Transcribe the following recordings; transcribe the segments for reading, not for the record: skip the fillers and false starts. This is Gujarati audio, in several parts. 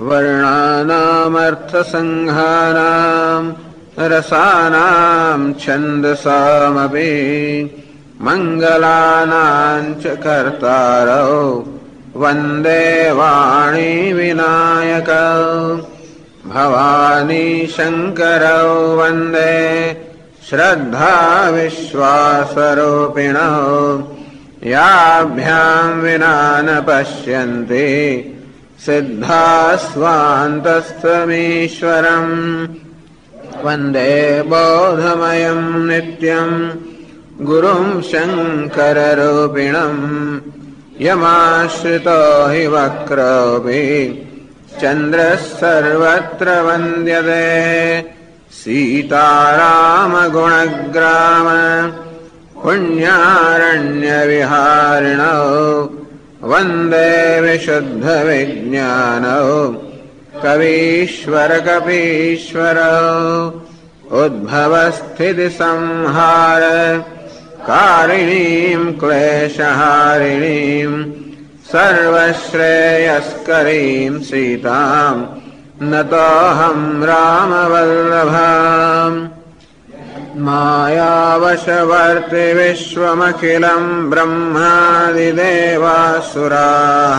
वर्णानामर्थसङ्घानाम् रसानाम् छन्दसामपि मङ्गलानाम् च कर्तारौ वन्दे वाणी विनायकौ भवानी शङ्करौ वन्दे श्रद्धा विश्वासरूपिणौ याभ्याम् विना न पश्यन्ति सिद्धास्वान्तस्थमीश्वरम् वन्दे बोधमयम् नित्यम् गुरुम् शङ्कररूपिणम् यमाश्रितो हि वक्रोऽपि चन्द्रः सर्वत्र वन्द्यते सीतारामगुणग्राम पुण्यारण्यविहारिणौ वन्दे विशुद्धविज्ञानौ कवीश्वरकपीश्वरौ उद्भवस्थितिसंहार कारिणीम् क्लेशहारिणीम् सर्वश्रेयस्करीम् सीताम् नतोऽहम् रामवल्लभाम् मायावशवर्ति विश्वमखिलम् ब्रह्मादिदेवासुराः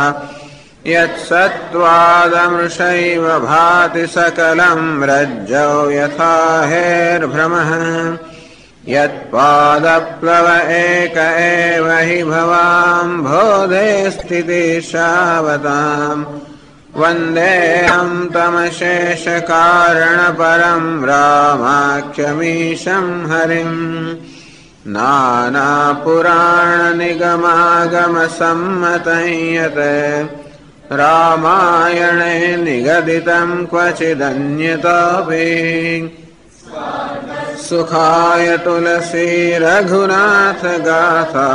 यत्सत्त्वादमृषैव भाति सकलम् रज्जौ यथा हेर्भ्रमः यत्पादप्लव एक एव हि भवाम् बोधे स्थितिशावताम् वन्देऽहम् तमशेषकारणपरम् रामाख्यमीशम् हरिम् नानापुराणनिगमागमसम्मतं यत् रामायणे निगदितम् क्वचिदन्यतोऽपि सुखाय तुलसी रघुनाथ गाथा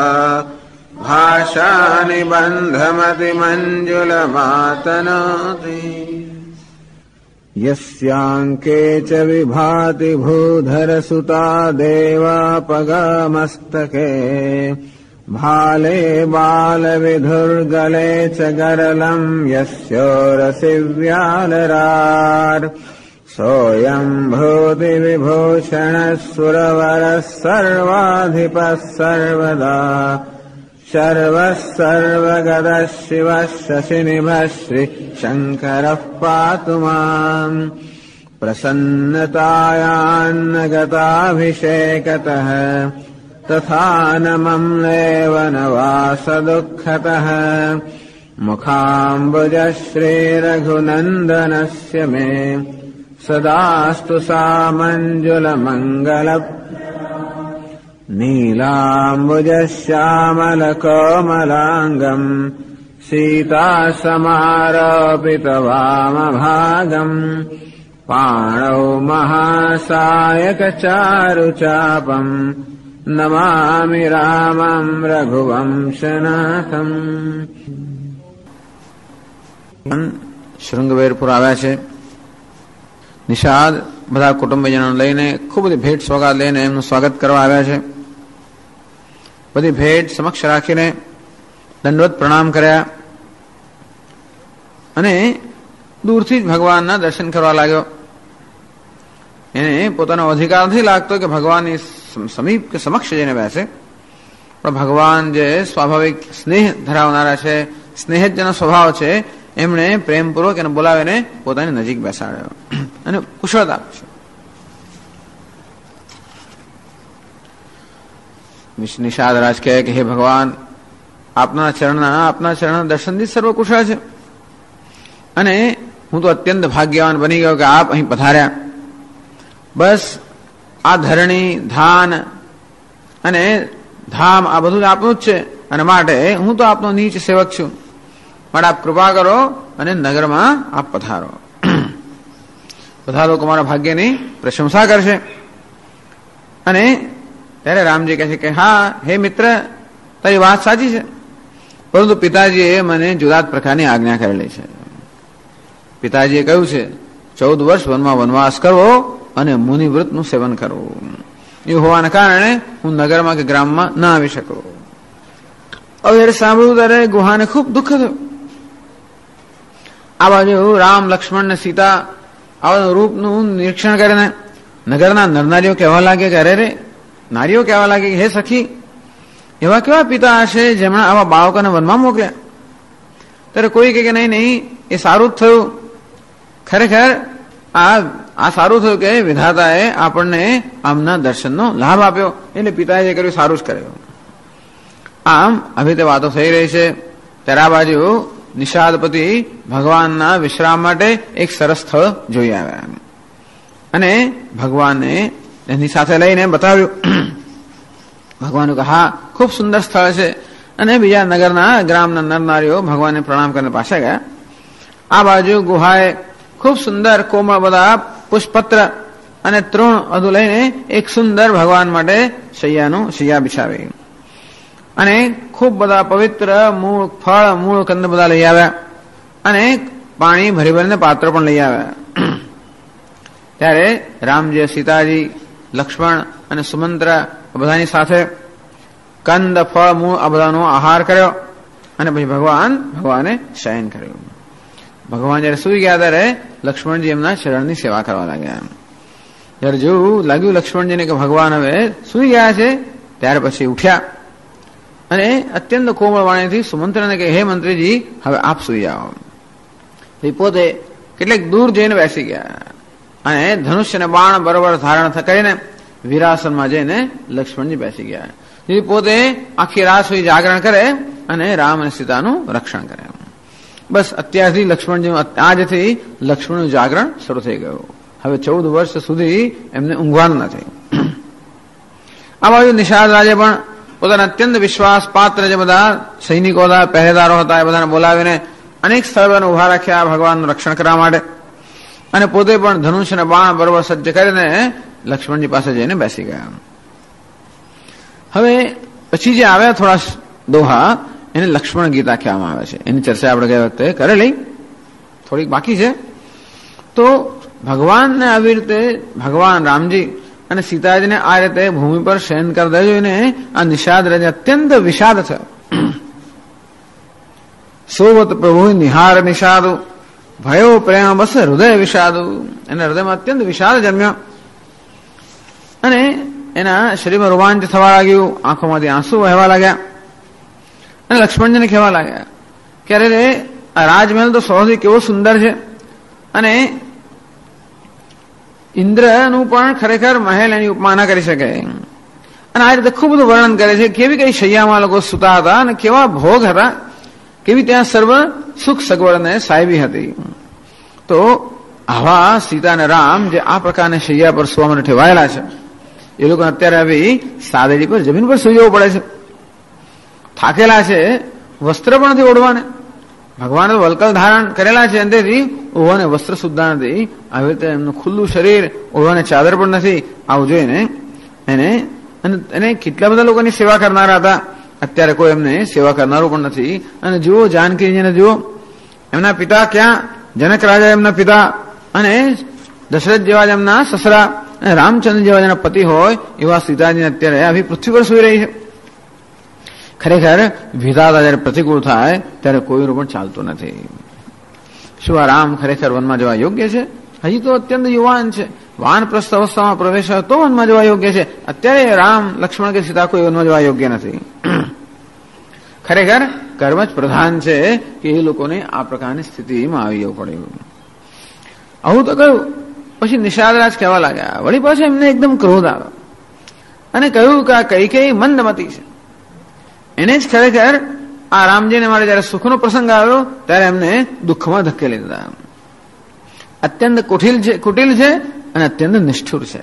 भाषानिबन्धमतिमञ्जुलमातनोति यस्याङ्के च विभाति भूधरसुता देवापगामस्तके भाले बालविधुर्गले च गरलम् यस्योरसि व्यालरार् सोऽयम् भूतिविभूषणः सुरवरः सर्वाधिपः सर्वदा शर्वः सर्वगतः शिवः शशिनिभः श्रीशङ्करः पातु माम् प्रसन्नतायान्नगताभिषेकतः तथा न मम्लेव न वासदुःखतः मुखाम्बुजः श्रीरघुनन्दनस्य मे सदास्तु सामञ्जुलमङ्गल नीलाम्बुजश्यामलकोमलाङ्गम् सीतासमारोपितवामभागम् पाणौ महासायकचारुचापम् नमामि रामम् रघुवंशनाथम्। શૃંગવેરપુર આવ્યા છે. નિષાદ બધા કુટુંબીજનો લઈને ખૂબ બધી ભેટ સોગાદ લઈને એમનું સ્વાગત કરવા આવ્યા છે. બધી ભેટ સમક્ષ રાખીને દંડવત પ્રણામ કર્યા અને દૂરથી જ ભગવાનના દર્શન કરવા લાગ્યો. એને પોતાનો અધિકાર નથી લાગતો કે ભગવાનની સમીપ કે સમક્ષ જઈને બેસે, પણ ભગવાન જે સ્વાભાવિક સ્નેહ ધરાવનારા છે, સ્નેહ જેનો સ્વભાવ છે, એમણે પ્રેમપૂર્વક એને બોલાવીને પોતાની નજીક બેસાડ્યો અને કુશળતા પૂછી. નિષાદ રાજ કહે કે હે ભગવાન, આપના ચરણના દર્શનથી સર્વ કુશળ છે અને હું તો અત્યંત ભાગ્યવાન બની ગયો કે આપ અહીં પધાર્યા. બસ આ ધરણી, ધાન અને ધામ આ બધું આપનું જ છે અને માટે હું તો આપનો નીચ સેવક છું. માટે આપ કૃપા કરો અને નગરમાં આપ પધારો. બધા લોકો મારા ભાગ્યની પ્રશંસા કરશે. અને ત્યારે રામજી કહે છે કે હા હે મિત્ર, તારી વાત સાચી છે, પરંતુ પિતાજીએ મને જુદા પ્રકારની આજ્ઞા કરેલી છે. પિતાજીએ કહ્યું છે 14 વર્ષ વનમાં વનવાસ કરવો અને મુનિવ્રતનું સેવન કરવું. એ હોવાના કારણે હું નગરમાં કે ગ્રામમાં ન આવી શકું. હવે જયારે સાંભળ્યું ત્યારે ગુહાને ખૂબ દુઃખ થયું. આ બાજુ રામ, લક્ષ્મણ ને સીતા આવા રૂપનું નિરીક્ષણ કરીને નગરના નરનારીઓ કહેવા લાગે કે અરે રે, નારીઓ કહેવા લાગે કે હે સખી, એવા કેવા પિતા હશે જેમણે આવા બાળકોને વનમાં મોકલ્યા? ત્યારે કોઈ કહે કે નહીં નહીં, એ સારું જ થયું, ખરેખર આ સારું થયું કે વિધાતાએ આપણને આમના દર્શનનો લાભ આપ્યો, એટલે પિતાએ જે કર્યું સારું જ કર્યું. આમ આવી રીતે વાતો થઈ રહી છે ત્યારે આ બાજુ નિષાદપતિ ભગવાનના વિશ્રામ માટે એક સરસ સ્થળ જોઈ આવ્યા અને ભગવાનને એની સાથે લઈને બતાવ્યું. ભગવાન કહે હા, ખૂબ સુંદર સ્થળ છે. અને બીજા નગરના ગ્રામના નરનારીઓ ભગવાનને પ્રણામ કરીને પાછા ગયા. આ બાજુ ગુહાએ ખૂબ સુંદર કોમળ બધા પુષ્પપત્ર અને તૃણ બધું લઈને એક સુંદર ભગવાન માટે શૈયા બિછાવી અને ખૂબ બધા પવિત્ર મૂળ, ફળ, મૂળ, કંદ બધા લઈ આવ્યા અને પાણી ભરી ભરીને પાત્ર પણ લઈ આવ્યા. ત્યારે રામજી, સીતાજી, લક્ષ્મણ અને સુમંત્રા બધાની સાથે કંદ, ફળ, મૂળ આ બધાનો આહાર કર્યો અને પછી ભગવાને શયન કર્યું. ભગવાન જયારે સુઈ ગયા ત્યારે લક્ષ્મણજી એમના શરણની સેવા કરવા લાગ્યા. જયારે જેવું લાગ્યું લક્ષ્મણજીને કે ભગવાન હવે સુઈ ગયા છે, ત્યારે પછી ઉઠ્યા અને અત્યંત કોમળ વાણીથી સુમંત્રને કહે હે મંત્રીજી, હવે આપ સુઈ જાઓ. એ પોતે કેટલેક દૂર જઈને બેસી ગયા અને ધનુષ્ય અને બાણ બરોબર ધારણ કરીને વિરાસનમાં જઈને લક્ષ્મણજી બેસી ગયા. એ પોતે આખી રાત સુધી જાગરણ કરે અને રામ અને સીતાનું રક્ષણ કરે. બસ અત્યારથી આજથી લક્ષ્મણનું જાગરણ શરૂ થઈ ગયું. હવે 14 વર્ષ સુધી એમને ઊંઘવાનું નથી. આ બાજુ નિષાદ રાજે પણ પોતાના અત્યંત વિશ્વાસ પાત્ર જે બધા સૈનિકો હતા, પહેરેદારો હતા, એ બધાને બોલાવીને અનેક સ્થળોને ઉભા રાખ્યા ભગવાનનું રક્ષણ કરવા માટે અને પોતે પણ ધનુષ અને બાણ બરોબર સજ્જ કરીને લક્ષ્મણજી પાસે જઈને બેસી ગયા. હવે પછી જે આવ્યા થોડા દોહા, એને લક્ષ્મણ ગીતા કહેવામાં આવે છે. એની ચર્ચા આપણે ગયા વખતે કરેલી, થોડીક બાકી છે. તો ભગવાનને આવી રીતે ભગવાન રામજી અને સીતાજીને આ રીતે ભૂમિ પર શયન કરતા જોઈને આ નિષાદ રાજ અત્યંત વિષાદ થયો. સોવત પ્રભુ નિહાર નિષાદુ ભયો પ્રેમ બસ હૃદય વિષાદુ. એના હૃદયમાં અત્યંત વિષાદ જન્મ્યો અને એના શરીરમાં રોમાંચ થવા લાગ્યું, આંખોમાંથી આંસુ વહેવા લાગ્યા અને લક્ષ્મણજીને કહેવા લાગ્યા કે અરે રે, આ રાજમહેલ તો સૌથી કેવો સુંદર છે અને ઇન્દ્રનું પણ ખરેખર મહેલ એની ઉપમા ના કરી શકે. અને આ રીતે ખૂબ બધું વર્ણન કરે છે, કેવી કઈ શૈયામાં લોકો સુતા હતા અને કેવા ભોગ હતા, કેવી ત્યાં સર્વ સુખ સગવડ ને સાહેબી હતી. તો આવા સીતા અને રામ જે આ પ્રકારની શૈયા પર સુવા માટે ઠેવાયેલા છે, એ લોકો અત્યારે આવી સાદેડી પર જમીન પર સુઈ જવું પડે છે. થાકેલા છે, વસ્ત્ર પણ નથી ઓઢવાને. ભગવાને તો વલ્કલ ધારણ કરેલા છે, અંદરથી ઓઢવાને વસ્ત્ર સુદ્ધા નથી. આવી રીતે એમનું ખુલ્લું શરીર, ઓઢવાને ચાદર પણ નથી. આવું જોઈને એને કેટલા બધા લોકોની સેવા કરનારા હતા, અત્યારે કોઈ એમને સેવા કરનારું પણ નથી. અને જુઓ જાનકીજીને જુઓ, એમના પિતા ક્યાં, જનક રાજા એમના પિતા અને દશરથ જેવા જ એમના સસરા અને રામચંદ્ર જેવા જેના પતિ હોય એવા સીતાજીને અત્યારે આવી પૃથ્વી પર સુઈ રહી છે. ખરેખર વિધાતા જયારે પ્રતિકૂળ થાય ત્યારે કોઈનું પણ ચાલતું નથી. શું આ રામ ખરેખર વનમાં જવા યોગ્ય છે? હજી તો અત્યંત યુવાન છે, વાનપ્રસ્થ અવસ્થામાં પ્રવેશ તો વનમાં જવા યોગ્ય છે. અત્યારે રામ, લક્ષ્મણ કે સીતા કોઈ વનમાં જવા યોગ્ય નથી. ખરેખર કર્મ જ પ્રધાન છે કે એ લોકોને આ પ્રકારની સ્થિતિમાં આવી જવું પડ્યું. આવું તો કહ્યું. પછી નિષાદરાજ કહેવા લાગ્યા, વળી પાછું એમને એકદમ ક્રોધ આવ્યો અને કહ્યું કે આ કઈ મંદમતી છે. એને જ ખરેખર આ રામજીને મારે જયારે સુખનો પ્રસંગ આવ્યો ત્યારે એમને દુઃખમાં ધકેલી દીધા. અત્યંત કુટિલ છે અને અત્યંત નિષ્ઠુર છે.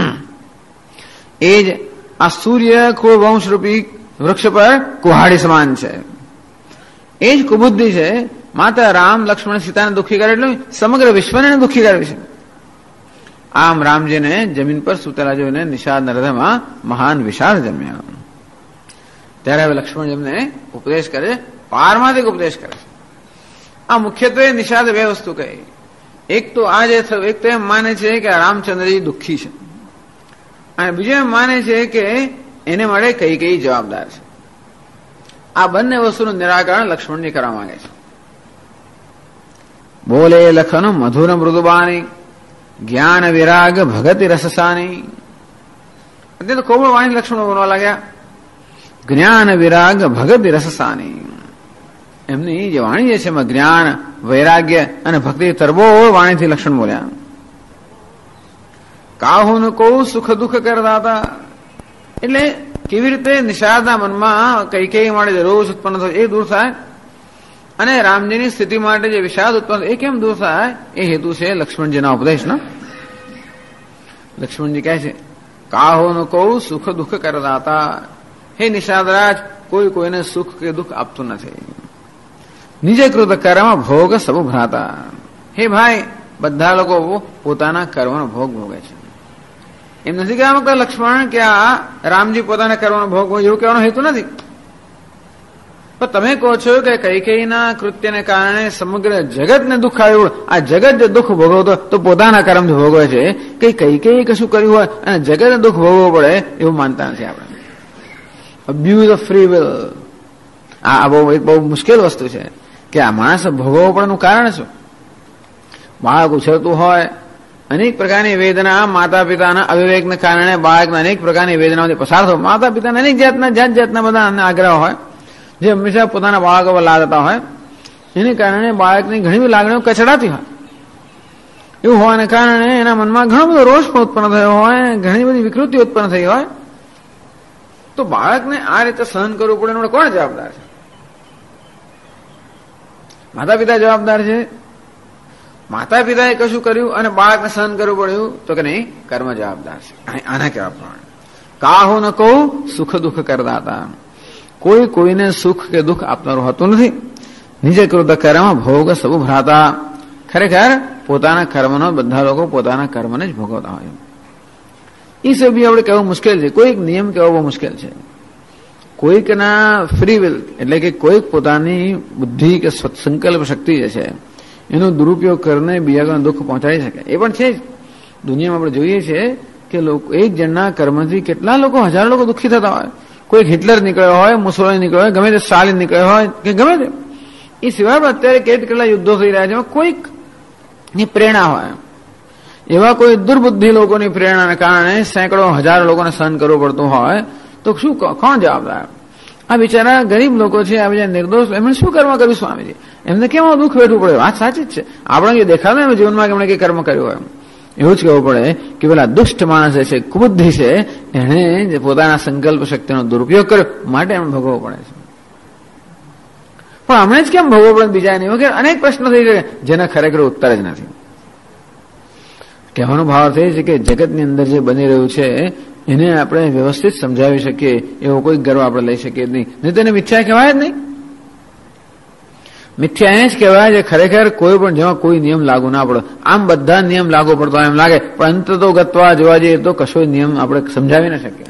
એ જ આ સૂર્ય કુળ વંશ રૂપી વૃક્ષ પર કુહાડી સમાન છે. એ જ કુબુદ્ધિ છે. માત્ર રામ, લક્ષ્મણ, સીતાને દુઃખી કરે એટલે સમગ્ર વિશ્વને દુઃખી કરવી છે. આમ રામજીને જમીન પર સૂતેલા જોઈને નિષાદ હૃદયમાં મહાન વિશાળ જમ્યા. ત્યારે હવે લક્ષ્મણ એમને ઉપદેશ કરે, પારમાર્થિક ઉપદેશ કરે છે. આ મુખ્યત્વે નિષાદ બે વસ્તુ કહી. એક તો આ જે થયું, એક તો એમ માને છે કે રામચંદ્રજી દુઃખી છે અને બીજું એમ માને છે કે એને માટે કઈ જવાબદાર છે. આ બંને વસ્તુનું નિરાકરણ લક્ષ્મણજી કરવા માંગે છે. બોલે લખન મધુર મૃદુબાની, જ્ઞાન વિરાગ ભગતિ રસસાની. અત્યારે તો કોમળ વાણી લક્ષણો બનવા લાગ્યા. જ્ઞાન વિરાગ ભગતિ રસસાની, એમની જે વાણી જે છે એમાં જ્ઞાન, વૈરાગ્ય અને ભક્તિ તરબોળ વાણીથી લક્ષણ બોલ્યા. કાહુ ન કહું સુખ દુઃખ કરતા હતા. એટલે કેવી રીતે નિષાદના મનમાં કઈ માટે જે રોષ ઉત્પન્ન થયો એ દૂર થાય, અને રામજીની સ્થિતિ માટે જે વિષાદ ઉત્પન્ન એ કેમ દૂર થાય એ હેતુ છે લક્ષ્મણજીના ઉપદેશનો. લક્ષ્મણજી કહે છે કાહો ન કહું સુખ દુઃખ કરતા હતા. હે નિષાદરાજ, કોઈ કોઈને સુખ કે દુઃખ આપતું નથી. નિજે કૃત કર્મ ભોગ સબ ભ્રાતા. હે ભાઈ, બધા લોકો પોતાના કર્મનો ભોગ ભોગે છે. એમ નથી કહેવા માંગતા લક્ષ્મણ કે આ રામજી પોતાના કર્મનો ભોગ ભોગે, એવું કહેવાનો હેતુ નથી. પણ તમે કહો છો કે કૈકેયીના કૃત્યને કારણે સમગ્ર જગતને દુઃખ આવ્યું. આ જગત જે દુઃખ ભોગવતો તો પોતાના કર્મથી ભોગવે છે. કે કૈકેયી કશું કર્યું હોય અને જગતને દુઃખ ભોગવવું પડે એવું માનતા નથી આપણે. અબ્યુઝ ઓફ ફ્રી વિલ, આ બહુ મુશ્કેલ વસ્તુ છે કે આ માણસ ભોગવવું પડવાનું કારણ શું? બાળક ઉછળતું હોય, અનેક પ્રકારની વેદના, માતા પિતાના અવિવેકને કારણે બાળકના અનેક પ્રકારની વેદનાઓથી પસાર થયો. માતા પિતાના અનેક જાતના બધા આગ્રહ હોય જે હંમેશા પોતાના બાળકો પર લાદતા હોય. એને કારણે બાળકની ઘણી બધી લાગણીઓ કચડાતી હોય. એવું હોવાને કારણે એના મનમાં ઘણો બધો રોષ પણ ઉત્પન્ન થયો હોય, ઘણી બધી વિકૃતિ ઉત્પન્ન થઈ હોય. તો બાળકને આ રીતે સહન કરવું પડે એનો કોણ જવાબદાર છે? માતા પિતા જવાબદાર છે. માતા પિતાએ કશું કર્યું અને બાળકને સહન કરવું પડ્યું તો કે નહીં, કર્મ જવાબદાર છે. આના કહેવા પ્રમાણે કાહો ન કહું સુખ દુઃખ કરતા હતા. કોઈ કોઈને સુખ કે દુઃખ આપનારું હતું નથી. નિજે કૃત કર્મ ભોગ સબ ભ્રાતા. ખરેખર પોતાના કર્મનો બધા લોકો પોતાના કર્મને જ ભોગવતા હોય. એ સબ બી આપણે કહેવું મુશ્કેલ છે. કોઈક નિયમ કહેવો બહુ મુશ્કેલ છે. કોઈકના ફ્રી વિલ એટલે કે કોઈક પોતાની બુદ્ધિ કે સંકલ્પ શક્તિ જે છે એનો દુરુપયોગ કરીને બીજાને દુઃખ પહોંચાડી શકે એ પણ છે જ. દુનિયામાં આપણે જોઈએ છીએ કે લોકો એક જણના કર્મથી કેટલા લોકો, હજારો લોકો દુઃખી થતા હોય. કોઈક હિટલર નીકળ્યો હોય, મુસોલિની નીકળ્યો હોય, ગમે તે સ્ટાલિન નીકળ્યો હોય કે ગમે તે. એ સિવાય પણ અત્યારે કેટલા યુદ્ધો થઈ રહ્યા છે, કોઈકની પ્રેરણા હોય. એવા કોઈ દુર્બુદ્ધિ લોકોની પ્રેરણાને કારણે સેંકડો હજારો લોકોને સહન કરવું પડતું હોય તો શું કોણ જવાબદાર? આ બિચારા ગરીબ લોકો છે, આ બીજા નિર્દોષ, એમણે શું કર્મ કર્યું સ્વામીજી? એમને કેમ દુઃખ વેઠવું પડે? વાત સાચી જ છે. આપણે જે દેખાડે એમ જીવનમાં કે એમણે કઈ કર્મ કર્યું હોય એવું જ કહેવું પડે કે પેલા દુષ્ટ માણસ છે, કુબુદ્ધિ છે, એણે જે પોતાના સંકલ્પ શક્તિનો દુરુપયોગ કર્યો માટે એમને ભોગવવું પડે છે. પણ હમણે જ કેમ ભોગવવું પડે બીજા નહીં વગેરે અનેક પ્રશ્નો થઈ શકે જેના ખરેખર ઉત્તર જ નથી. કહેવાનો ભાવ થઈ છે કે જગતની અંદર જે બની રહ્યું છે એને આપણે વ્યવસ્થિત સમજાવી શકીએ એવો કોઈ ગર્વ આપણે લઈ શકીએ જ નહીં. નહીં તો એને મિથ્યા કહેવાય જ નહીં. મિથ્યા એ જ કહેવાય છે ખરેખર કોઈ પણ જેમાં કોઈ નિયમ લાગુ ના પડે. આમ બધા નિયમ લાગુ પડતો એમ લાગે પણ અંત તો ગતવા જોવા જઈએ તો કશો નિયમ આપણે સમજાવી ના શકીએ.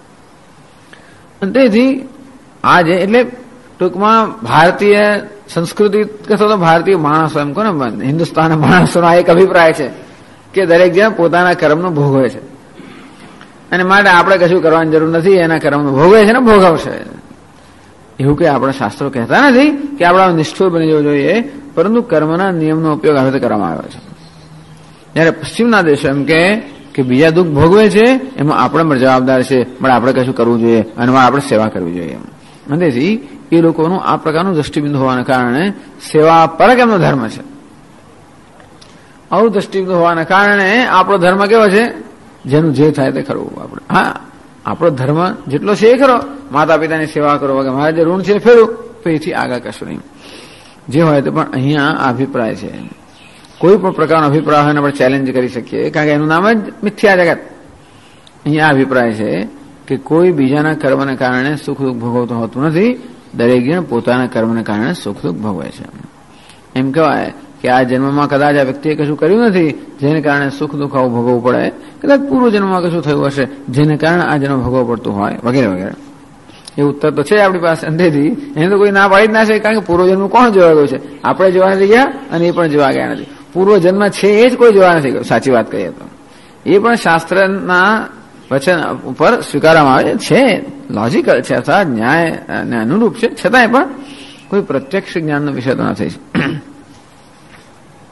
તેથી આજે એટલે ટૂંકમાં ભારતીય સંસ્કૃતિ કહેતો તો ભારતીય માણસો એમ કહો ને, હિન્દુસ્તાનના માણસોનો એક અભિપ્રાય છે કે દરેક જણ પોતાના કર્મનો ભોગવે છે અને માટે આપણે કશું કરવાની જરૂર નથી, એના કર્મનો ભોગવે છે ને ભોગવશે. એવું કે આપણા શાસ્ત્રો કહેતા નથી કે આપણે નિષ્ઠુર બની જવું જોઈએ, પરંતુ કર્મના નિયમનો ઉપયોગ આવી રીતે કરવામાં આવ્યો છે. જયારે પશ્ચિમના દેશો એમ કે બીજા દુઃખ ભોગવે છે એમાં આપણે પણ જવાબદાર છે, પણ આપણે કશું કરવું જોઈએ અને આપણે સેવા કરવી જોઈએ. અને તેથી એ લોકોનું આ પ્રકારનું દ્રષ્ટિબિંદુ હોવાના કારણે સેવા પરક એમનો ધર્મ છે. આવું દ્રષ્ટિબિંદુ હોવાના કારણે આપણો ધર્મ કેવો છે? જેનું જે થાય તે કરવું. આપણે હા, આપણો ધર્મ જેટલો છે એ કરો, માતા પિતાની સેવા કરો વગર મારે જે ઋણ છે ફેરવું, એથી આગળ કશું નહીં. જે હોય તે પણ અહીંયા આ અભિપ્રાય છે. કોઈ પણ પ્રકારનો અભિપ્રાય હોય આપણે ચેલેન્જ કરી શકીએ, કારણ કે એનું નામ જ મિથ્યા જગત. અહીંયા આ અભિપ્રાય છે કે કોઈ બીજાના કર્મને કારણે સુખ દુઃખ ભોગવતો હોતું નથી. દરેક જણ પોતાના કર્મને કારણે સુખ દુઃખ ભોગવે છે. એમ કહેવાય કે આ જન્મમાં કદાચ આ વ્યક્તિએ કશું કર્યું નથી જેને કારણે સુખ દુઃખ આવું ભોગવવું પડે, કદાચ પૂર્વ જન્મમાં કશું થયું હશે જેને કારણે આ જન્મ ભોગવવું પડતું હોય વગેરે વગેરે. એ ઉત્તર તો છે આપણી પાસે. અંધેથી એને તો કોઈ ના પાડી જ ના શકે, કારણ કે પૂર્વજન્મ કોણ જોવા ગયું છે? આપણે જોવા નથી ગયા અને એ પણ જોવા ગયા નથી. પૂર્વજન્મ છે એ જ કોઈ જોવા નથી ગયું. સાચી વાત કહીએ તો એ પણ શાસ્ત્રના વચન ઉપર સ્વીકારવામાં આવે છે, લોજિકલ છે, અર્થાત ન્યાયને અનુરૂપ છે, છતાંય પણ કોઈ પ્રત્યક્ષ જ્ઞાનનો વિષય તો નથી.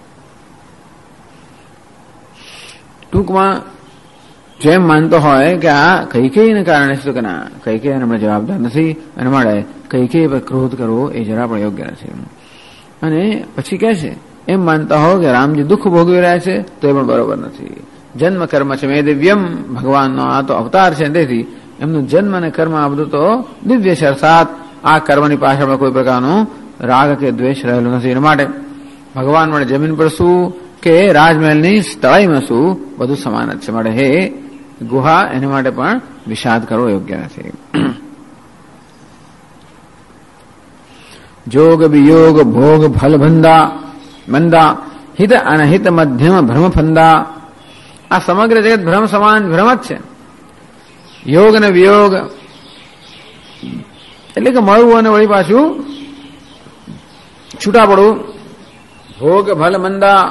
ટૂંકમાં જેમ માનતો હોય કે આ કૈકેયીને કારણે શું કે ના, કૈકેયી હમણાં જવાબદાર નથી અને મળે કૈકેયી પર ક્રોધ કરવો એ જરા પણ યોગ્ય નથી. અને પછી કહે છે એમ માનતા હો કે રામજી દુઃખ ભોગવી રહ્યા છે તો એ પણ બરોબર નથી. જન્મ કર્મ છે મેં દિવ્યમ, ભગવાનનો આ તો અવતાર છે, તેથી એમનું જન્મ અને કર્મ આ બધું તો દિવ્ય છે, અર્થાત આ કર્મની પાછળ કોઈ પ્રકારનો રાગ કે દ્વેષ રહેલો નથી. એના માટે ભગવાન માટે જમીન પર શું કે રાજમહેલની તળાઈમાં શું બધું સમાન જ છે. માટે હે ગુહા એના માટે પણ વિષાદ કરવો યોગ્ય નથી. જોગ વિયોગ ભોગ ફલ મંદા હિત અનહિત મધ્યમ ભ્રમ ફંદા. આ સમગ્ર જગત ભ્રમ સમાન ભ્રમ જ છે. યોગ અને વિયોગ એટલે કે મળવું અને વળી પાછું છૂટા પડવું. ભોગ ભલ મંદા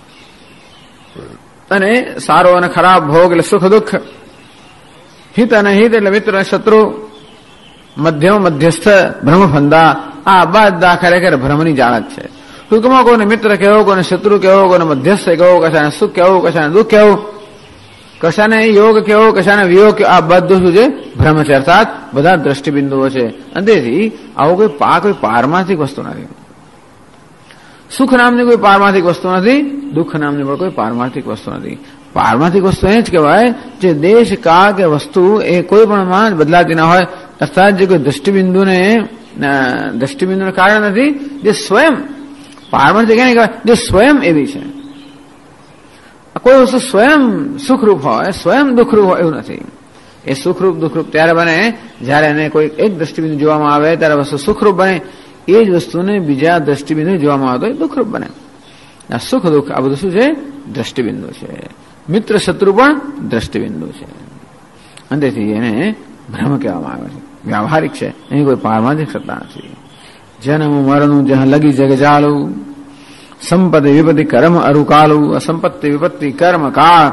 અને સારો અને ખરાબ ભોગ એટલે સુખ દુઃખ. હિત અને હિત એટલે મિત્ર અને શત્રુ. મધ્યમ મધ્યસ્થ ભ્રમ ફંદા. આ બધા ખરેખર ભ્રમની જાળ જ છે. ટૂંકમાં કોઈને મિત્ર કહેવો, કોઈને શત્રુ કહેવો, કોઈને મધ્યસ્થ કહેવો, કશાને સુખ કહેવું, કશાને દુઃખ કહેવું, કશાને યોગ કહેવો, કશાને વિયોગ કહેવો, આ બધું શું છે ભ્રમ છે, અર્થાત બધા દ્રષ્ટિબિંદુઓ છે. અને તેથી આવું કોઈ પારમાર્થિક વસ્તુ નથી. સુખ નામની કોઈ પારમાર્થિક વસ્તુ નથી, દુઃખ નામની પણ કોઈ પારમાર્થિક વસ્તુ નથી. પારમાર્થિક વસ્તુ એ જ કહેવાય જે દેશ કાળ કે વસ્તુ એ કોઈ પણ માં બદલાતી ના હોય, અર્થાત જે કોઈ દ્રષ્ટિબિંદુને કારણ નથી, જે સ્વયં પારમાર્થિક એને કહેવાય જે સ્વયં એવી છે. કોઈ વસ્તુ સ્વયં સુખરૂપ હોય, સ્વયં દુઃખરૂપ હોય એવું નથી. એ સુખરૂપ દુઃખરૂપ ત્યારે બને જયારે એને કોઈ એક દ્રષ્ટિબિંદુ જોવામાં આવે ત્યારે વસ્તુ સુખરૂપ બને. એ જ વસ્તુને બીજા દ્રષ્ટિબિંદુ જોવામાં આવે તો એ દુઃખરૂપ બને. આ સુખ દુઃખ આ બધું શું છે દ્રષ્ટિબિંદુ છે. મિત્ર શત્રુ પણ દ્રષ્ટિબિંદુ છે. અને તેથી એને ભ્રમ કહેવામાં આવે છે. વ્યવહારિક છે, એની કોઈ પારમાર્થિક સત્તા નથી. જન્મ મરણું જ્યાં લગી જગ જાળું, સંપત્તિ વિપત્તિ કર્મ અરુકાલું. સંપત્તિ વિપત્તિ કર્મ કાળ,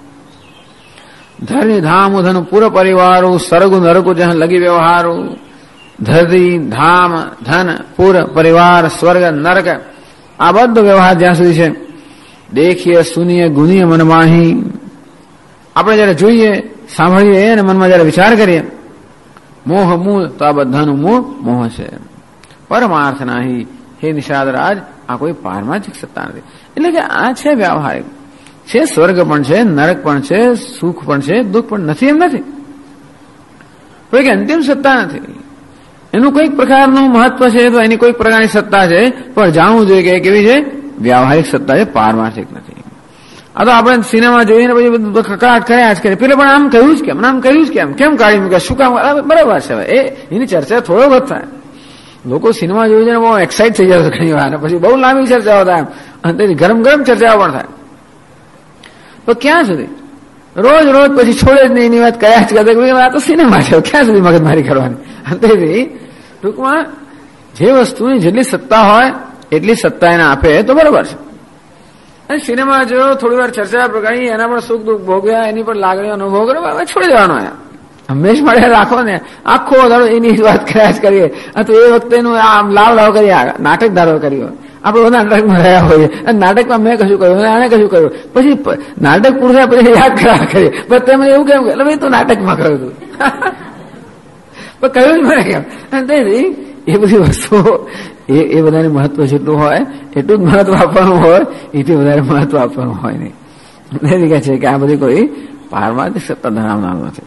ધરની ધામ ધન પુર પરિવારું, સરગુ નરકુ જ્યાં લગી વ્યવહારું. ધરતી ધામ ધન પુર પરિવાર સ્વર્ગ નરક આ બધો વ્યવહાર જ્યાં સુધી છે. દેખીએ સુનીએ ગુનીએ મનમાહી. આપણે જયારે જોઈએ સાંભળીએ અને મનમાં જયારે વિચાર કરીએ મોહ મૂળ, તો આ બધાનું મૂળ મોહ છે, પરમાર્થ નાહી. હે નિષાદરાજ આ કોઈ પારમાર્થિક સત્તા નથી. એટલે કે આ છે વ્યવહારિક છે. સ્વર્ગ પણ છે, નરક પણ છે, સુખ પણ છે, દુઃખ પણ નથી એમ નથી. કોઈ અંતિમ સત્તા નથી. એનું કોઈક પ્રકારનું મહત્વ છે તો એની કોઈક પ્રકારની સત્તા છે, પણ જાણવું જોઈએ કે કેવી છે વ્યવહારિક સત્તા છે, પારમાર્થિક નથી. આ તો આપણે સિનેમા જોઈને પછી બધું કકડાટ કર્યા જ કરીએ. પેલે પણ આમ કહ્યું જ કેમ, આમ કર્યું જ કેમ, કેમ કાઢી મૂક્યા, શું કામ, બરાબર છે. એ એની ચર્ચા થોડો વખત થાય. લોકો સિનેમા જોઈ જઈને બહુ એક્સાઇટ થઈ જાય ઘણી વાર, પછી બહુ લાંબી ચર્ચાઓ થાય, અને ગરમ ગરમ ચર્ચાઓ પણ થાય. તો ક્યાં સુધી રોજ રોજ પછી છોડે જ નહીં, એની વાત કયા જ કરતા, આ તો સિનેમા છે, ક્યાં સુધી મગજમારી કરવાની. તેથી ટૂંકમાં જે વસ્તુની જેટલી સત્તા હોય એટલી સત્તા એને આપે તો બરોબર છે. અને સિનેમા જો થોડી વાર ચર્ચા પ્રકારની એના પણ સુખ દુઃખ ભોગ્યા, એની પણ લાગણીઓ અનુભવ કર્યો, છોડી દેવાનો. હંમેશ માટે રાખો ને, આખો દાડો એની વાત કર્યા જ કરીએ. તો એ વખતે એનું આમ લાવ કરીએ, નાટક ધારો કર્યો. આપણે બધા નાટકમાં રહ્યા હોઈએ અને નાટકમાં મેં કશું કર્યું, આને કશું કર્યું, પછી નાટક પૂરું થાય પછી યાદ કર્યા કરીએ. પણ તમે એવું કેમ કે ભાઈ તું નાટકમાં કર્યું હતું, પણ કહ્યું જ મને કેમ. અને તેથી એ બધી વસ્તુઓ એ બધાને મહત્વ જેટલું હોય એટલું જ મહત્વ આપવાનું હોય, એથી વધારે મહત્વ આપવાનું હોય નહીં. એની કહે છે કે આ બધી કોઈ પારમાર્થિક સત્તા ધરાવનાર નથી.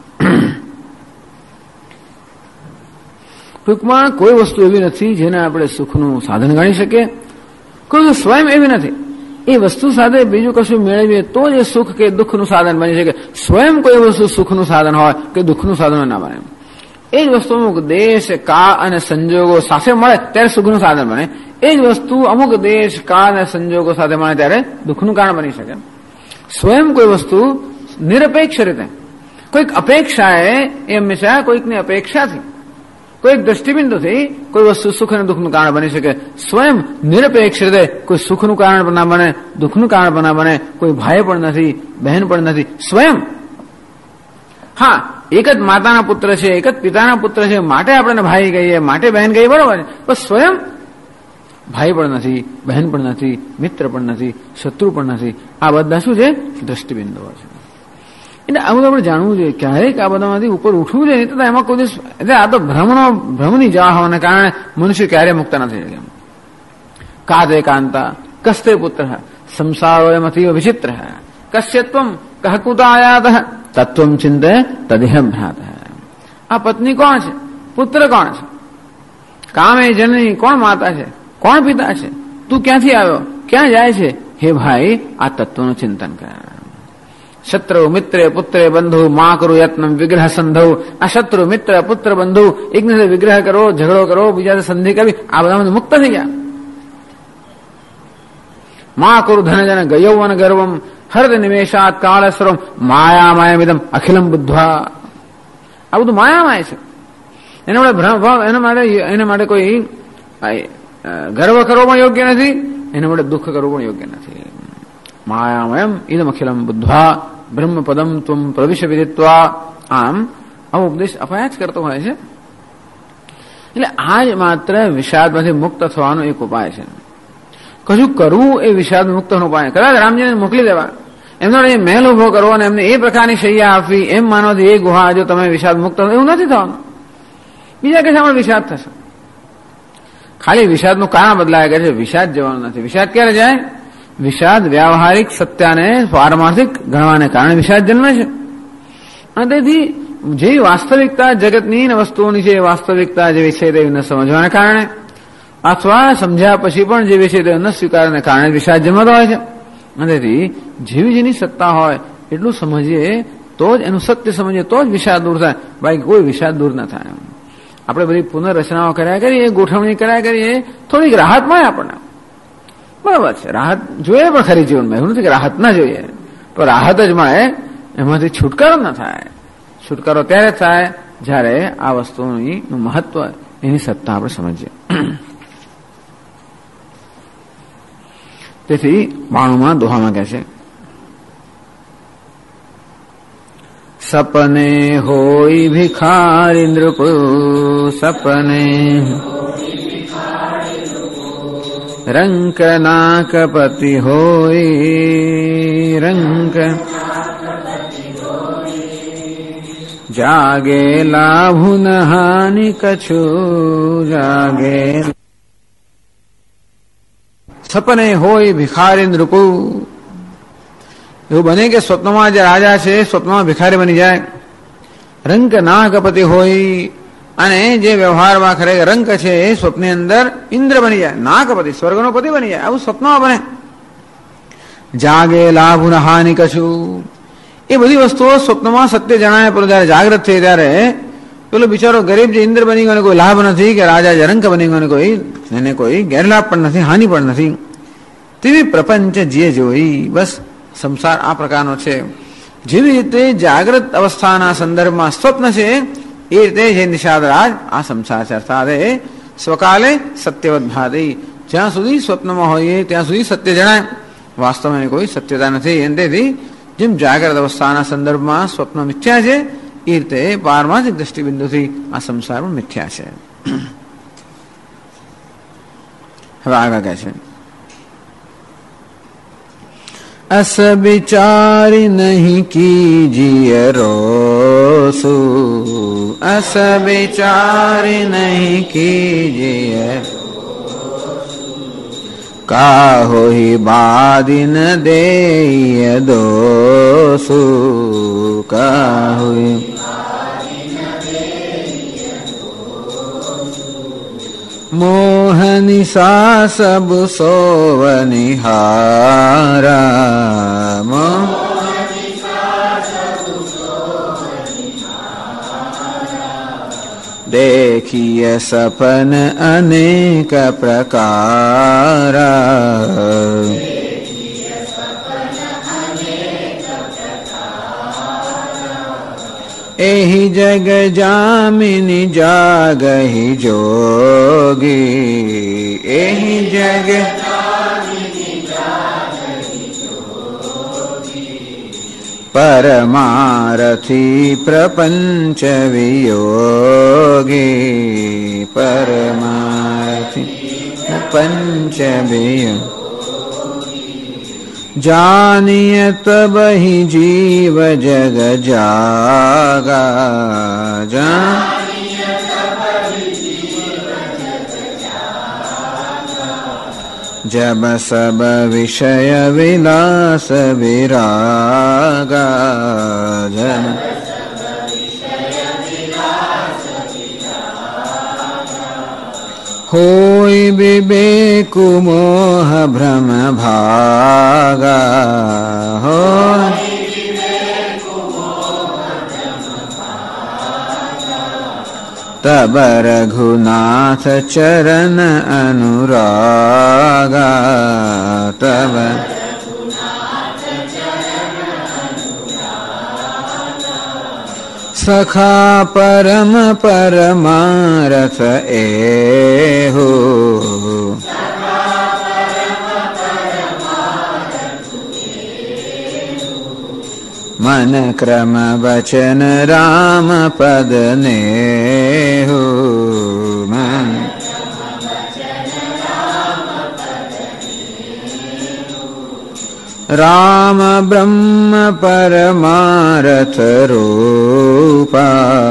ટૂંકમાં કોઈ વસ્તુ એવી નથી જેને આપણે સુખનું સાધન ગણી શકીએ. કોઈ સ્વયં એવી નથી. એ વસ્તુ સાથે બીજું કશું મેળવીએ તો જ એ સુખ કે દુઃખનું સાધન બની શકે. સ્વયં કોઈ વસ્તુ સુખનું સાધન હોય કે દુઃખનું સાધન ના બને. એ જ વસ્તુ અમુક દેશ કાળ અને સંજોગો સાથે મળે ત્યારે સુખનું સાધન બને. એ જ વસ્તુ અમુક દેશ કાળ અને સંજોગો સાથે મળે ત્યારે દુઃખનું કારણ બની શકે. સ્વયં કોઈ વસ્તુ નિરપેક્ષ રીતે કોઈક અપેક્ષાએ એ હંમેશા કોઈકની અપેક્ષાથી કોઈક દ્રષ્ટિબિંદુથી કોઈ વસ્તુ સુખ અને દુઃખનું કારણ બની શકે. સ્વયં નિરપેક્ષ રીતે કોઈ સુખનું કારણ પણ ના બને, દુઃખનું કારણ પણ ના બને. કોઈ ભાઈ પણ નથી, બહેન પણ નથી. સ્વયં હા એક જ માતાના પુત્ર છે, એક જ પિતાના પુત્ર છે, માટે આપણે ભાઈ કહીએ, માટે બહેન કહીએ, બરોબર છે. પણ સ્વયં ભાઈ પણ નથી, બહેન પણ નથી, મિત્ર પણ નથી, શત્રુ પણ નથી. આ બધા શું છે? દ્રષ્ટિબિંદુઓ છે. એટલે આ બધું આપણે જાણવું જોઈએ. ક્યારેક આ બધામાંથી ઉપર ઉઠવું જોઈએ, તો એમાં કોઈ દિવસ એટલે આ તો ભ્રમની જવા હોવાને કારણે મનુષ્ય ક્યારેય મુક્ત નથી થઈ. કાદે કાંતા કસ્તે પુત્ર સંસારો એમાંથી વિચિત્ર કશ્યત્વમ કહ કુતાયાત તત્વમ ચિંતે તદેહ ભ્રાત. આ પત્ની કોણ છે? પુત્ર કોણ છે? કામે જનની કોણ માતા છે? કોણ પિતા છે? તું ક્યાંથી આવ્યો? ક્યાં જાય છે? હે ભાઈ, આ તત્વનું ચિંતન કર. શત્રુ મિત્ર પુત્ર બંધુ મા કરું યત્ન વિગ્રહ સંધવ. આ શત્રુ મિત્ર પુત્ર બંધુ એકને સાથે વિગ્રહ કરો, ઝઘડો કરો, બીજા સંધિ કરવી, આ બધામાં મુક્ત થઈ ગયા. મા કરું ધનજન ગયૌવન ગર્વમ હૃદ નિમેષાત કાળસ્વરમ માયામયમિદમ અખિલમ બુદ્ધ્વા. આ બધું માયામય છે. એના માટે કોઈ ગર્વ કરવો પણ યોગ્ય નથી, એના માટે દુઃખ કરવું પણ યોગ્ય નથી. માયામયમ ઇદમ અખિલમ બુદ્ધ્વા બ્રહ્મપદમ ત્વમ પ્રવિશ વિદિત્વા. આમ આવો ઉપદેશ અપાયા જ કરતો હોય છે. એટલે આ જ માત્ર વિષાદમાંથી મુક્ત થવાનો એક ઉપાય છે. કશું કરવું એ વિષાદ મુક્તનો ઉપાય. કદાચ રામજીને મોકલી દેવા, એમનો એ મહેલ ઉભો કરવો અને એમને એ પ્રકારની શૈયા આપવી, એમ માનવાથી એ ગુહા જો તમે વિષાદ મુક્ત થો, એવું નથી થવાનું. બીજા કશામાં વિષાદ થશે. ખાલી વિષાદનું કારણ બદલાય કરે છે, વિષાદ જવાનું નથી. વિષાદ ક્યારે જાય? વિષાદ વ્યાવહારિક સત્યને પારમાર્થિક ગણવાને કારણે વિષાદ જન્મે છે. અને તેથી જે વાસ્તવિકતા જગતની વસ્તુઓની છે, વાસ્તવિકતા જે વિષય તે ન સમજવાને કારણે અથવા સમજ્યા પછી પણ જે વિષય તે ન સ્વીકારવાને કારણે વિષાદ જન્મતો હોય છે. અને તેથી જેવી જેની સત્તા હોય એટલું સમજીએ તો જ, એનું સત્ય સમજીએ તો જ વિષાદ દૂર થાય. બાકી કોઈ વિષાદ દૂર ન થાય. આપણે બધી પુનર્રચનાઓ કર્યા કરીએ, ગોઠવણી કર્યા કરીએ, થોડીક રાહત મળે આપણને. બરાબર છે, રાહત જોઈએ પણ ખરી જીવનમાં. એવું નથી કે રાહત ના જોઈએ, પણ રાહત જ મળે, એમાંથી છુટકારો ના થાય. છુટકારો ત્યારે થાય જ્યારે આ વસ્તુનું મહત્વ, એની સત્તા આપણે સમજીએ. તેથી 92માં દોહામાં કહે છે, સપને હોય ભિખારી નૃપ સપને રંક નાકપતિ હોય રંક જાગે લાભુ ન હાનિ કછું જાગે. સપને હોય ભિખારી નૃપ. એવું બને કે સ્વપ્નમાં જે રાજા છે સ્વપ્નમાં ભિખારી બની જાય. રંક નાગપતિ હોય અને જે વ્યવહારમાં ખરેખર રંક છે એ સ્વપ્નની અંદર ઇન્દ્ર બની જાય, નાગપતિ સ્વર્ગનો પતિ બની જાય. આવું સ્વપ્નમાં બને. જાગે લાભ ન હાનિ કશું. એ બધી વસ્તુઓ સ્વપ્નમાં સત્ય જણાય, પણ જયારે જાગ્રત થઈ ત્યારે પેલો બિચારો ગરીબ જે ઇન્દ્ર બની ગયો, કોઈ લાભ નથી, કે રાજા જે રંક બની ગયો, એને કોઈ ગેરલાભ પણ નથી, હાનિ પણ નથી. તેવી પ્રપંચ જે જોઈ. બસ સંસાર આ પ્રકારનો છે. જેવી રીતે જાગ્રત અવસ્થાના સંદર્ભમાં સ્વપ્ન છે, એ રીતે જે નિષાદરાજ આ સંસાર છે. અર્થાત સ્વકાલે સત્યવત ભાતી. જ્યાં સુધી સ્વપ્નમાં હોઈએ ત્યાં સુધી સત્ય જણાય, વાસ્તવમાં કોઈ સત્યતા નથી. તેથી જેમ જાગ્રત અવસ્થાના સંદર્ભમાં સ્વપ્ન મિથ્યા છે, એ રીતે પારમાર્થિક દ્રષ્ટિબિંદુથી આ સંસાર પણ મિથ્યા છે. હવે આગળ કહે છે, અસ વિચારી નહીં કીજીએ રોસુ. અસ વિચારી નહીં કીજીએ કાહો બાદી ન દેય દોસુ. કાહો મોહની સા સબ સોવનિહારા. દેખીય સપન અનેક પ્રકારા. એહી જગ જામિની જાગહી જોગી. એહી જગ પરમારથી પ્રપંચ વિયોગી. પરમારથી पंचभिः जानीय तब ही जीव जग जागा जब सब विषय विलास विरागा जन होय विवेक मोह भ्रम भागा हो तब रघुनाथ चरण अनुरागा तब सखा परम परमारथ एहो मन क्रम वचन राम पद नेहो मन राम ब्रह्म परमारथ रूपा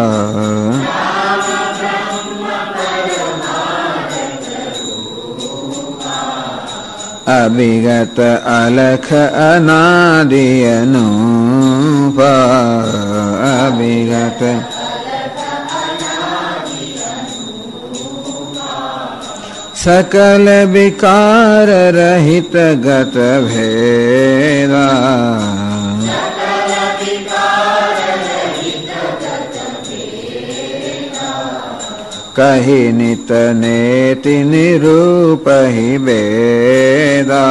अभिगत अलख अनादि अनूपा अभिगत सकल विकार रहित गत भेदा कहि नित नेति निरूप ही वेदा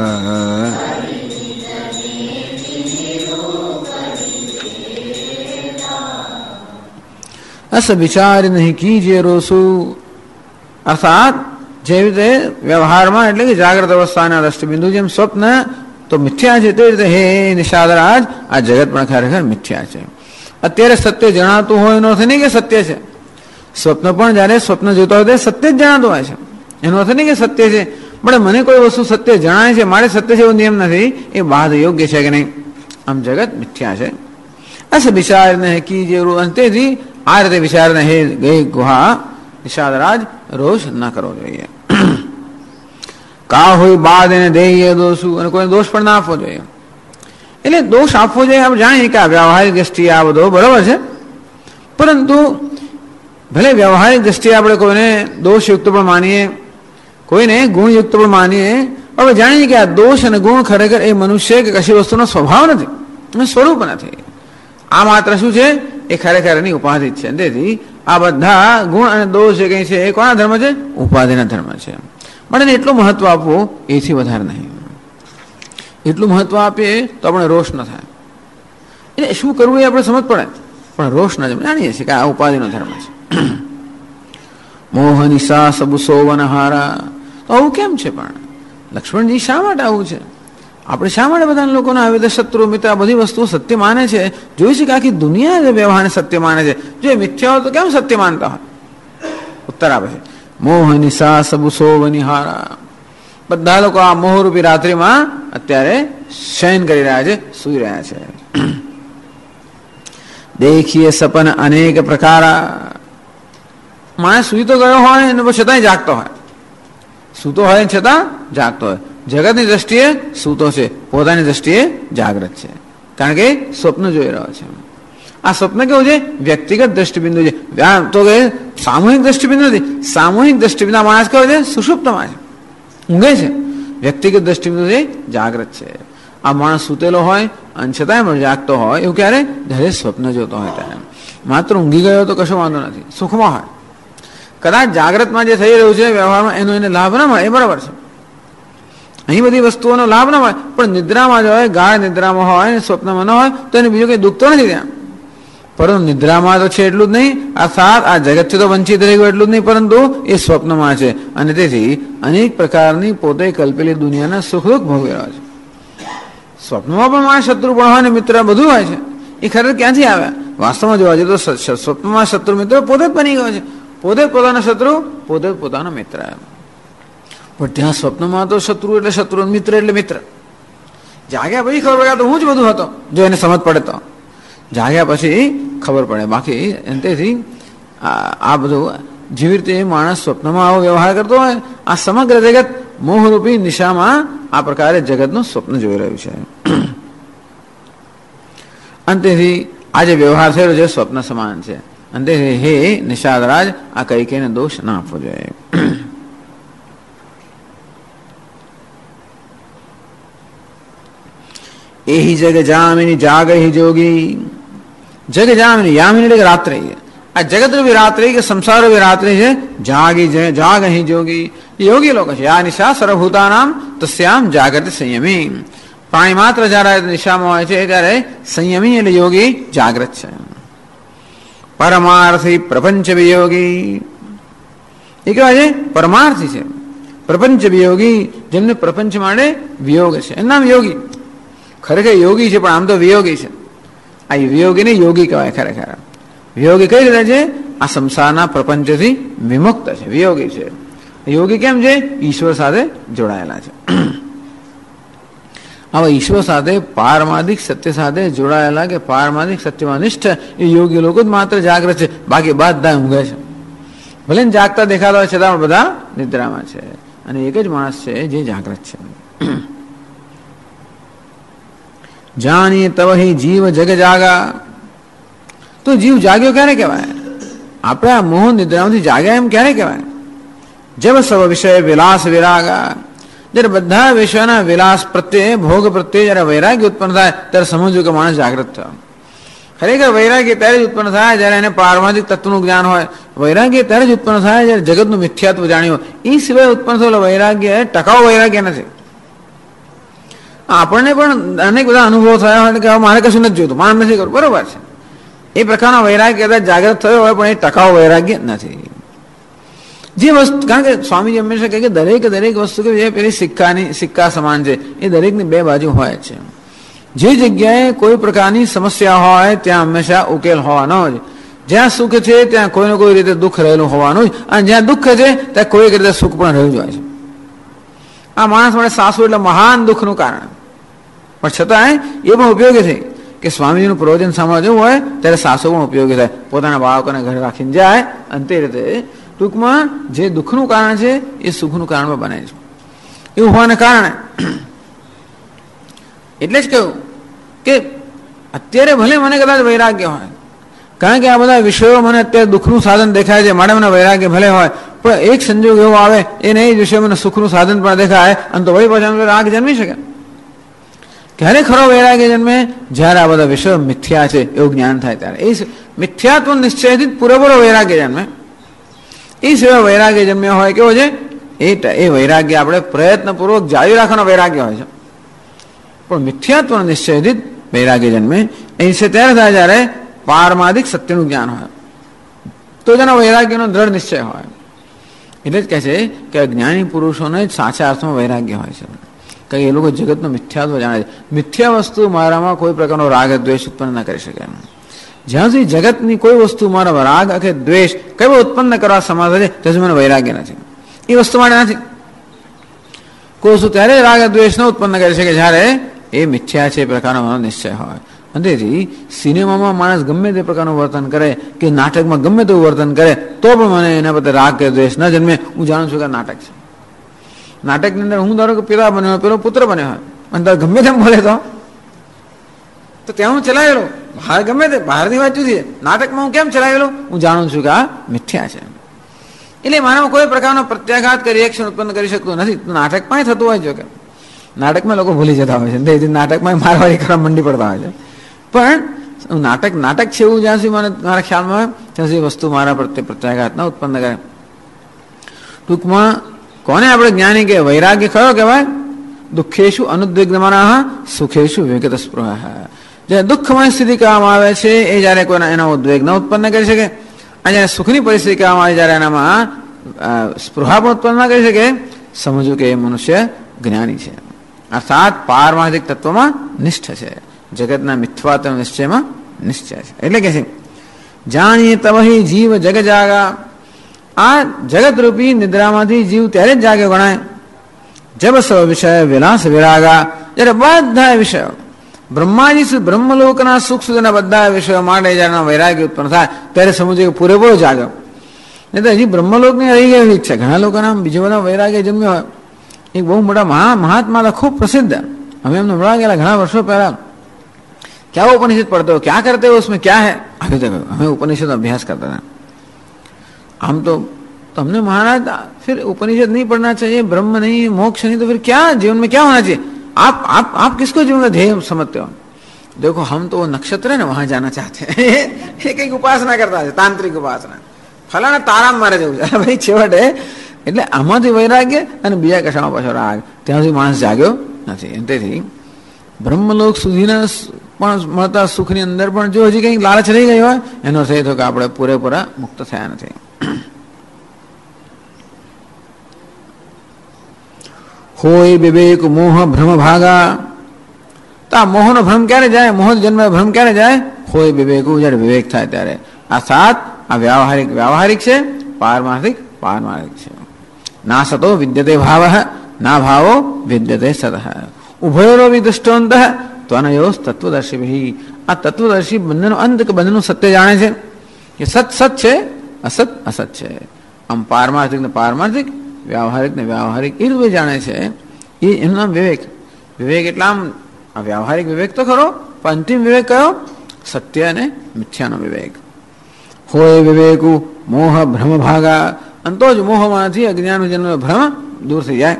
अस विचार नहीं कीजिए रोसु अर्थात જેવી રીતે વ્યવહારમાં એટલે કે જાગ્રત અવસ્થાના દ્રષ્ટિબિંદુ જેમ સ્વપ્ન તો મિથ્યા છે તે રીતે હે નિષાદરાજ આ જગત પણ ખરેખર મિથ્યા છે. અત્યારે સત્ય જણાતું હોય એનો અર્થ નહીં કે સત્ય છે. સ્વપ્ન પણ જયારે સ્વપ્ન જોતા હોય ત્યારે સત્ય જ જણાતું હોય છે. એનો અર્થ નહીં કે સત્ય છે, પણ મને કોઈ વસ્તુ સત્ય જણાય છે, મારે સત્ય છે એવો નિયમ નથી. એ બાદ યોગ્ય છે કે નહીં. આમ જગત મિથ્યા છે. અસ વિચારને કીજે અંતેથી આ રીતે વિચારને હે ગઈ ગુહા નિષાદરાજ રોષ ન કરવો જોઈએ. કા હોય બાદ એને દે દોષું અને કોઈ દોષ પણ ના આપવો જોઈએ. એટલે દોષ આપવો જોઈએ આપણે જાણીએ કે આ વ્યવહારિક દ્રષ્ટિએ આ બધો બરોબર છે, પરંતુ ભલે વ્યવહારિક દ્રષ્ટિએ આપણે કોઈને દોષયુક્ત પણ માનીએ, કોઈને ગુણયુક્ત પણ માનીએ, હવે જાણીએ કે આ દોષ અને ગુણ ખરેખર એ મનુષ્ય કે કશી વસ્તુનો સ્વભાવ નથી, સ્વરૂપ નથી. આ માત્ર શું છે? એ ખરેખર એની ઉપાધિ છે. તેથી આ બધા ગુણ અને દોષ જે કંઈ છે એ કોના ધર્મ છે? ઉપાધિના ધર્મ છે. પણ એને એટલું મહત્વ આપવું એથી વધારે નહીં. એટલું મહત્વ આપીએ તો આપણે રોષ ન થાય. એટલે શું કરવું એ આપણે સમજ પડે, પણ રોષ ન જાય. જાણીએ છીએ કે આ ઉપાધિનો ધર્મ છે. મોહનિશા સબુ સોવનહારા, તો આવું કેમ છે? પણ લક્ષ્મણજી શા માટે આવું છે? આપણે શા માટે બધા લોકોના આવેદન શત્રુ મિત્ર આ બધી વસ્તુઓ સત્ય માને છે? જોઈ છે કે આખી દુનિયા જે વ્યવહારને સત્ય માને છે. જો એ મિથ્યા હોય તો કેમ સત્ય માનતા હોય? ઉત્તર આપે છે મોહનિશા સબુ સોવનિહારા. બધા લોકો આ મોહરૂપી રાત્રિમાં અત્યારે શયન કરી રહ્યા છે, સૂઈ રહ્યા છે. દેખીએ સપન અનેક પ્રકારા. માણસ સૂઈ તો ગયો હોય અને છતાંય જાગતો હોય, સૂતો હોય છતાં જાગતો હોય. જગતની દ્રષ્ટિએ સૂતો છે, પોતાની દ્રષ્ટિએ જાગ્રત છે, કારણ કે સ્વપ્ન જોઈ રહ્યો છે. આ સ્વપ્ન કેવું છે? વ્યક્તિગત દ્રષ્ટિબિંદુ છે. તો કે સામૂહિક દ્રષ્ટિબિંદુ નથી. સામૂહિક દ્રષ્ટિબિંદુ માણસ કયો છે? સુષુપ્તમાં છે, ઊંઘે છે. વ્યક્તિગત દ્રષ્ટિબિંદુ છે જાગ્રત છે. આ માણસ સૂતેલો હોય અને છતાંય પણ જાગતો હોય. એવું ક્યારે? જ્યારે સ્વપ્ન જોતો હોય ત્યારે. માત્ર ઊંઘી ગયો તો કશો વાંધો નથી, સુખમાં હોય. કદાચ જાગ્રતમાં જે થઈ રહ્યું છે વ્યવહારમાં એનો એને લાભ ના મળે, એ બરાબર છે. અહીં બધી વસ્તુઓનો લાભ ના મળે, પણ નિદ્રામાં જો હોય, ગાઢ નિદ્રામાં હોય, સ્વપ્નમાં ન હોય તો એને બીજું કંઈ દુઃખ તો નથી ત્યાં. પરંતુ નિદ્રામાં તો છે એટલું જ નહીં, અર્થાત આ જગતથી તો વંચિત રહી ગયું એટલું જ નહીં, પરંતુ એ સ્વપ્નમાં છે અને તેથી અનેક પ્રકારની પોતે કલ્પેલી દુનિયાના સુખ દુઃખ ભોગવી રહ્યો છે. સ્વપ્નમાં પણ મારા શત્રુ પણ હોય ને મિત્ર બધું હોય છે. એ ખરેખર ક્યાંથી આવ્યા? વાસ્તવમાં જોવા જઈએ તો સ્વપ્નમાં શત્રુ મિત્ર પોતે જ બની ગયો છે. પોતે જ પોતાનો શત્રુ, પોતે જ પોતાનો મિત્ર. પણ ત્યાં સ્વપ્નમાં તો શત્રુ એટલે શત્રુ, મિત્ર એટલે મિત્ર. જાગ્યા પછી ખબર પડે તો હું જ બધું હતો, જો એને સમજ પડે તો. જાગ્યા પછી ખબર પડે. બાકી તેથી આ બધું જેવી રીતે માણસ સ્વપ્નમાં આવો વ્યવહાર કરતો હોય, આ સમગ્ર જગત મોહરૂપી નિશામાં આ પ્રકારે જગતનું સ્વપ્ન જોઈ રહ્યું છે. અંતેથી આ જે વ્યવહાર થયેલો છે સ્વપ્ન સમાન છે. અંતેથી હે નિષાદરાજ, આ કૈકેયીને દોષ ના આપવો જોઈએ. એહી જગ જામિની જાગહી જોગી. જગ જામિની, યામિની એટલે રાત્રિ. આ જગત રૂપી રાત્રિ કે સંસાર રૂપી રાત્રિ છે. જાગી જાગહી જોગી, યોગી લોકો છે. આ નિશા સર્વભૂતાનામ તસ્યામ જાગૃતિ સંયમી. પ્રાણી માત્ર જયારે નિશામાં હોય છે ત્યારે સંયમી એટલે યોગી જાગ્રત છે. પરમાર્થી પ્રપંચ વિયોગી, એ કેવા છે? પરમાર્થી છે, પ્રપંચ વિયોગી, જેમને પ્રપંચ માટે વિયોગ છે, એનું નામ યોગી. ખરેખર યોગી છે પણ આમ તો વિયોગી છે. આ વિયોગીને યોગી કહેવાય. ખરેખર વિયોગી કઈ રીતે છે? આ સંસારના પ્રપંચથી વિમુક્ત છે, વિયોગી છે. યોગી કેમ છે? ઈશ્વર સાથે જોડાયેલા છે. આવા ઈશ્વર સાથે પારમાર્થિક સત્ય સાથે જોડાયેલા કે પારમાર્થિક સત્યમાં નિષ્ઠ એ યોગી લોકો જ માત્ર જાગ્રત છે. બાકી બધા ઊંઘે છે. ભલે જાગતા દેખાતા હોય છતાં બધા નિદ્રામાં છે. અને એક જ માણસ છે જે જાગ્રત છે. જાણીએ તવહી જીવ જગ જાગા. તો જીવ જાગ્યો ક્યારે કહેવાય? આપણે આ મોહ નિદ્રામાંથી જાગ્યા એમ ક્યારે કહેવાય? જબ સવ વિષય વિલાસ વિરાગા. જ્યારે બધા વિષયોના વિલાસ પ્રત્યે, ભોગ પ્રત્યે જયારે વૈરાગ્ય ઉત્પન્ન થાય ત્યારે સમજવું કે માણસ જાગૃત થયો. ખરેખર વૈરાગ્ય ત્યારે જ ઉત્પન્ન થાય જ્યારે એને પારમાર્થિક તત્વનું જ્ઞાન હોય. વૈરાગ્ય ત્યારે જ ઉત્પન્ન થાય જ્યારે જગતનું મિથ્યાત્વ જાણ્યું. એ સિવાય ઉત્પન્ન થયેલો વૈરાગ્ય ટકાઉ વૈરાગ્ય નથી. આપણને પણ અનેક બધા અનુભવો થયા હોય કે મારે કશું નથી જોતું, માન નથી કરવું, બરોબર છે. એ પ્રકારનો વૈરાગ્ય કદાચ જાગૃત થયો હોય પણ એ ટકાઉ વૈરાગ્ય નથી. જે વસ્તુ, કારણ કે સ્વામીજી હંમેશા કહે કે દરેક વસ્તુ કે જે પેલી સિક્કા સમાન છે, એ દરેકની બે બાજુ હોય છે. જે જગ્યાએ કોઈ પ્રકારની સમસ્યા હોય ત્યાં હંમેશા ઉકેલ હોવાનો જ. જ્યાં સુખ છે ત્યાં કોઈને કોઈ રીતે દુઃખ રહેલું હોવાનું જ. અને જ્યાં દુઃખ છે ત્યાં કોઈક રીતે સુખ પણ રહેલું જ હોય છે. આ માણસ માટે સાસુ એટલે મહાન દુઃખનું કારણ, પણ છતાંય એ પણ ઉપયોગી થઈ કે સ્વામીજીનું પ્રવચન સાંભળવા જવું હોય ત્યારે સાસુ પણ ઉપયોગી થાય. પોતાના બાળકોને ઘરે રાખીને જાય અને તે રીતે ટૂંકમાં જે દુઃખનું કારણ છે એ સુખનું કારણ પણ બને છે. એવું હોવાને કારણે એટલે જ કહ્યું કે અત્યારે ભલે મને કદાચ વૈરાગ્ય હોય, કારણ કે આ બધા વિષયો મને અત્યારે દુઃખનું સાધન દેખાય છે, માટે મને વૈરાગ્ય ભલે હોય, પણ એક સંજોગ એવો આવે એને એ જ વિષય મને સુખનું સાધન પણ દેખાય અને તો વળી પાછા રાગ જન્મી શકે. ક્યારે ખરો વૈરાગ્ય જન્મે? જ્યારે આ બધા વિષયો મિથ્યા છે એવું જ્ઞાન થાય ત્યારે. એ મિથ્યાત્વ નિશ્ચયથી પૂરેપૂરો વૈરાગ્ય જન્મે. એ સિવાય વૈરાગ્ય જન્મ્યો હોય કેવો છે? એ વૈરાગ્ય આપણે પ્રયત્નપૂર્વક જાળવી રાખવાનો વૈરાગ્ય હોય છે. પણ મિથ્યાત્વ નિશ્ચયથી વૈરાગ્ય જન્મે એ છે ત્યારે થાય જ્યારે પારમાર્થિક સત્યનું જ્ઞાન હોય, તો તેનો વૈરાગ્યનો દ્રઢ નિશ્ચય હોય. એટલે જ કહે છે કે જ્ઞાની પુરુષોને જ સાચા અર્થમાં વૈરાગ્ય હોય છે. કે એ લોકો જગતનો મિથ્યાત્વ જાણે છે. મિથ્યા વસ્તુ મારામાં કોઈ પ્રકારનો રાગ દ્વેષ ઉત્પન્ન ન કરી શકે. જ્યાં સુધી જગતની કોઈ વસ્તુ મારા રાગ કે દ્વેષ કઈ ઉત્પન્ન કરવા સમર્થ છે ત્યાં સુધી મને વૈરાગ્ય નથી. એ વસ્તુ માટે નથી. કોઈ વસ્તુ ત્યારે રાગ દ્વેષ ન ઉત્પન્ન કરી શકે જ્યારે એ મિથ્યા છે એ પ્રકારનો મારો નિશ્ચય હોય. અને તેથી સિનેમામાં માણસ ગમે તે પ્રકારનું વર્તન કરે કે નાટકમાં ગમે તેવું વર્તન કરે તો પણ મને એના પ્રત્યે રાગ કે દ્વેષ ન જન્મે. હું જાણું છું કે નાટક છે. નાટકની અંદર હું ધારો કે પિતા બન્યો, પેલો પુત્ર બન્યો હોય અને તારે ગમે તેમ બોલે તો ત્યાં હું ચલાવેલો. બહાર ગમે તે બહારની વાત જુદી છે, નાટકમાં હું કેમ ચલાવેલો? હું જાણું છું કે આ મિથ્યા છે. એટલે મારામાં કોઈ પ્રકારનો પ્રત્યાઘાત કે રિએક્શન ઉત્પન્ન કરી શકતું નથી. નાટકમાં થતું હોય છે કે નાટકમાં લોકો ભૂલી જતા હોય છે, નાટકમાં મારવાડી કરવા મંડી પડતા હોય છે. પણ નાટક છે એવું જ્યાં સુધી મને મારા ખ્યાલમાં હોય ત્યાં સુધી વસ્તુ મારા પ્રત્યે પ્રત્યાઘાત ન ઉત્પન્ન કરે. ટૂંકમાં કોને આપણે જ્ઞાની કે વૈરાગ્ય કયો કહેવાય? દુઃખેશુ અનુદ્વિગ્નમનઃ સુખેશુ વિગત સ્પૃહ. જ્યારે દુઃખમય સ્થિતિ કહેવામાં આવે છે એ જ્યારે કોઈના એના ઉદ્વેગ ન ઉત્પન્ન કરી શકે, અને જ્યારે સુખની પરિસ્થિતિ કહેવામાં આવે જ્યારે એનામાં સ્પૃહા પણ ઉત્પન્ન ન કરી શકે, સમજવું કે એ મનુષ્ય જ્ઞાની છે. અર્થાત પારમાર્થિક તત્વમાં નિષ્ઠ છે, જગતના મિથ્યાત્વ નિશ્ચયમાં નિશ્ચય છે. એટલે કે છે જાણીએ તવહી જીવ જગ જાગા. આ જગતરૂપી નિદ્રામાંથી જીવ ત્યારે જ જાગ્યો ગણાય જબ સર્વ વિષય વિલાસ વિરાગા, જ્યારે બધા વિષયો બ્રહ્માજી બ્રહ્મલોકના સુખ સુધીના બધા વિષયો માટે જ્યારે વૈરાગ્ય ઉત્પન્ન થાય ત્યારે સમજે કે પૂરેપૂરો જાગ્યો. નહીં તો હજી બ્રહ્મલોકની રહી ગયેલી છે. ઘણા લોકોના બીજા બધા વૈરાગ્ય જન્મ્યો હોય. એક બહુ મોટા મહાત્મા હતા, ખૂબ પ્રસિદ્ધ. અમે એમને મળવા ગયેલા ઘણા વર્ષો પહેલા. क्या उपनिषद पढ़ते हो, क्या करते हो, उसमें क्या है? अभी तक हमें उपनिषद अभ्यास करता था. हम तो हमने महाराज फिर उपनिषद नहीं पढ़ना चाहिए, ब्रह्म नहीं, मोक्ष नहीं, तो फिर क्या जीवन में क्या होना चाहिए? आप किसको जीवन का ध्येय समझते हो? देखो हम तो वो नक्षत्र है ना, वहां जाना चाहते हैं. एक उपासना करता है, तांत्रिक उपासना. फलाना तारा मारे जવું છે ભાઈ. છેવટે એટલે આમાંથી વૈરાગ્ય અને બીજા કશામાં પાછો રાગ, ત્યાં સુધી માણસ જાગ્યો નથી. તેથી બ્રહ્મલોક સુધીના પણ મળતા સુખની અંદર પણ જો હજી કંઈક લાલચ રહી ગઈ હોય એનો અર્થ એ થયો કે આપણે પૂરેપૂરા મુક્ત થયા નથી. હોય વિવેક મોહ ભ્રમ ભાગા. તો આ મોહનો ભ્રમ ક્યારે જાય? મોહ જન્મ ભ્રમ ક્યારે જાય? હોય વિવેક, જયારે વિવેક થાય ત્યારે. આ સાત, આ વ્યાવહારિક છે, પારમાર્થિક છે. ના સતો વિદ્યતે ભાવ, ના ભાવો વિદ્યતે સત. ઉભયોરપી દૃષ્ટાંત ત્વનયો તત્વદર્શી. આ તત્વદર્શી બંનેનો અંત કે બંનેનું સત્ય જાણે છે કે સત સત છે, અસત અસત છે. આમ પારમાર્થિક ને પારમાર્થિક, વ્યાવહારિક ને વ્યાવહારિક એ રૂપે જાણે છે. એ એનું નામ વિવેક. વિવેક એટલે આમ આ વ્યાવહારિક વિવેક તો ખરો, પણ અંતિમ વિવેક કયો? સત્ય અને મિથ્યાનો વિવેક. હોય વિવેકુ મોહ ભ્રમ ભાગા. અંતો જ મોહમાંથી અજ્ઞાન જન્મ ભ્રમ દૂર થઈ જાય.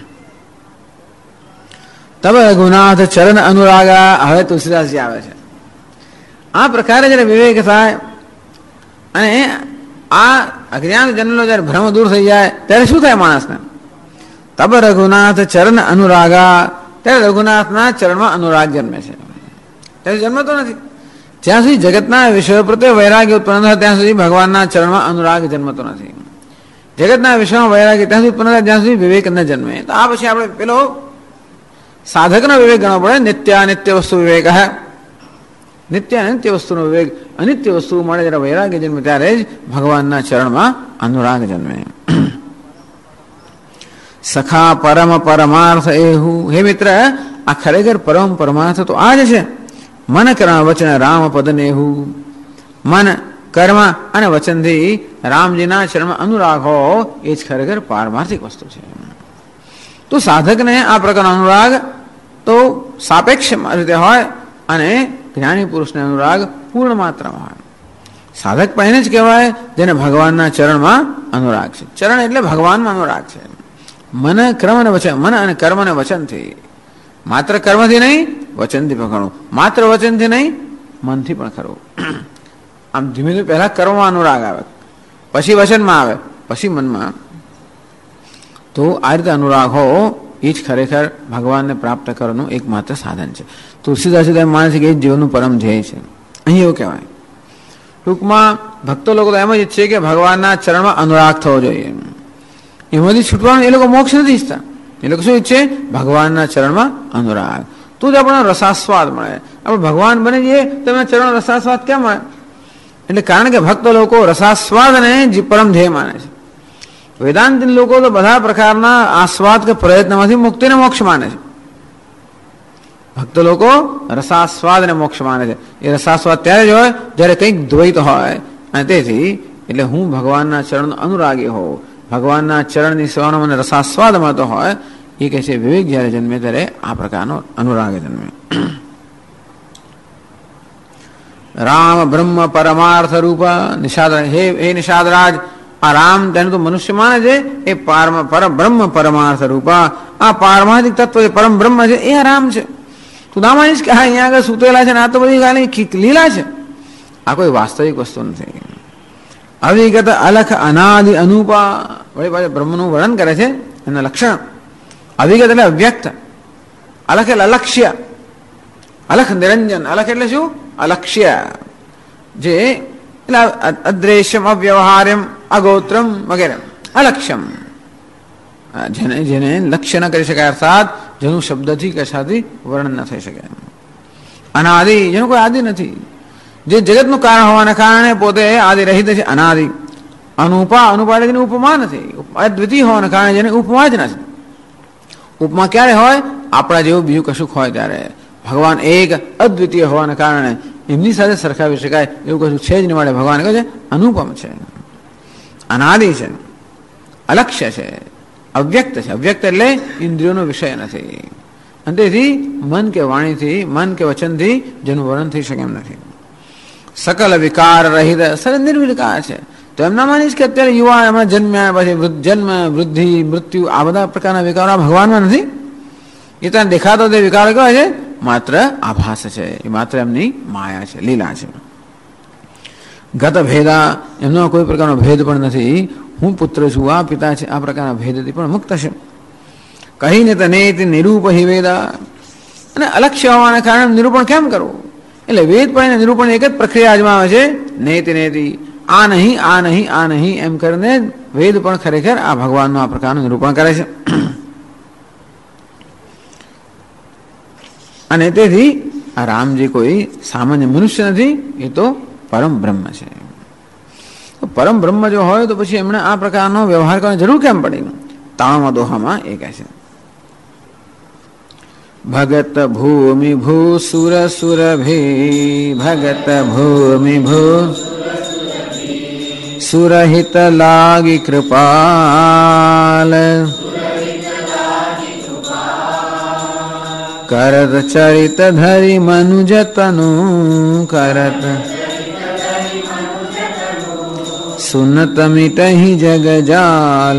તબ રઘુનાથ ચરણ અનુરાગા. હવે તુલસીદાસજી આવે છે. આ પ્રકારે જયારે વિવેક થાય અને આ અજ્ઞાન જન્મનો જયારે ભ્રમ દૂર થઈ જાય ત્યારે શું થાય માણસને? તબ રઘુનાથ ચરણ અનુરાગા. ત્યારે રઘુનાથના ચરણમાં અનુરાગ જન્મે છે. ત્યારે જન્મતો નથી. જ્યાં સુધી જગતના વિષયો પ્રત્યે વૈરાગ્ય ઉત્પન્ન થાય ત્યાં સુધી ભગવાનના ચરણમાં અનુરાગ જન્મતો નથી. જગતના વિષયમાં વૈરાગ્ય ત્યાં સુધી ઉત્પન્ન થાય જ્યાં સુધી વિવેક ન જન્મે. તો આ પછી આપણે પેલો સાધકનો વિવેક ગણવો પડે. નિત્ય વસ્તુ વિવેક. નિત્ય અનિત્ય વસ્તુનો વિવેક. અનિત્ય વસ્તુ મળે જયારે વૈરાગ્ય જન્મે ત્યારે જ ભગવાનના ચરણમાં અનુરાગ જન્મે. સખા પરમ પરમાર્થ એહુ. હે મિત્ર, આ ખરેખર પરમ પરમાર્થ તો આ જ છે. મન કર્મ વચન રામ પદ નેહુ. મન કર્મ અને વચનથી રામજીના ચરણમાં અનુરાગ હો એ જ ખરેખર પારમાર્થિક વસ્તુ છે. તો સાધકને આ પ્રકારનો અનુરાગ તો સાપેક્ષ રીતે હોય અને જ્ઞાની પુરુષને અનુરાગ પૂર્ણ માત્રામાં હોય. સાધક પણ એને જ કહેવાય જેને ભગવાનના ચરણમાં અનુરાગ છે. ચરણ એટલે ભગવાનમાં અનુરાગ છે. મન કર્મ અને વચન, મન અને કર્મ અને વચનથી, માત્ર કર્મથી નહીં વચનથી પણ ખરું, માત્ર વચનથી નહીં મનથી પણ ખરું. આમ ધીમે ધીમે પહેલા કર્મમાં અનુરાગ આવે, પછી વચનમાં આવે, પછી મનમાં. તો આ રીતે અનુરાગ હો એ જ ખરેખર ભગવાનને પ્રાપ્ત કરવાનું એકમાત્ર સાધન છે. તુલસીદાસ માને છે કે એ જ જીવનનું પરમ ધ્યેય છે. અહીં એવું કહેવાય. ટૂંકમાં ભક્તો લોકો તો એમ જ ઈચ્છે કે ભગવાનના ચરણમાં અનુરાગ થવો જોઈએ. એમાંથી છૂટવાનું એ લોકો મોક્ષ નથી ઈચ્છતા. એ લોકો શું ઈચ્છે? ભગવાનના ચરણમાં અનુરાગ. તો જ આપણને રસાસ્વાદ મળે. આપણે ભગવાન બની જઈએ તો એમના ચરણનો રસાસ્વાદ કેમ મળે? એટલે કારણ કે ભક્ત લોકો રસાસ્વાદને પરમ ધ્યેય માને છે. વેદાંતિન લોકો તો બધા પ્રકારના આસ્વાદ કે પ્રયત્નમાંથી મુક્તિને મોક્ષ માને છે. ભક્ત લોકો રસાસ્વાદ અને મોક્ષ માને છે. એ રસાસ્વાદ ત્યારે જ હોય જ્યારે કંઈક દ્વૈત હોય. અને તેથી એટલે હું ભગવાનના ચરણનો અનુરાગી હોઉં, ભગવાનના ચરણની સેવાનો મને રસાસ્વાદ મળતો હોય, એ કહે છે વિવેક જ્યારે જન્મે ત્યારે આ પ્રકારનો અનુરાગ જન્મે. રામ બ્રહ્મ પરમાર્થ રૂપ. નિષાદ, હે નિષાદરાજ, આ રામ તેને તો મનુષ્ય માને છે, એ પરબ્રહ્મ પરમાર્થ રૂપા. આ પારમાર્થિક તત્વ છે, પરમ બ્રહ્મ છે, એ રામ છે. તું ના માનીશ કે હા અહીંયા આગળ સુતેલા છે ને આ તો બધી ખાલી લીલા છે? આ કોઈ વાસ્તવિક વસ્તુ નથી. અવિગત અલખ અનાદિ અનુપા. વળી પાછું બ્રહ્મનું વર્ણન કરે છે, એના લક્ષણ. અવિગત એટલે અવ્યક્ત, અલખ એટલે અલક્ષ્ય, અલખ નિરંજન. અલખ એટલે શું? અલક્ષ્ય, જે એટલે અદ્રેશ્યમ, અવ્યવહાર્યમ, અગોત્રમ વગેરે. અલક્ષ્યમ, જેને લક્ષ્ય ન કરી શકાય, અર્થાત જેનું શબ્દથી કશાથી વર્ણન ન થઈ શકે. અનાદિ, જેનું કોઈ આદિ નથી, જે જગતનું કારણ હોવાના કારણે પોતે આદિ રહિત છે, અનાદિ. અનુપા, અનુપા એટલે જેની ઉપમા નથી, અદ્વિતીય હોવાના કારણે જેને ઉપમા જ નથી. ઉપમા ક્યારે હોય? આપણા જેવું બીજું કશું હોય ત્યારે. ભગવાન એક અદ્વિતીય હોવાને કારણે એમની સાથે સરખાવી શકાય એવું કશું છે જ નહીં. માટે ભગવાન કહે છે અનુપમ છે, અનાદિ છે, અલક્ષ્ય છે, અવ્યક્ત છે. અવ્યક્ત એટલે ઇન્દ્રિયોનો વિષય નથી, અને તેથી મન કે વાણીથી, મન કે વચનથી જેનું વર્ણન થઈ શકે એમ નથી. સકલ વિકાર રહિત, સર નિર્વિકાર છે. તો એમ ના માનીશ કે અત્યારે યુવા એમાં જન્મ્યા પછી જન્મ, વૃદ્ધિ, મૃત્યુ આ બધા પ્રકારના વિકારો ભગવાનમાં નથી. એ ત્યાં દેખાતો તે વિકારો કહેવાય છે માત્ર આભાસ છે, એ માત્ર એમની માયા છે, લીલા છે. ગત ભેદા, એમનો કોઈ પ્રકારનો ભેદ પણ નથી. હું પુત્ર છું, આ પિતા છે, આ પ્રકારના ભેદથી પણ મુક્ત છે. કહીને તને નિરૂપ હિ વેદા, અને અલક્ષ્ય હોવાના કારણે નિરૂપણ કેમ કરવું? એટલે વેદ પણ નિરૂપણ એક જ પ્રક્રિયા અજમાવે છે. નેતિ નેતિ, આ નહીં, આ નહીં, આ નહીં એમ કરીને વેદ પણ ખરેખર આ ભગવાનનું આ પ્રકારનું નિરૂપણ કરે છે. અને તેથી આ રામજી કોઈ સામાન્ય મનુષ્ય નથી, એ તો પરમ બ્રહ્મ છે. પરમ બ્રહ્મ જો હોય તો પછી એમણે આ પ્રકારનો વ્યવહાર કરવાની જરૂર કેમ પડી? 93મા દોહામાં એ કહે છે, ભગત ભૂમિ ભૂ સુર સુરભી, ભગત ભૂમિ ભૂ સુરહિત લાગી કૃપાલ, કરત ચરિત ધરી મનુજ તનુ, કરત સુનત મિટહી જગ જાલ.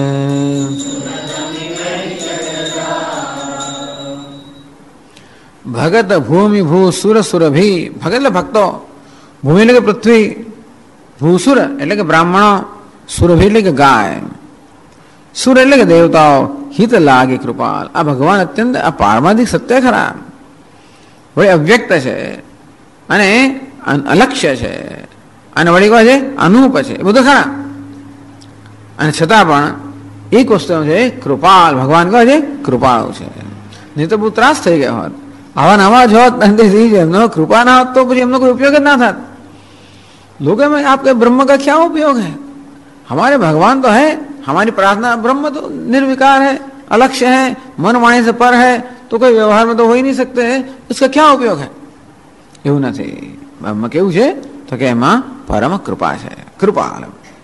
ભગત ભૂમિ ભૂ સુર સુરભી, ભગત એટલે ભક્તો, ભૂમિ એટલે કે પૃથ્વી, ભૂસુર એટલે કે બ્રાહ્મણો, સુરભી એટલે કે ગાય, સુર એટલે કે દેવતાઓ, હિત લાગે કૃપાલ. આ ભગવાન અત્યંત આ પારમાર્થિક સત્ય ખરા, વળી અવ્યક્ત છે અને અલક્ષ્ય છે, અને વળી કહે છે અનુપ છે, એ બધું ખરા. અને છતાં પણ એક વસ્તુ છે કૃપાલ, ભગવાન કહે છે કૃપાળુ છે. નહીં તો બહુ ત્રાસ થઈ ગયો હોત, આવા નવા જ હોત, એમનો કૃપા ના હોત તો પછી એમનો કોઈ ઉપયોગ જ ના થાત. लोग में आपके ब्रह्म का क्या उपयोग है? हमारे भगवान तो है, हमारी प्रार्थना, ब्रह्म तो निर्विकार है, अलक्ष्य है, मन वाणी से पर है, तो कोई व्यवहार में तो हो ही नहीं सकते हैं, इसका क्या उपयोग है? એવું નથી. બ્રહ્મ કેવું છે તો કે એમાં પરમ કૃપા છે, કૃપાલ.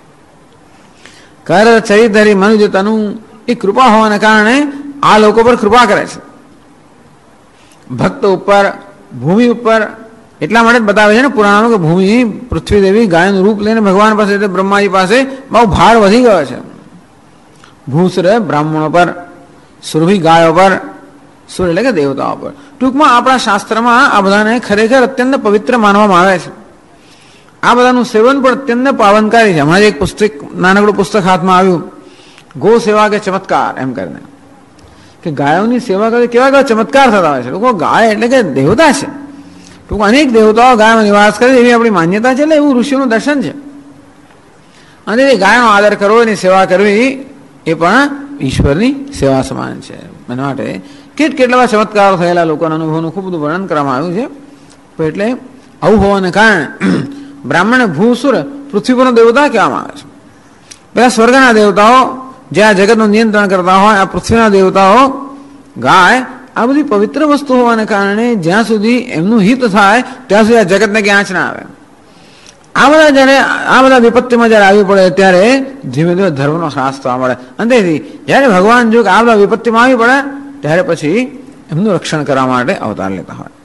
કર ચરિતરી મનુજ તનુ, એ કૃપા હોવાને કારણે આ લોકો પર કૃપા કરે છે. ભક્ત ઉપર, ભૂમિ ઉપર, એટલા માટે જ બતાવે છે ને પુરાણો કે ભૂમિ પૃથ્વી દેવી ગાયનું રૂપ લઈને ભગવાન પાસે, એટલે બ્રહ્માજી પાસે બહુ ભાર વધી ગયો છે. ભૂસુર બ્રાહ્મણો પર, સુરભી ગાયો પર, સુર એટલે કે દેવતાઓ પર. ટૂંકમાં આપણા શાસ્ત્રમાં આ બધાને ખરેખર અત્યંત પવિત્ર માનવામાં આવે છે. આ બધાનું સેવન પણ અત્યંત પાવનકારી છે. હમણાં એક પુસ્તક, નાનકડું પુસ્તક હાથમાં આવ્યું, ગો સેવા કે ચમત્કાર એમ કરીને, કે ગાયોની સેવા કરે કેવા કેવા ચમત્કાર થતા હોય છે. લોકો ગાય એટલે કે દેવતા છે, ટૂંક અનેક દેવતાઓ ગાયમાં નિવાસ કરે એવી આપણી માન્યતા છે, એટલે એવું ઋષિઓનું દર્શન છે. અને એ ગાયનો આદર કરવો, એની સેવા કરવી એ પણ ઈશ્વરની સેવા સમાન છે. એના માટે કેટલા ચમત્કારો થયેલા લોકોના અનુભવનું ખૂબ બધું વર્ણન કરવામાં આવ્યું છે. એટલે આવું હોવાને કારણે બ્રાહ્મણ ભૂસુર, પૃથ્વી પરનો દેવતા કહેવામાં આવે છે. પેલા સ્વર્ગના દેવતાઓ જે આ જગતનું નિયંત્રણ કરતા હોય, આ પૃથ્વીના દેવતાઓ ગાય, આ બધી પવિત્ર વસ્તુ હોવાને કારણે જ્યાં સુધી એમનું હિત થાય ત્યાં સુધી આ જગતને ક્યાં આંચ ના આવે. આ બધા જયારે આ બધા વિપત્તિમાં જયારે આવી પડે ત્યારે ધીમે ધીમે ધર્મનો હ્રાસ થવા મળે. અને તેથી જયારે ભગવાન જો આ બધા વિપત્તિમાં આવી પડે ત્યારે પછી એમનું રક્ષણ કરવા માટે અવતાર લેતા હોય.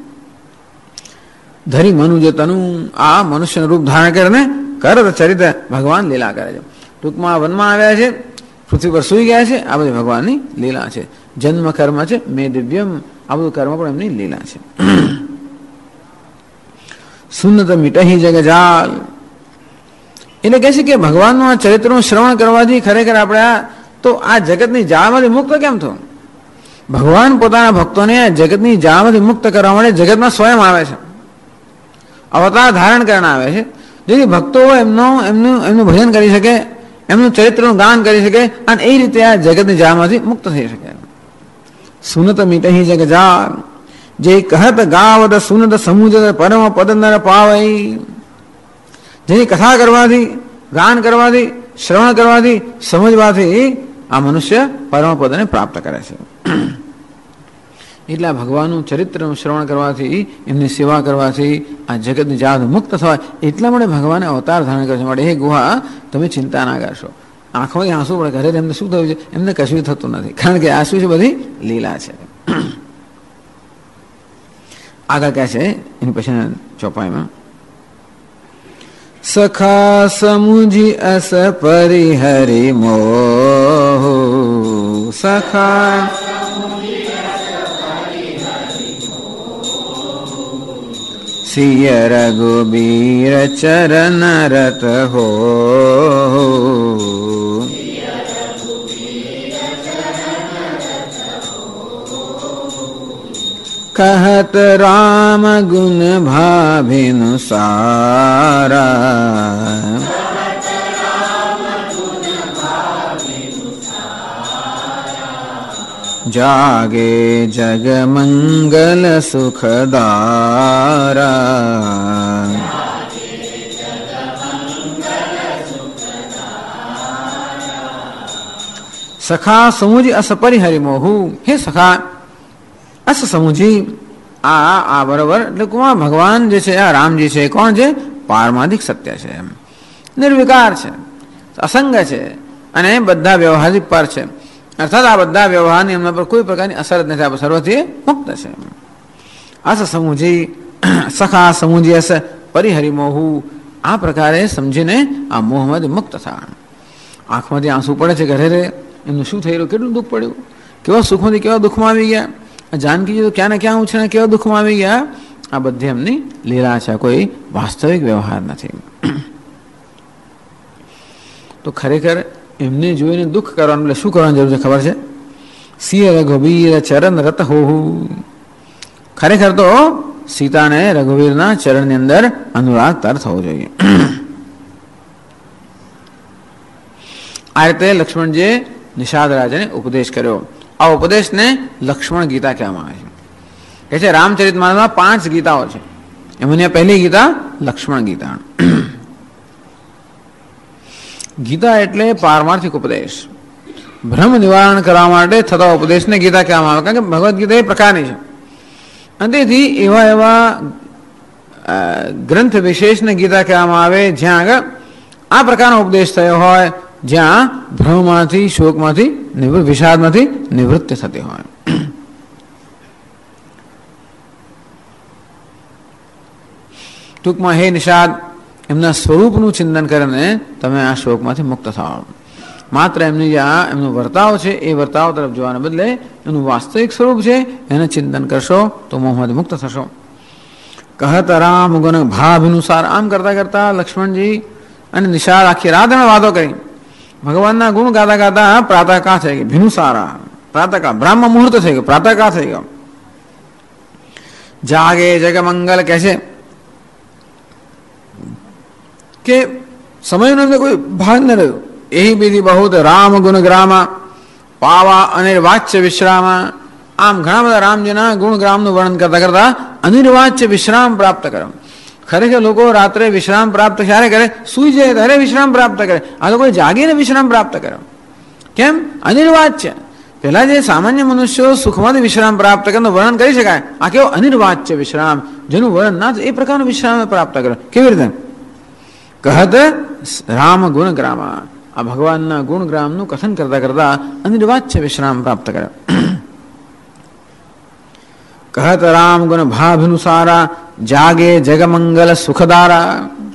ધરી મનુજ તનુ, આ મનુષ્યનું રૂપ ધારણ કરીને કરત ચરિત ભગવાન લીલા કરે છે. ટૂંકમાં વનમાં આવ્યા છે, પૃથ્વી પર સુઈ ગયા છે, આ બધી ભગવાનની લીલા છે. જન્મ કર્મ છે મે દિવ્યમ, આ બધું કર્મ પણ એમની લીલા છે. સુનત મિટહી જગજાલ, એટલે કહે છે કે ભગવાનનું આ ચરિત્રનું શ્રવણ કરવાથી ખરેખર આપણે તો આ જગતની જાળમાંથી મુક્ત કેમ થવું? ભગવાન પોતાના ભક્તોને આ જગતની જાળમાંથી મુક્ત કરવા માટે જગતમાં સ્વયં આવે છે, અવતાર ધારણ કરીને આવે છે, જેથી ભક્તો એમનું ભજન કરી શકે, એમનું ચરિત્રનું ગાન કરી શકે, અને એ રીતે આ જગતની જાળમાંથી મુક્ત થઈ શકે. સુનત મિટહી જગજાલ, જે કહત ગાવત સુનત સમુદ્ર પરમ પદ નર પાવઈ, જેની કથા કરવાથી, ગાન કરવાથી, શ્રવણ કરવાથી, સમજવાથી આ મનુષ્ય પરમપદને પ્રાપ્ત કરે છે. એટલે ભગવાનનું ચરિત્રનું શ્રવણ કરવાથી, એમની સેવા કરવાથી આ જગતની જાત મુક્ત થવાય. એટલા માટે ભગવાને અવતાર ધારણ કર્યો છે. માટે હે ગુહા, તમે ચિંતા ના કરશો. આંખોથી આંસુ પડે, ઘરે એમને શું થયું છે? એમને કશું થતું નથી, કારણ કે આ શું છે? બધી લીલા છે. આગળ કહે છે એની પછી ચોપાઈમાં, સખા સમુજી અસ પરિહરી મોહ, સખા સિય રઘુબીર ચરણ રત હો, कहत राम गुण भाभिनु सारा, जागे जग मंगल सुखदारा, सखा समुझी अस परिहरि मोहु. हे सखा, અસ સમુજી, આ બરોબર. એટલે ભગવાન જે છે, આ રામજી છે, કોણ છે? પારમાર્થિક સત્ય છે, એમ નિર્વિકાર છે, અસંગ છે, અને બધા વ્યવહારિક પર છે. અર્થાત આ બધા વ્યવહારની એમના પર કોઈ પ્રકારની અસર જ નથી, આ સર્વથી મુક્ત છે. અસ સમુજી, સખા સમુજી અસ પરિહરિ મોહુ. આ પ્રકારે સમજીને આ મોહમાંથી મુક્ત થવા. આંખમાંથી આંસુ પડે છે, ઘરે રે એમનું શું થઈ રહ્યું, કેટલું દુઃખ પડ્યું, કેવા સુખમાંથી કેવા દુઃખમાં આવી ગયા. જાનકીજી તો ક્યાં ને ક્યાં ઉછળે, કેવા દુઃખમાં આવી ગયા. આ બધી એમની લીલા છે, કોઈ વાસ્તવિક વ્યવહાર નથી. તો ખરેખર એમને જોઈને દુઃખ કરવાનું, એટલે શું કરવાની જરૂર છે ખબર છે? સિય રઘુવીર ચરણ રત હોહુ. ખરેખર તો સીતાને રઘુવીરના ચરણની અંદર અનુરાગ તર થવો જોઈએ. આ રીતે લક્ષ્મણજીએ નિષાદ રાજાને ઉપદેશ કર્યો. આ ઉપદેશને લક્ષ્મણ ગીતા કહેવામાં આવે છે. કે છે રામચરિત માનસમાં 5 ગીતાઓ છે. એમાંની પહેલી ગીતા લક્ષ્મણ ગીતા. ગીતા એટલે પારમાર્થિક ઉપદેશ, ભ્રમ નિવારણ કરવા માટે થતા ઉપદેશને ગીતા કહેવામાં આવે. કારણ કે ભગવદ્ ગીતા એ પ્રકારની છે, અને તેથી એવા ગ્રંથ વિશેષને ગીતા કહેવામાં આવે જ્યાં આગળ આ પ્રકારનો ઉપદેશ થયો હોય, જ્યાં ભ્રમમાંથી, શોકમાંથી, વિષાદમાંથી નિવૃત્તિ થતી હોય. ટૂંકમાં હે નિષાદ, એમના સ્વરૂપનું ચિંતન કરીને તમે આ શોકમાંથી મુક્ત થાઓ. માત્ર એમની જે એમનો વર્તાવ છે એ વર્તાવ તરફ જોવાને બદલે એનું વાસ્તવિક સ્વરૂપ છે એને ચિંતન કરશો તો મોહમાંથી મુક્ત થશો. કહત રામ ગુણ ભાભનુસાર. આમ કરતા કરતા લક્ષ્મણજી અને નિષાદ આખી રાત વાતો કરી. ભગવાનના ગુણ ગાતા ગાતા પ્રાતઃકાળ થઈ ગઈ. ભીનુસારા, પ્રાતઃકાળ, બ્રાહ્મ મુહૂર્ત થઈ ગયો, પ્રાતઃકાળ થઈ ગયો. જાગે જગ મંગલ કહે છે કે સમયનો કોઈ ભાગ ન રહ્યો. એ વિધિ બહુત રામ ગુણ ગ્રામા પાવા અનિર્વાચ્ય વિશ્રામા. આમ ઘણા બધા રામજીના ગુણ ગ્રામનું વર્ણન કરતા કરતા અનિર્વાચ્ય વિશ્રામ પ્રાપ્ત કરો. ખરેખર લોકો રાત્રે વિશ્રામ પ્રાપ્ત ક્યારે કરે? સુઈ જાય ત્યારે વિશ્રામ પ્રાપ્ત કરે. આ લોકો જાગીને વિશ્રામ પ્રાપ્ત કરે. કેમ? અનિર્વાચ્ય. પેલા જે સામાન્ય મનુષ્યો સુખમાંથી વિશ્રામ પ્રાપ્ત કરે વર્ણન કરી શકાય. આ કેવો અનિર્વાચ્ય વિશ્રામ, જેનું વર્ણન ના એ પ્રકારનું વિશ્રામ પ્રાપ્ત કરે. કેવી રીતે? કહત રામ ગુણ ગ્રામા. આ ભગવાનના ગુણગ્રામનું કથન કરતા કરતા અનિર્વાચ્ય વિશ્રામ પ્રાપ્ત કરે. કહત રામ ગુણ ભાભનુસારા જાગે જગમંગલ સુખદારા.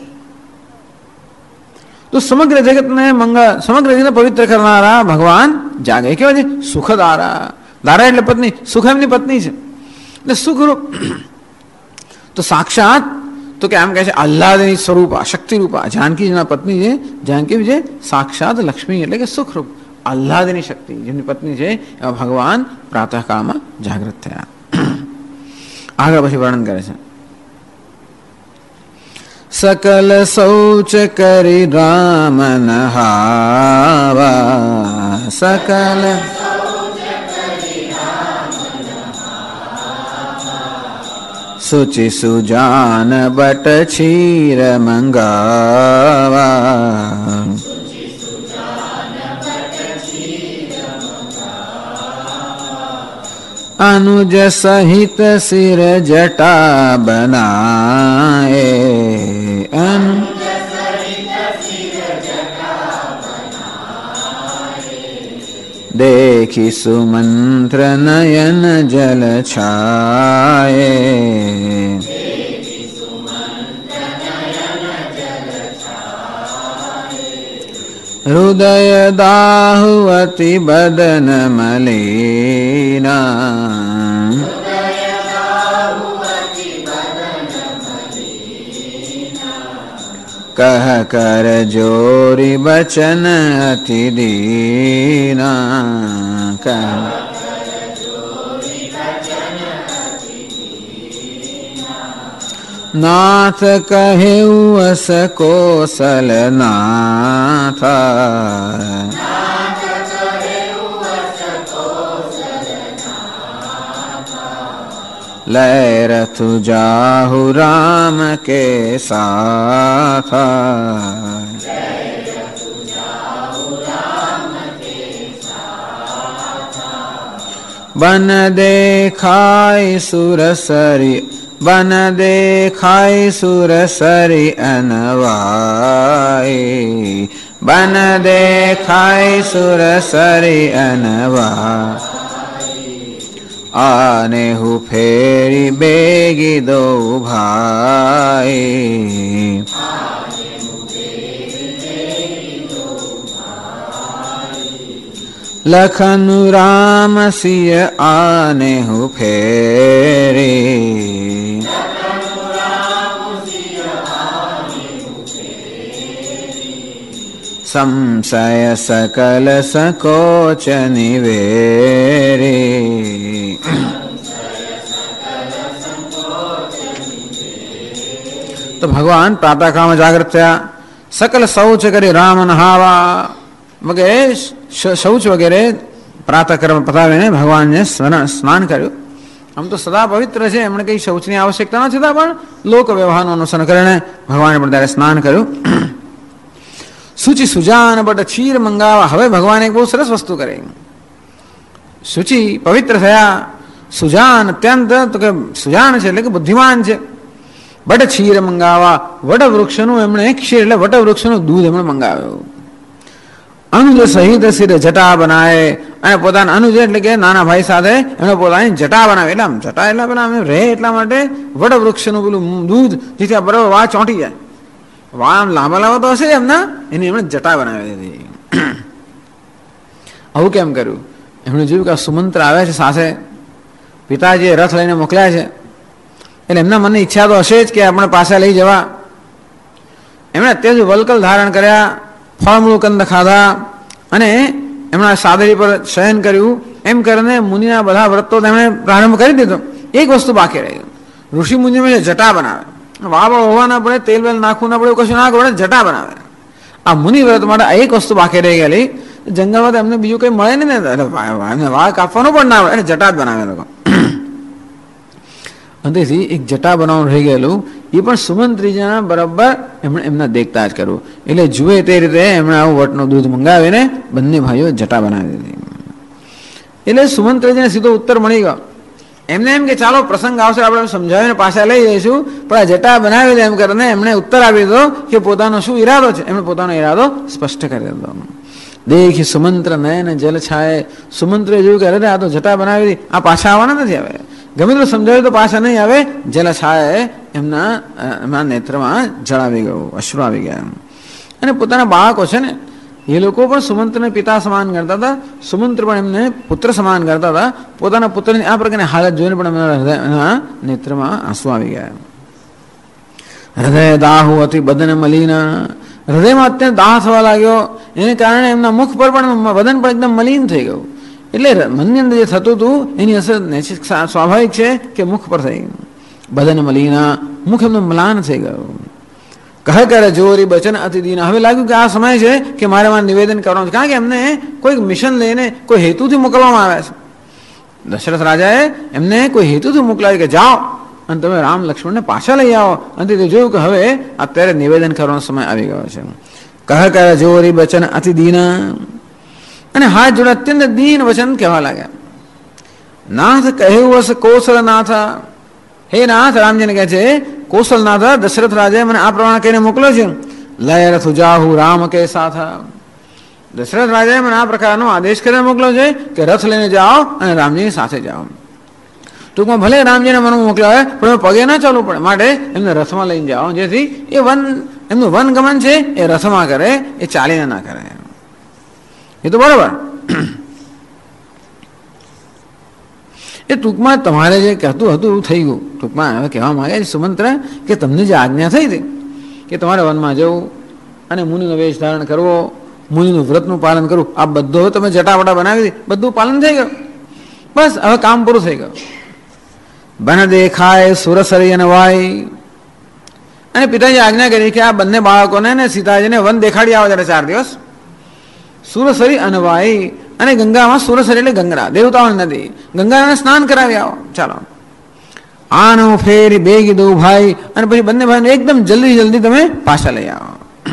તો સમગ્ર જગતને મંગળ, સમગ્ર જગતને પવિત્ર કરનારા ભગવાન જાગે. કેવા છે? સુખદારા. દારા એટલે પત્ની, સુખ એમની પત્ની છે એટલે સુખરૂપ. તો સાક્ષાત તો કે આમ કહે છે આહ્લાદની સ્વરૂપા, શક્તિ રૂપા. જાનકીજીના પત્ની છે, જાનકી છે સાક્ષાત લક્ષ્મી એટલે કે સુખરૂપ આહ્લાદની શક્તિ જેમની પત્ની છે. એવા ભગવાન પ્રાતઃકાળમાં જાગૃત થયા. આગળ પછી વર્ણન કરે છે. સકલ શૌચ કરી રામ નહાવા. સકલ સુચિ સુજાન બટ ક્ષીર મંગાવા. अनुज सहित सिर जटा बनाए, देखी सुमंत्र नयन जल छाए, हृदय दाहुवती बदन मलिना, कह कर जोरी बचन अति दीना, नाथ कहे अस कोसल नाथा, लय रथु जाहु राम के साथा, बन देखाई सुरसरी, बन देखाई सुरसरी अनवाई, बन देखाई सुरसरी अनवाई, आने हु फेरी बेगी दो भाई, लखन राम सिय आने हु फेरी, संशय सकल सकोच निवेरी, तो भगवान प्रातः काल में जागृत थया, सकल शौच करे राम नहावा वगैरह शौच वगैरह प्रातः कर्म पतावीने भगवान ने स्नान कर्યું. આમ તો સદા પવિત્ર છે, એમણે કઈ શૌચની આવશ્યકતા ન છતાં પણ લોક વ્યવહારનું અનુસરણ કરીને ભગવાને પણ ત્યારે સ્નાન કર્યું. શુચિ સુજાન બટ ક્ષીર મંગાવા. હવે ભગવાને એક બહુ સરસ વસ્તુ કરી. શુચિ પવિત્ર થયા, સુજાન અત્યંત, તો કે સુજાન છે એટલે કે બુદ્ધિમાન છે. બટ ક્ષીર મંગાવા. વટ વૃક્ષનું એમણે ક્ષીર એટલે વટ વૃક્ષનું દૂધ એમણે મંગાવ્યું. અનુજ સહિત સિર જટા બનાવે. અને પોતાના અનુજ એટલે કે નાના ભાઈ સાથે એમણે પોતાની જટા બનાવી. એટલે આમ જટા એટલે પેલા અમે રહે એટલા માટે વટ વૃક્ષનું પેલું દૂધ જેથી આ બરાબર વા ચોંટી જાય. વા આમ લાંબા લાંબા તો હશે એમના, એની એમણે જટા બનાવી દીધી. આવું કેમ કર્યું? એમણે જોયું કે આ સુમંત્ર આવે છે સાથે, પિતાજીએ રથ લઈને મોકલ્યા છે, એટલે એમના મનની ઈચ્છા તો હશે જ કે આપણે પાછા લઈ જવા. એમણે અત્યાર સુધી વલકલ ધારણ કર્યા, ફળમૂળ કંદ ખાધા અને એમના સાદરી પર શયન કર્યું. એમ કરીને મુનિના બધા વ્રતો તેમણે પ્રારંભ કરી દીધો. એક વસ્તુ બાકી રહી. ઋષિ મુનિમાં જટા બનાવે, વાવા હોવા ના પડે, તેલ વેલ નાખવું ના પડે, કશું ના પડે, જટા બનાવે. આ મુનિ વ્રત માટે એક વસ્તુ બાકી રહી ગયેલી. જંગલમાં એમને બીજું કઈ મળે નહીં ને, વાળ કાપવાનું પણ ના આવે, એટલે જટા જ બનાવે લોકો. અંતેથી એક જટા બનાવવાનું રહી ગયેલું, એ પણ સુમંત્રીજીના બરાબર એમણે એમના દેખતા જ કરવું. એટલે જુએ તે રીતે એમણે આવું વટનું દૂધ મંગાવીને બંને ભાઈઓ જટા બનાવી દીધી. એટલે સુમંત્રીજીને સીધો ઉત્તર મળી ગયો. એમને એમ કે ચાલો પ્રસંગ આવશે આપણે સમજાવીને પાછા લઈ જઈશું, પણ આ જટા બનાવી દે એમ કરીને એમણે ઉત્તર આપી દીધો કે પોતાનો શું ઈરાદો છે. એમણે પોતાનો ઈરાદો સ્પષ્ટ કરી દીધો. દેખી સુમંત્ર નયન જલ છાય. સુમંત્રે જોયું કે અરે આ તો જટા બનાવી દીધી, આ પાછા આવવાના નથી. આવે ગમે તો સમજાવ્યું તો પાછા નહીં આવે. જલ છાય એમના નેત્રમાં જળ આવી ગયું, અશ્રુ આવી ગયા. અને પોતાના બાળકો છે ને, એ લોકો પણ સુમંત્રને પિતા સમાન કરતા હતા, સુમંત્ર પણ એમને પુત્ર સમાન કરતા હતા. પોતાના પુત્રની આ પ્રકારની હાલત જોઈને પણ એમના નેત્રમાં આંસુ આવી ગયા. હૃદય દાહુ હતી બદન મલિના. હૃદયમાં અત્યંત દાહ થવા લાગ્યો. એને કારણે એમના મુખ પર પણ બદન પણ એકદમ મલિન થઈ ગયું. એટલે મનની અંદર જે થતું હતું એની અસર સ્વાભાવિક છે કે મુખ પર થઈ ગયું. બદન મલિના, મુખ એમનું મ્લાન થઈ ગયું. કહે કરે જોરી બચન અતિ દીન. હવે લાગ્યું કે આ સમય છે કે મારે મારે નિવેદન કરવાનું છે, કારણ કે એમને કોઈ મિશન લઈને કોઈ હેતુથી મોકલવામાં આવ્યા છે. દશરથ રાજાએ એમને કોઈ હેતુથી મોકલાવ્યું કે જાઓ અને તમે રામ લક્ષ્મણને પાછા લઈ આવો. અને તે જોયું કે હવે અત્યારે નિવેદન કરવાનો સમય આવી ગયો છે. કહે કરે જોરી બચન અતિ દીન. અને હાથ જોડે અત્યંત દીન વચન કહેવા લાગ્યા. નાથ કહ્યું વસ કૌશલનાથ, હે નાથ, રામજીને કહે છે કૌશલનાથ દશરથ રાજાએ મને આ પ્રમાણે કહીને મોકલ્યો છે, લય રથ જાહુ રામ કે સાથ. દશરથ રાજાએ મને આ પ્રકારનો આદેશ કરીને મોકલ્યો છે કે રથ લઈને જાઓ અને રામજીની સાથે જાઓ. ટૂંકમાં ભલે રામજીને મનમાં મોકલ્યા હોય પણ પગે ના ચાલવું પડે, માટે એમને રથમાં લઈને જાઓ, જેથી એ એમનું વનગમન છે એ રથમાં કરે, એ ચાલીને ના કરે. એ તો બરોબર. એ ટૂંકમાં તમારે જે કહેતું હતું એવું થઈ ગયું. ટૂંકમાં હવે કહેવા માંગે છે સુમંત્ર કે તમને જે આજ્ઞા થઈ હતી કે તમારે વનમાં જવું અને મુનિનો વેશ ધારણ કરવો, મુનિનું વ્રતનું પાલન કરવું, આ બધું તમે જટાવટા બનાવી દીધી, બધું પાલન થઈ ગયું. બસ હવે કામ પૂરું થઈ ગયું. બન દેખાય સુરસરી અને વાય, અને પિતાજી આજ્ઞા કરી કે આ બંને બાળકોને ને સીતાજીને વન દેખાડી આવો ત્યારે 4 દિવસ. સુરસરી અને વાય, અને ગંગામાં સુરસરી એટલે ગંગા, દેવતાઓની નદી, ગંગાને સ્નાન કરાવી આવો. ચાલો આનો ફેરી બે કીધું ભાઈ, અને પછી બંને ભાઈને એકદમ જલ્દી તમે પાછા લઈ આવો.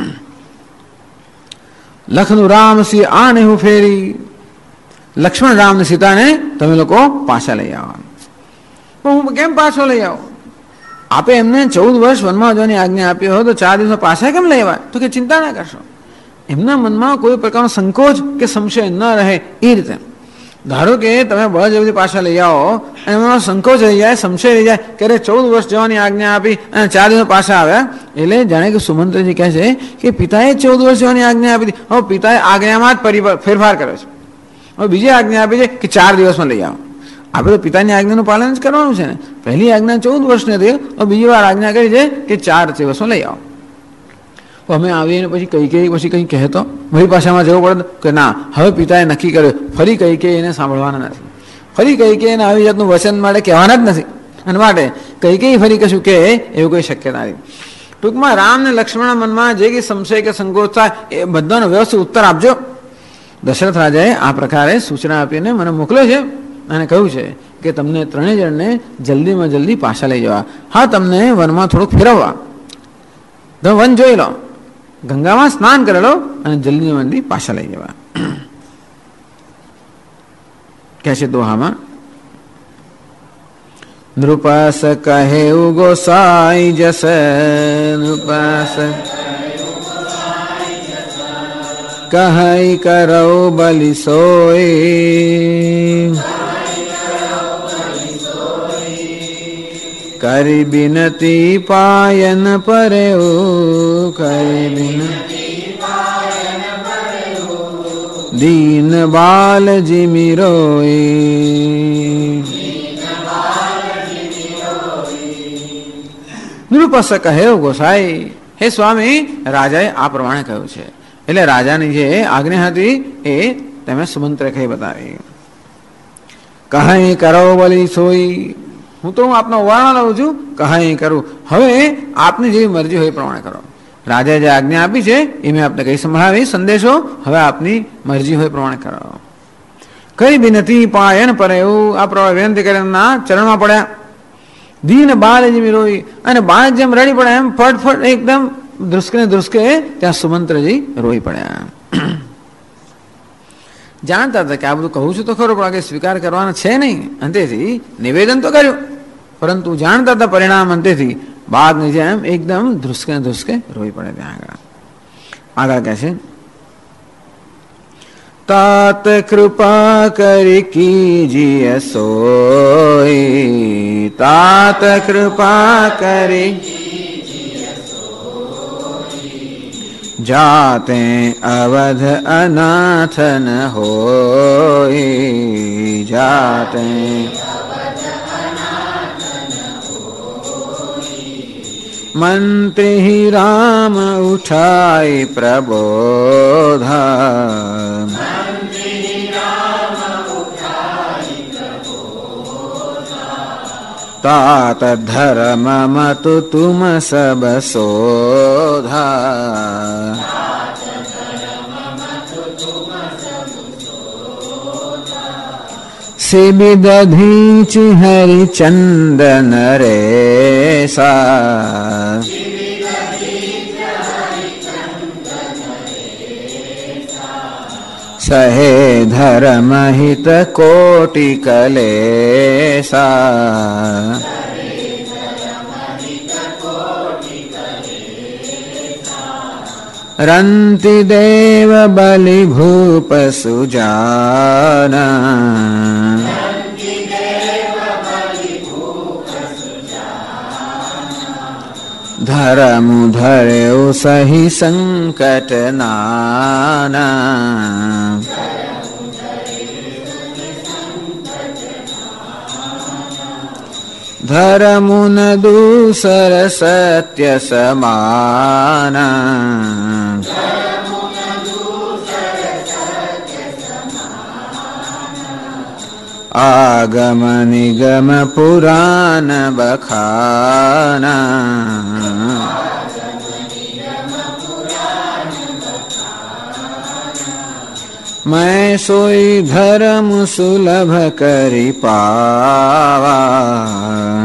લખનું રામ સી આને હું ફેરી, લક્ષ્મણ રામ ને સીતાને તમે લોકો પાછા લઈ આવો. પણ હું કેમ પાછો લઈ આવો? આપે એમને 14 વર્ષ વનમાં જવાની આજ્ઞા આપી હોય તો 4 દિવસમાં પાછા કેમ લઈ આવ્યા? તો કે ચિંતા ના કરશો, એમના મનમાં કોઈ પ્રકારનો સંકોચ કે સંશય ન રહે એ રીતે. ધારો કે તમે બળજબરી પાછા લઈ આવો અને એમાં સંકોચ રહી જાય, સંશય રહી જાય કે 14 વર્ષ જવાની આજ્ઞા આપી અને 4 દિવસ પાછા આવ્યા, એટલે જાણે કે સુમંત્રજી કહે છે કે પિતાએ 14 વર્ષ જવાની આજ્ઞા આપી હતી, હવે પિતાએ આજ્ઞામાં જ ફેરફાર કર્યો છે. હવે બીજી આજ્ઞા આપી છે કે 4 દિવસમાં લઈ આવો. આપણે તો પિતાની આજ્ઞાનું પાલન જ કરવાનું છે ને. પહેલી આજ્ઞા 14 વર્ષની હતી, હવે બીજી વાર આજ્ઞા કરી છે કે 4 દિવસમાં લઈ આવો. અમે આવીને પછી કંઈ કહેતો વળી પાછામાં જવું પડે કે ના, હવે પિતાએ નક્કી કર્યું ફરી કઈ એને સાંભળવાના નથી, ફરી એને આવી જાતનું વચન માટે કહેવાના જ નથી, અને માટે કઈ ફરી કશું કે એવું કોઈ શક્યતા નથી. ટૂંકમાં રામ ને લક્ષ્મણના મનમાં જે કંઈ સંશય કે સંકોચ થાય એ બધાનો વ્યવસ્થિત ઉત્તર આપજો. દશરથ રાજાએ આ પ્રકારે સૂચના આપીને મને મોકલ્યો છે અને કહ્યું છે કે તમને 3 જણને જલ્દીમાં જલ્દી પાછા લઈ જવા. હા, તમને વનમાં થોડુંક ફેરવવા, તમે વન જોઈ લો, ગંગામાં સ્નાન કરેલો અને જલ્દી પાછા લઈ જવા. કે છે દોહામાં, નૃપાસ કહે ગોસાઈ જસ, નૃપાસ કહી કરો બલિ સોઈ, કરી બિનતી પાયન પરેવું, કરી બિનતી દીન બાલ જીમિરોઈ. નૃપસ કહે ગોસાઈ, હે સ્વામી, રાજાએ આ પ્રમાણે કહ્યું છે. એટલે રાજાની જે આજ્ઞા હતી એ તમે સુમંત્રે કહી બતાવી. કહી કરો બલી સોઈ, હું તો આપનો વર્ણન લઉં છું, કહી કરું, હવે આપની જેવી મરજી હોય એ પ્રમાણે કરો. રાજાએ જે આજ્ઞા આપી છે એ મેં આપને કઈ સંભળાવી સંદેશો, હવે આપની મરજી હોય પ્રમાણે કરો. કઈ બિનતી પાયન પર એવું આ પ્રમાણે વિનંતી કરીને ચરણમાં પડ્યા. દીન બાલ જેવી રોઈ, અને બાળક જેમ રડી પડે એમ ફટ એકદમ ધ્રુસકે ત્યાં સુમંત્રજી રોઈ પડ્યા. જાણતા હતા કે આ બધું કહું છું તો ખરો, પણ સ્વીકાર કરવાનો છે નહીં, અંતેથી નિવેદન તો કર્યું, પરંતુ જાણતા હતા પરિણામ, અંતેથી બાળકની જેમ એકદમ ધ્રુસકે રોઈ પડે. ત્યાં આગળ કહે છે, तात कृपा કરી કીજીએ સોઈ, तात कृपा કરી જાતે અવધ અનાથ ન હોય, જાતે મંત્રી રામ ઉઠાય પ્રબોધા, तात धर्म मत तुम सब सोधा, सिबिदधीच हरिचंदन रेसा, સહે ધર્મહિત કોટિ કલેસા રંતિ દેવ બલિ ભૂપ સુજાના ધરમુ ધર્યો સહી સંકટ નાના ધરમુ ન દૂસર સત્ય સમાના આગમ નિગમ પુરાણ બખાના मैं सोई धर्म सुलभ करि पावा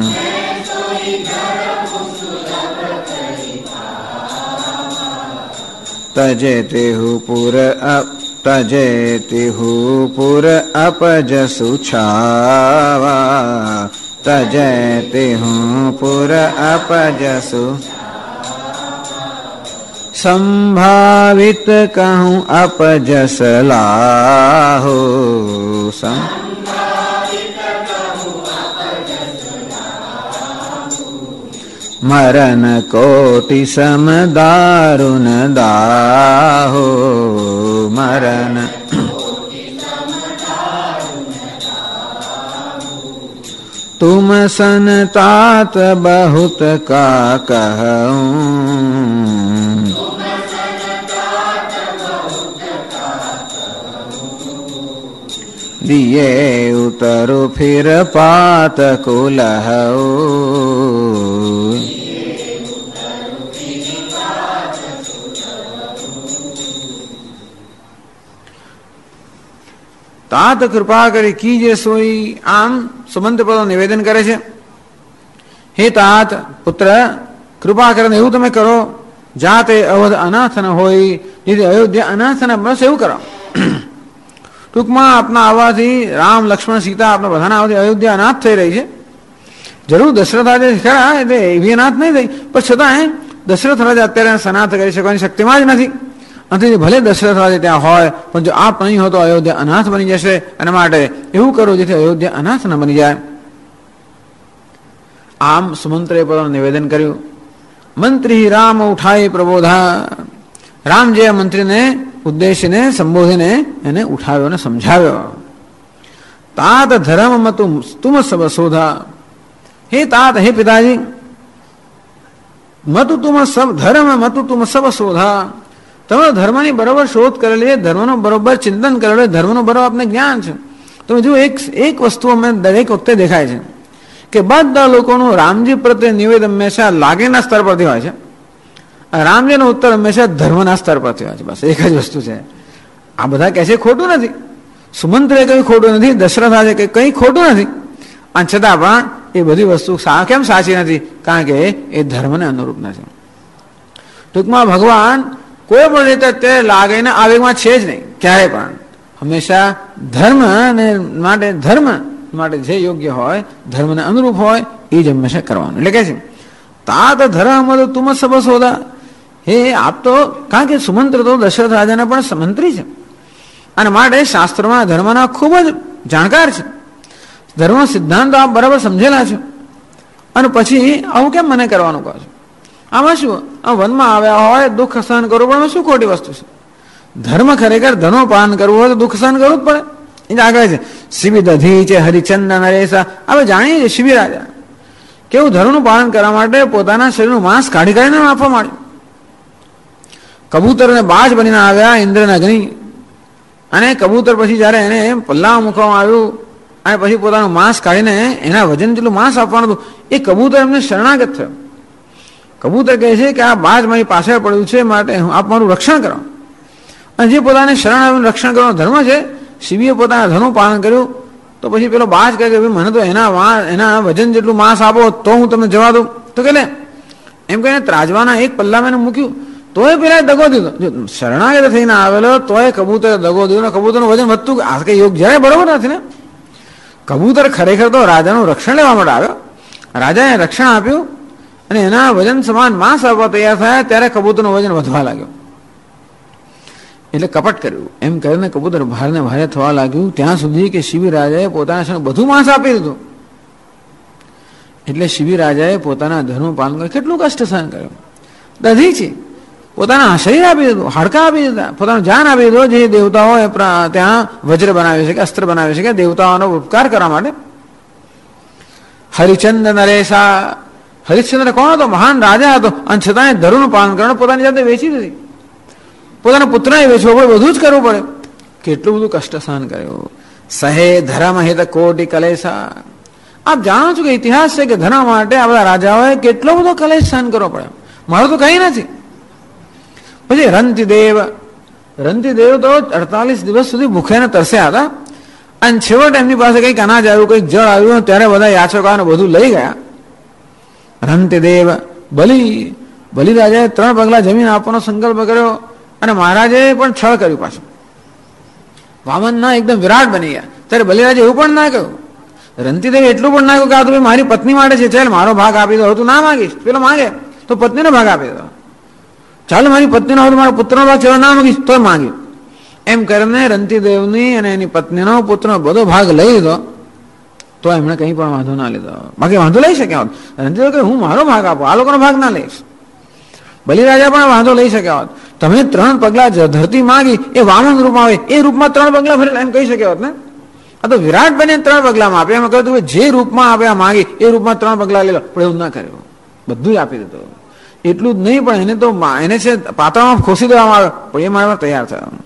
तजे तिहु पुर अपज सुछावा तजे तिहु पुर अपज सु संभावित कहूँ अपजस लाहो मरण कोटि सम दारुण दाहो मरण तुम संतात बहुत का कहूँ दिए उतरु फिर पात कुलहु तात कृपा करे कीजे सोई आम सुमंत पद निवेदन करे छे हे तात पुत्र कृपा करने एवं तमे करो जाते अवध अनाथ न होई यदि अयोध्या अनाथ न बस एवं करो ટૂંકમાં આપના આવવાથી રામ લક્ષ્મણ સીતા આપણા બધાના આવવાથી અયોધ્યા અનાથ થઈ રહી છે જરૂર દશરથ રાજા ખરા એટલે એવી અનાથ નહીં થઈ પણ છતાં દશરથ રાજા અત્યારે સનાથ કરી શકવાની શક્તિમાં જ નથી અને ભલે દશરથ રાજા ત્યાં હોય પણ જો આપ નહીં હો તો અયોધ્યા અનાથ બની જશે અને માટે એવું કરો જેથી અયોધ્યા અનાથ ન બની જાય આમ સુમંત્રે પોતાનું નિવેદન કર્યું મંત્રી રામ ઉઠાઈ પ્રબોધા રામજી આ મંત્રીને ઉદ્દેશને સંબોધીને એને ઉઠાવ્યો અને સમજાવ્યો तात धर्म मतु तुम सब शोधा हे तात हे पिताजी मतु तुम सब धर्म मतु तुम सब शोधा તમે ધર્મની બરોબર શોધ કરેલી છે ધર્મનો બરોબર ચિંતન કરેલું ધર્મનો બરોબર આપને જ્ઞાન છે તમે જો એક વસ્તુ અમે દરેક વખતે દેખાય છે કે બધા લોકોનું રામજી પ્રત્યે નિવેદન હંમેશા લાગણીના સ્તર પરથી હોય છે રામજીનો ઉત્તર હંમેશા ધર્મના સ્તર પરથી હોય છે બસ એક જ વસ્તુ છે આ બધા કહે છે ખોટું નથી સુમંત્રે કઈ ખોટું નથી દશરથ આજે કઈ ખોટું નથી અને છતાં પણ એ બધી વસ્તુ કેમ સાચી નથી કારણ કે એ ધર્મને અનુરૂપ નથી ટૂંકમાં ભગવાન કોઈ પણ રીતે તે લાગીને આવેગમાં છે જ નહીં ક્યારે પણ હંમેશા ધર્મ માટે જે યોગ્ય હોય ધર્મને અનુરૂપ હોય એ જ હંમેશા કરવાનું એટલે કે છે तात धर्म तुम सब शोधा हे आप तो કારણ કે સુમંત્ર તો દશરથ રાજાના પણ મંત્રી છે અને માટે શાસ્ત્રમાં ધર્મના ખૂબ જ જાણકાર છે ધર્મ સિદ્ધાંતો આપ બરાબર સમજેલા છે અને પછી આવું કેમ મને કરવાનું કહો છો આમાં શું આ વનમાં આવ્યા હોય દુઃખ સહન કરવું પણ શું ખોટી વસ્તુ છે ધર્મ ખરેખર ધર્મ પાલન કરવું હોય તો દુઃખ સહન કરવું જ પડે એ આગળ છે શિબી દધી છે હરિચંદ નરેશા હવે જાણીએ છીએ શિબી રાજા કેવું ધર્મનું પાલન કરવા માટે પોતાના શરીરનું માંસ કાઢી કાઢીને આપવા માંડ્યું કબૂતર અને બાજ બનીને આવ્યા ઇન્દ્રના અગ્નિ અને કબૂતર પછી જયારે એને પલ્લા મૂકવામાં આવ્યું અને પછી પોતાનું માંસ કાઢીને એના વજન જેટલું માંસ આપવાનું હતું એ કબૂતર એમને શરણાગત થયો કબૂતર કહે છે કે આ બાજ મારી પાછળ પડ્યું છે માટે આપ મારું રક્ષણ કરો અને જે પોતાને શરણ આવીને રક્ષણ કરવાનો ધર્મ છે શિવીએ પોતાના ધર્મનું પાલન કર્યું તો પછી પેલો બાજ કહે કે મને તો એના વજન જેટલું માંસ આપો તો હું તમને જવા દઉં તો કે લે એમ કહીને ત્રાજવાના એક પલ્લામાં મૂક્યું તોય પેલા દગો દીધો. જો શરણાગત થઈને આવેલો તોય કબૂતરે દગો દીધો. કબૂતરનું વજન વધતું, આ કઈ યોગ જરાય બરોબર નથી ને. કબૂતર ખરેખર તો રાજાનું રક્ષણ લેવા માટે આવ્યો. રાજાએ રક્ષણ આપ્યું અને એના વજન સમાન માંસ આપવા તૈયાર થયા ત્યારે કબૂતરનું વજન વધવા લાગ્યું. એટલે કપટ કર્યું. એમ કરીને કબૂતર ભારે ભારે થવા લાગ્યું ત્યાં સુધી કે શિબી રાજાએ પોતાના સંગ બધું માંસ આપી દીધું. એટલે શિબી રાજાએ પોતાના ધર્મ પાલન કર્યું. કેટલું કષ્ટ સહન કર્યું. દધી છે, પોતાના શરીર આપી દીધું, હાડકા આપી દીધા, પોતાનું જાન આપી દીધું. જે દેવતાઓ ત્યાં વજ્ર બનાવે છે કે અસ્ત્ર બનાવે છે કે દેવતાઓનો ઉપકાર કરવા માટે. હરિચંદ્ર નરેશા, હરિશ્ચંદ્ર કોણ હતો? મહાન રાજા હતો અને છતાં ધર્મનું પાલન કરવાનું પોતાની જાતે વેચી દીધી. પોતાના પુત્રને વેચવો પડે, બધું જ કરવું પડે. કેટલું બધું કષ્ટ સહન કર્યું. સહે ધર્મ હિત કોટી કલેશા. આપ જાણો છો કે ઇતિહાસ છે કે ધર્મ માટે આ બધા રાજાઓએ કેટલો બધો કલેશ સહન કરવો પડે. મારું તો કઈ નથી. પછી રંતિદેવ તો 48 દિવસ સુધી ભૂખ્યાને તરસ્યા હતા અને છેવટે એમની પાસે કંઈક અનાજ આવ્યું, કંઈક જળ આવ્યું, ત્યારે બધા યાચકોને બધું લઈ ગયા. રંતિદેવ બલિ રાજાએ 3 પગલા જમીન આપવાનો સંકલ્પ કર્યો અને મહારાજે પણ છળ કર્યું. પાછું વામનના એકદમ વિરાટ બની ગયા. ત્યારે બલિરાજે એવું પણ ના કહ્યું. રંતિદેવ એટલું પણ ના કહ્યું કે આ તો મારી પત્ની માટે છે, ચાલ મારો ભાગ આપી દો. તું ના માંગીશ, પેલો માંગે તો પત્નીનો ભાગ આપી દો. ચાલો મારી પત્નીનો હોય તો મારા પુત્રનો ભાગ છે, ના માંગીશ તો માંગી. એમ કરીને રંતિદેવની અને એની પત્નીનો પુત્રનો બધો ભાગ લઈ લીધો. તો એમણે કંઈ પણ વાંધો ના લીધો. બાકી વાંધો લઈ શક્યા હોત. રંતિદેવ કહે હું મારો ભાગ આપો, આ લોકોનો ભાગ ના લઈશ. બલિરાજા પણ વાંધો લઈ શક્યા હોત. તમે 3 પગલા ધરતી માંગી, એ વામન રૂપમાં આવે, એ રૂપમાં 3 પગલા ભરેલા એમ કહી શક્યા હોત ને. આ તો વિરાટ બને 3 પગલામાં આપે. એમ કહ્યું જે રૂપમાં આપે આ માંગી એ રૂપમાં 3 પગલા લઈ લો. પણ એવું ના કર્યું, બધું જ આપી દીધું. એટલું જ નહીં પણ એને છે પાત્રમાં ખોસી દેવામાં આવે, પણ એ મારવા તૈયાર થયા.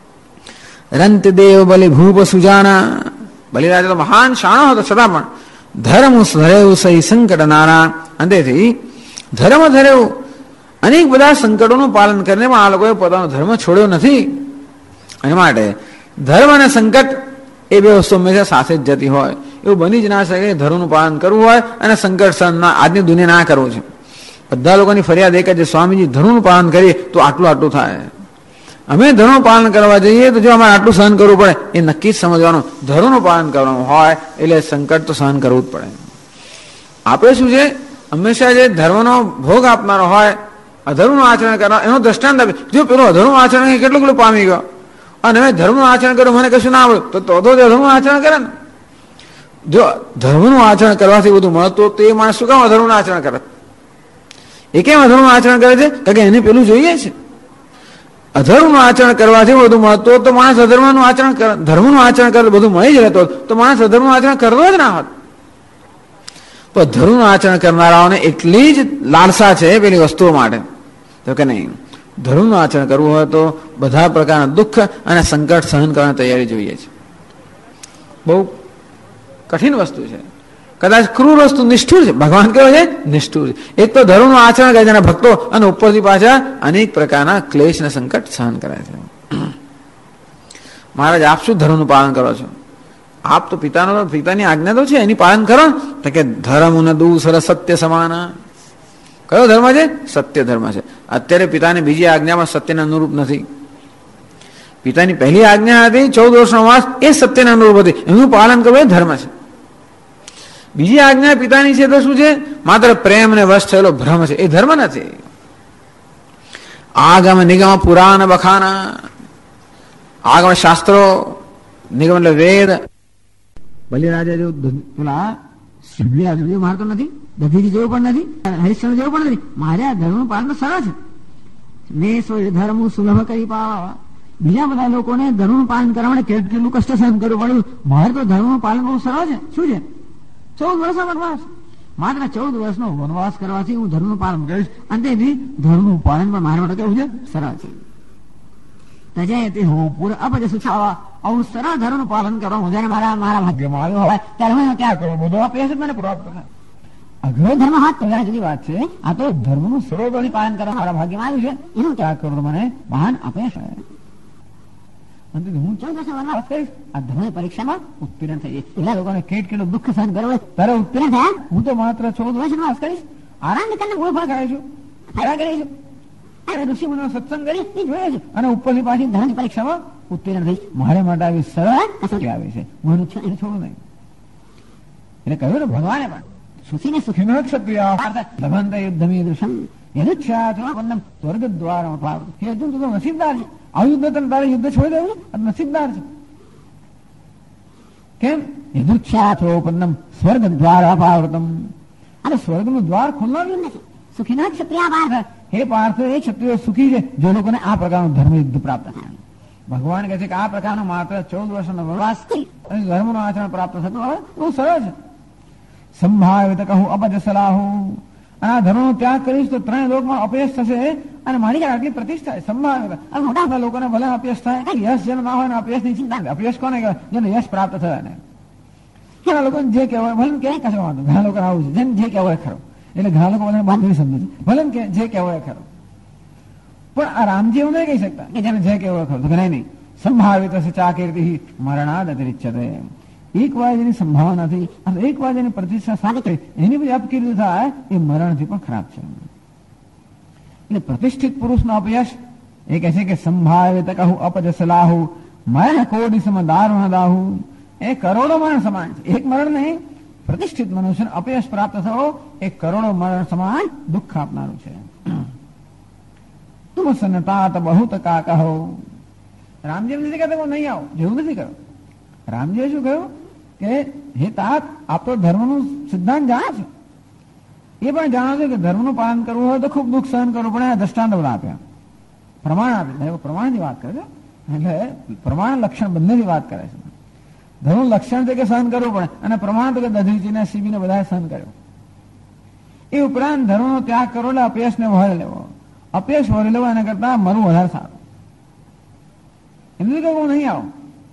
રંતદેવ બલિ ભૂપ સુજાણા. બલિરાજા તો મહાન શાણો હતો, છતાં પણ ધર્મ ધરેવું સહી સંકટ નારા. અંતેથી ધર્મ ધરેવું અનેક બધા સંકટોનું પાલન કરીને પણ આ લોકોએ પોતાનો ધર્મ છોડ્યો નથી. એ માટે ધર્મ અને સંકટ એ બે વસ્તુ હંમેશા સાથે જ જતી હોય. એવું બની જ ના શકે ધર્મનું પાલન કરવું હોય અને સંકટ સહન આજની દુનિયા ના કરવું છે. બધા લોકોની ફરિયાદ એક જ, સ્વામીજી ધર્મનું પાલન કરીએ તો આટલું થાય. અમે ધર્મનું પાલન કરવા જઈએ તો જો અમારે આટલું સહન કરવું પડે એ નક્કી જ સમજવાનું. ધર્મનું પાલન કરવાનું હોય એટલે સંકટ તો સહન કરવું જ પડે. આપણે શું છે હંમેશા જે ધર્મનો ભોગ આપનારો હોય, અધર્મનું આચરણ કરનાર એનો દ્રષ્ટાંત આપે. જો પેલો અધર્મનું આચરણ કેટલું પામી ગયો અને હવે ધર્મનું આચરણ કર્યું, મને કશું ના આવડ્યું તો ધર્મનું આચરણ કરે ને. જો ધર્મનું આચરણ કરવાથી બધું મળતું તો એ માણસ શું કામ અધર્મનું આચરણ કરે? એ કેમ અધર્મનું આચરણ કરે છે? કારણ કે એને પેલું જોઈએ છે. અધર્મનું આચરણ કરવાથી બધું મળતું તો માણસ અધર્મનું આચરણ કરે. ધર્મનું આચરણ કરે બધું મળી જ રહેતો તો માણસ અધર્મનું આચરણ કરતો જ ના હોત. તો ધર્મનું આચરણ કરનારાઓને એટલી જ લાલસા છે પેલી વસ્તુઓ માટે. તો કે નહીં, ધર્મનું આચરણ કરવું હોય તો બધા પ્રકારના દુઃખ અને સંકટ સહન કરવાની તૈયારી જોઈએ છે. બહુ કઠિન વસ્તુ છે, કદાચ ક્રૂર વસ્તુ, નિષ્ઠુર છે. ભગવાન કેવો છે? નિષ્ઠુર છે. એક તો ધર્મનું આચરણ કરે છે એના ભક્તો અને ઉપરથી પાછા અનેક પ્રકારના ક્લેશ અને સંકટ સહન કરે છે. મહારાજ આપ શું ધર્મનું પાલન કરો છો? આપ તો પિતાની આજ્ઞા તો છે એની પાલન કરો. તો કે ધર્મ ન દૂસર સત્ય સમાન. કયો ધર્મ છે? સત્ય ધર્મ છે. અત્યારે પિતાની બીજી આજ્ઞામાં સત્યને અનુરૂપ નથી. પિતાની પહેલી આજ્ઞા હતી 14 વર્ષનો વાસ, એ સત્યને અનુરૂપ હતી, એનું પાલન કરવું એ ધર્મ છે. બીજી આજ્ઞા પિતાની છે તો શું છે? માત્ર પ્રેમ ને વશ થયેલો ભ્રમ છે, એ ધર્મ નથી. આગમ નિગમ પુરાણ બખાના. આગમ શાસ્ત્રો, નિગમ એટલે વેદ. બલિરાજા જેવું પેલા શિવરાજ જેવું મારતો નથી, દધીજી જેવું પણ નથી, હરિશ્ચંદ્ર જેવું પણ નથી. મારે આ ધર્મનું પાલન સરળ છે. મેં ધર્મ સુલભ કરી પાવા. બીજા બધા લોકોને ધર્મનું પાલન કરવા માટે કેટલું કષ્ટ સહન કરવું પડ્યું. મારે તો ધર્મનું પાલન બહુ સરળ છે. શું છે? 14 વર્ષનો વનવાસ. માત્ર 14 વર્ષનો વનવાસ કરવાથી હું ધર્મનું પાલન કરીશ. અને ધર્મનું પાલન પણ મારા માટે કેવું છે? સરળ છે. તજયતે હો પૂર અપજસ છાવા. આવું સરળ ધર્મનું પાલન કરવાનું જયારે મારા ભાગ્યમાં આવ્યો હોય ત્યારે હું ક્યાં કરું? બધો અપયશ મને પ્રાપ્ત થાય. અઘરો ધર્મ હાથ તૈયાર જુદી વાત છે. આ તો ધર્મનું સરળ પાલન કરવા મારા ભાગ્યમાં આવ્યું છે, એનું ત્યાગ કરવું મને મહાન અપયશ હોય. હું 14 વર્ષ વનવાસ કરીશ, આ ધર્મ પરીક્ષામાં ઉત્તીર્ણ થઈ જઈશ. પેલા લોકોને કેટલું દુઃખ સહન કરવું ત્યારે ઉત્તીર્ણ થયા. હું તો માત્ર 14 વર્ષ વનવાસ કરીશ, આરામ કરીને મૂળ ફળ ખાઈશું, ફાયદા કરીશું. ઋષિ મુનિનો સત્સંગ કરી એ જોયે છે, અને ઉપરથી પાછી ધર્મની પરીક્ષામાં ઉત્તીર્ણ થઈ. મારે માટે આવી સરળ કસોટી આવી છે, હું એને છોડું નહીં. એટલે કહ્યું ને ભગવાને પણ સુખીને સુખીનો ક્ષત્રિય લભંત યુદ્ધમી દૃશ્યમ યદુચ્છાત્મન્નમ સ્વર્ગ દ્વાર હે અર્જુન, તું તો નસીબદાર છે. આવું યુદ્ધ તને તારે યુદ્ધ છોડી દેવું છે, નસીબદાર છે. કેમ? યદુચ્છાત્રોપન્નમ સ્વર્ગ દ્વાર અપાવૃતમ, અને સ્વર્ગનું દ્વાર ખુલ્લાવ્યું નથી. સુખીના ક્ષત્રિય પાર્થ, હે પાર્થ, એ ક્ષત્રિયો સુખી છે જો લોકોને આ પ્રકારનું ધર્મ યુદ્ધ પ્રાપ્ત થાય. ભગવાન કહે છે કે આ પ્રકારનો માત્ર 14 વર્ષનો વનવાસ અને ધર્મનું આચરણ પ્રાપ્ત થતું હવે બહુ સરળ છે. સંભાવિત કહું અપજ સલાહુ, અને આ ધર્મનો ત્યાગ કરીશ તો 3 લોકમાં અપયશ થશે અને મારી આટલી પ્રતિષ્ઠા. સંભાવિત મોટા મોટા લોકોને ભલે અપયશ થાય, યશ જેને ના હોય ને અપયશની ચિંતા નથી. અપયશ કોને કહેવાય? જેને યશ પ્રાપ્ત થયા ને ઘણા લોકોને જે કહેવાય ભલે ક્યાંય કશો વાંધો. ઘણા લોકો આવું છે જેને જે કહેવાય ખરો, એટલે ઘણા લોકો બધાને બાંધવી સમજે છે ભલે કે જે કહેવાય ખરો. પણ આ રામજી એવું નહીં કહી શકતા કે જેને જે કહેવાય ખરો, તો નહીં. સંભાવિત સચા કીર્તિ મરણાદ અતિરિચ્યતે, એક વાર જેની સંભાવના નથી અને એક વાર જેની પ્રતિષ્ઠા સારી થઈ એની બધી અપકીર્તિ થાય એ મરણથી પણ ખરાબ છે. એટલે પ્રતિષ્ઠિત પુરુષનો અપયશ એ કહે છે કે સંભાવિત કહું અપજ સલાહુ મરણ કોડી સમ દારુણ દાહુ, એ કરોડો મરણ સમાન છે. એક મરણ નહીં, પ્રતિષ્ઠિત મનુષ્યને અપયશ પ્રાપ્ત થવો એ કરોડો મરણ સમાન દુઃખ આપનારું છે. તુમ સનતા બહુત કા કહો, રામજી નથી કહેતા હું નહીં આવું, જેવું નથી કહ્યું. રામજીએ શું કહ્યું કે હે તાત, આપ તો ધર્મનું સિદ્ધાંત જાણો છો, એ પણ જાણો છો કે ધર્મનું પાલન કરવું હોય તો ખૂબ દુઃખ સહન કરવું પડે. દ્રષ્ટાંત બધા આપ્યા, પ્રમાણ આપ્યું. પ્રમાણની વાત કરે છે, એટલે પ્રમાણ લક્ષણ બંનેની વાત કરે છે. ધર્મનું લક્ષણ છે કે સહન કરવું પડે, અને પ્રમાણ તો કે દધીચીને સીબીને બધા સહન કર્યું. એ ઉપરાંત ધર્મનો ત્યાગ કરો એટલે અપયશને વહારે લેવો. અપયશ વહારે લેવો એના કરતા મરવું વધારે સારું. એમને કહું હું નહીં આવું.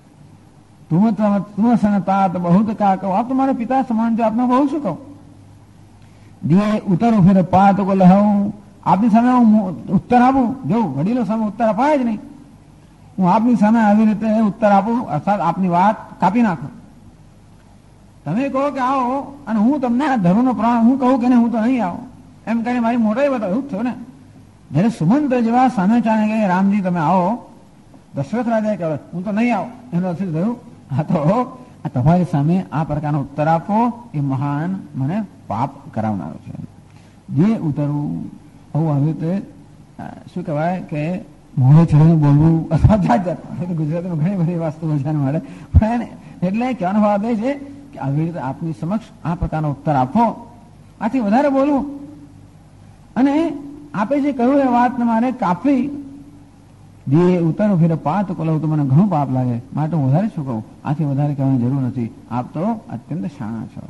તુમ સનતા બહુત કા કહો, આપ તો મારા પિતા સમાન છો, આપને બહુ શું કહું. દિયે ઉતરું ફિર પાત કો લહાઉં, આપની સામે હું ઉત્તર આપું. જો વડીલો સામે ઉત્તર અપાય જ નહીં, હું આપની સામે આવી રીતે ઉત્તર આપું, અર્થાત આપની વાત કાપી નાખું. તમે કહો કે આવો અને હું તમને આ ધર્મનો પ્રાણ હું કહું કે નહીં, હું તો નહીં આવું એમ કરીને મારી મોટાઈ બતાવું. એવું જ થયું ને. જયારે સુમંત જેવા સામે ચાલે કે રામજી તમે આવો, દશરથ રાજાએ કહ્યું હું તો નહીં આવું, એનો અર્થ થયું આ તો તમારી સામે આ પ્રકારનો ઉત્તર આપો એ મહાન મને પાપ કરાવનારો છે. જે ઉતરવું આવું આવી રીતે શું કહેવાય કે મોઢે ચડીને બોલવું અથવા જાત ગુજરાતીમાં ઘણી બધી વસ્તુ બધાને મળે, પણ એટલે કહેવાનો ભાવ એ છે કે આવી રીતે આપની સમક્ષ આ પ્રકારનો ઉત્તર આપો, આથી વધારે બોલવું. અને આપે જે કહ્યું એ વાતને મારે કાપવી, દિયે ઉતરું ફિર પાત કો લહું, તો મને ઘણું પાપ લાગે, માટે હું વધારે શું કહું, આથી વધારે કહેવાની જરૂર નથી. આપ તો અત્યંત શાણા છો.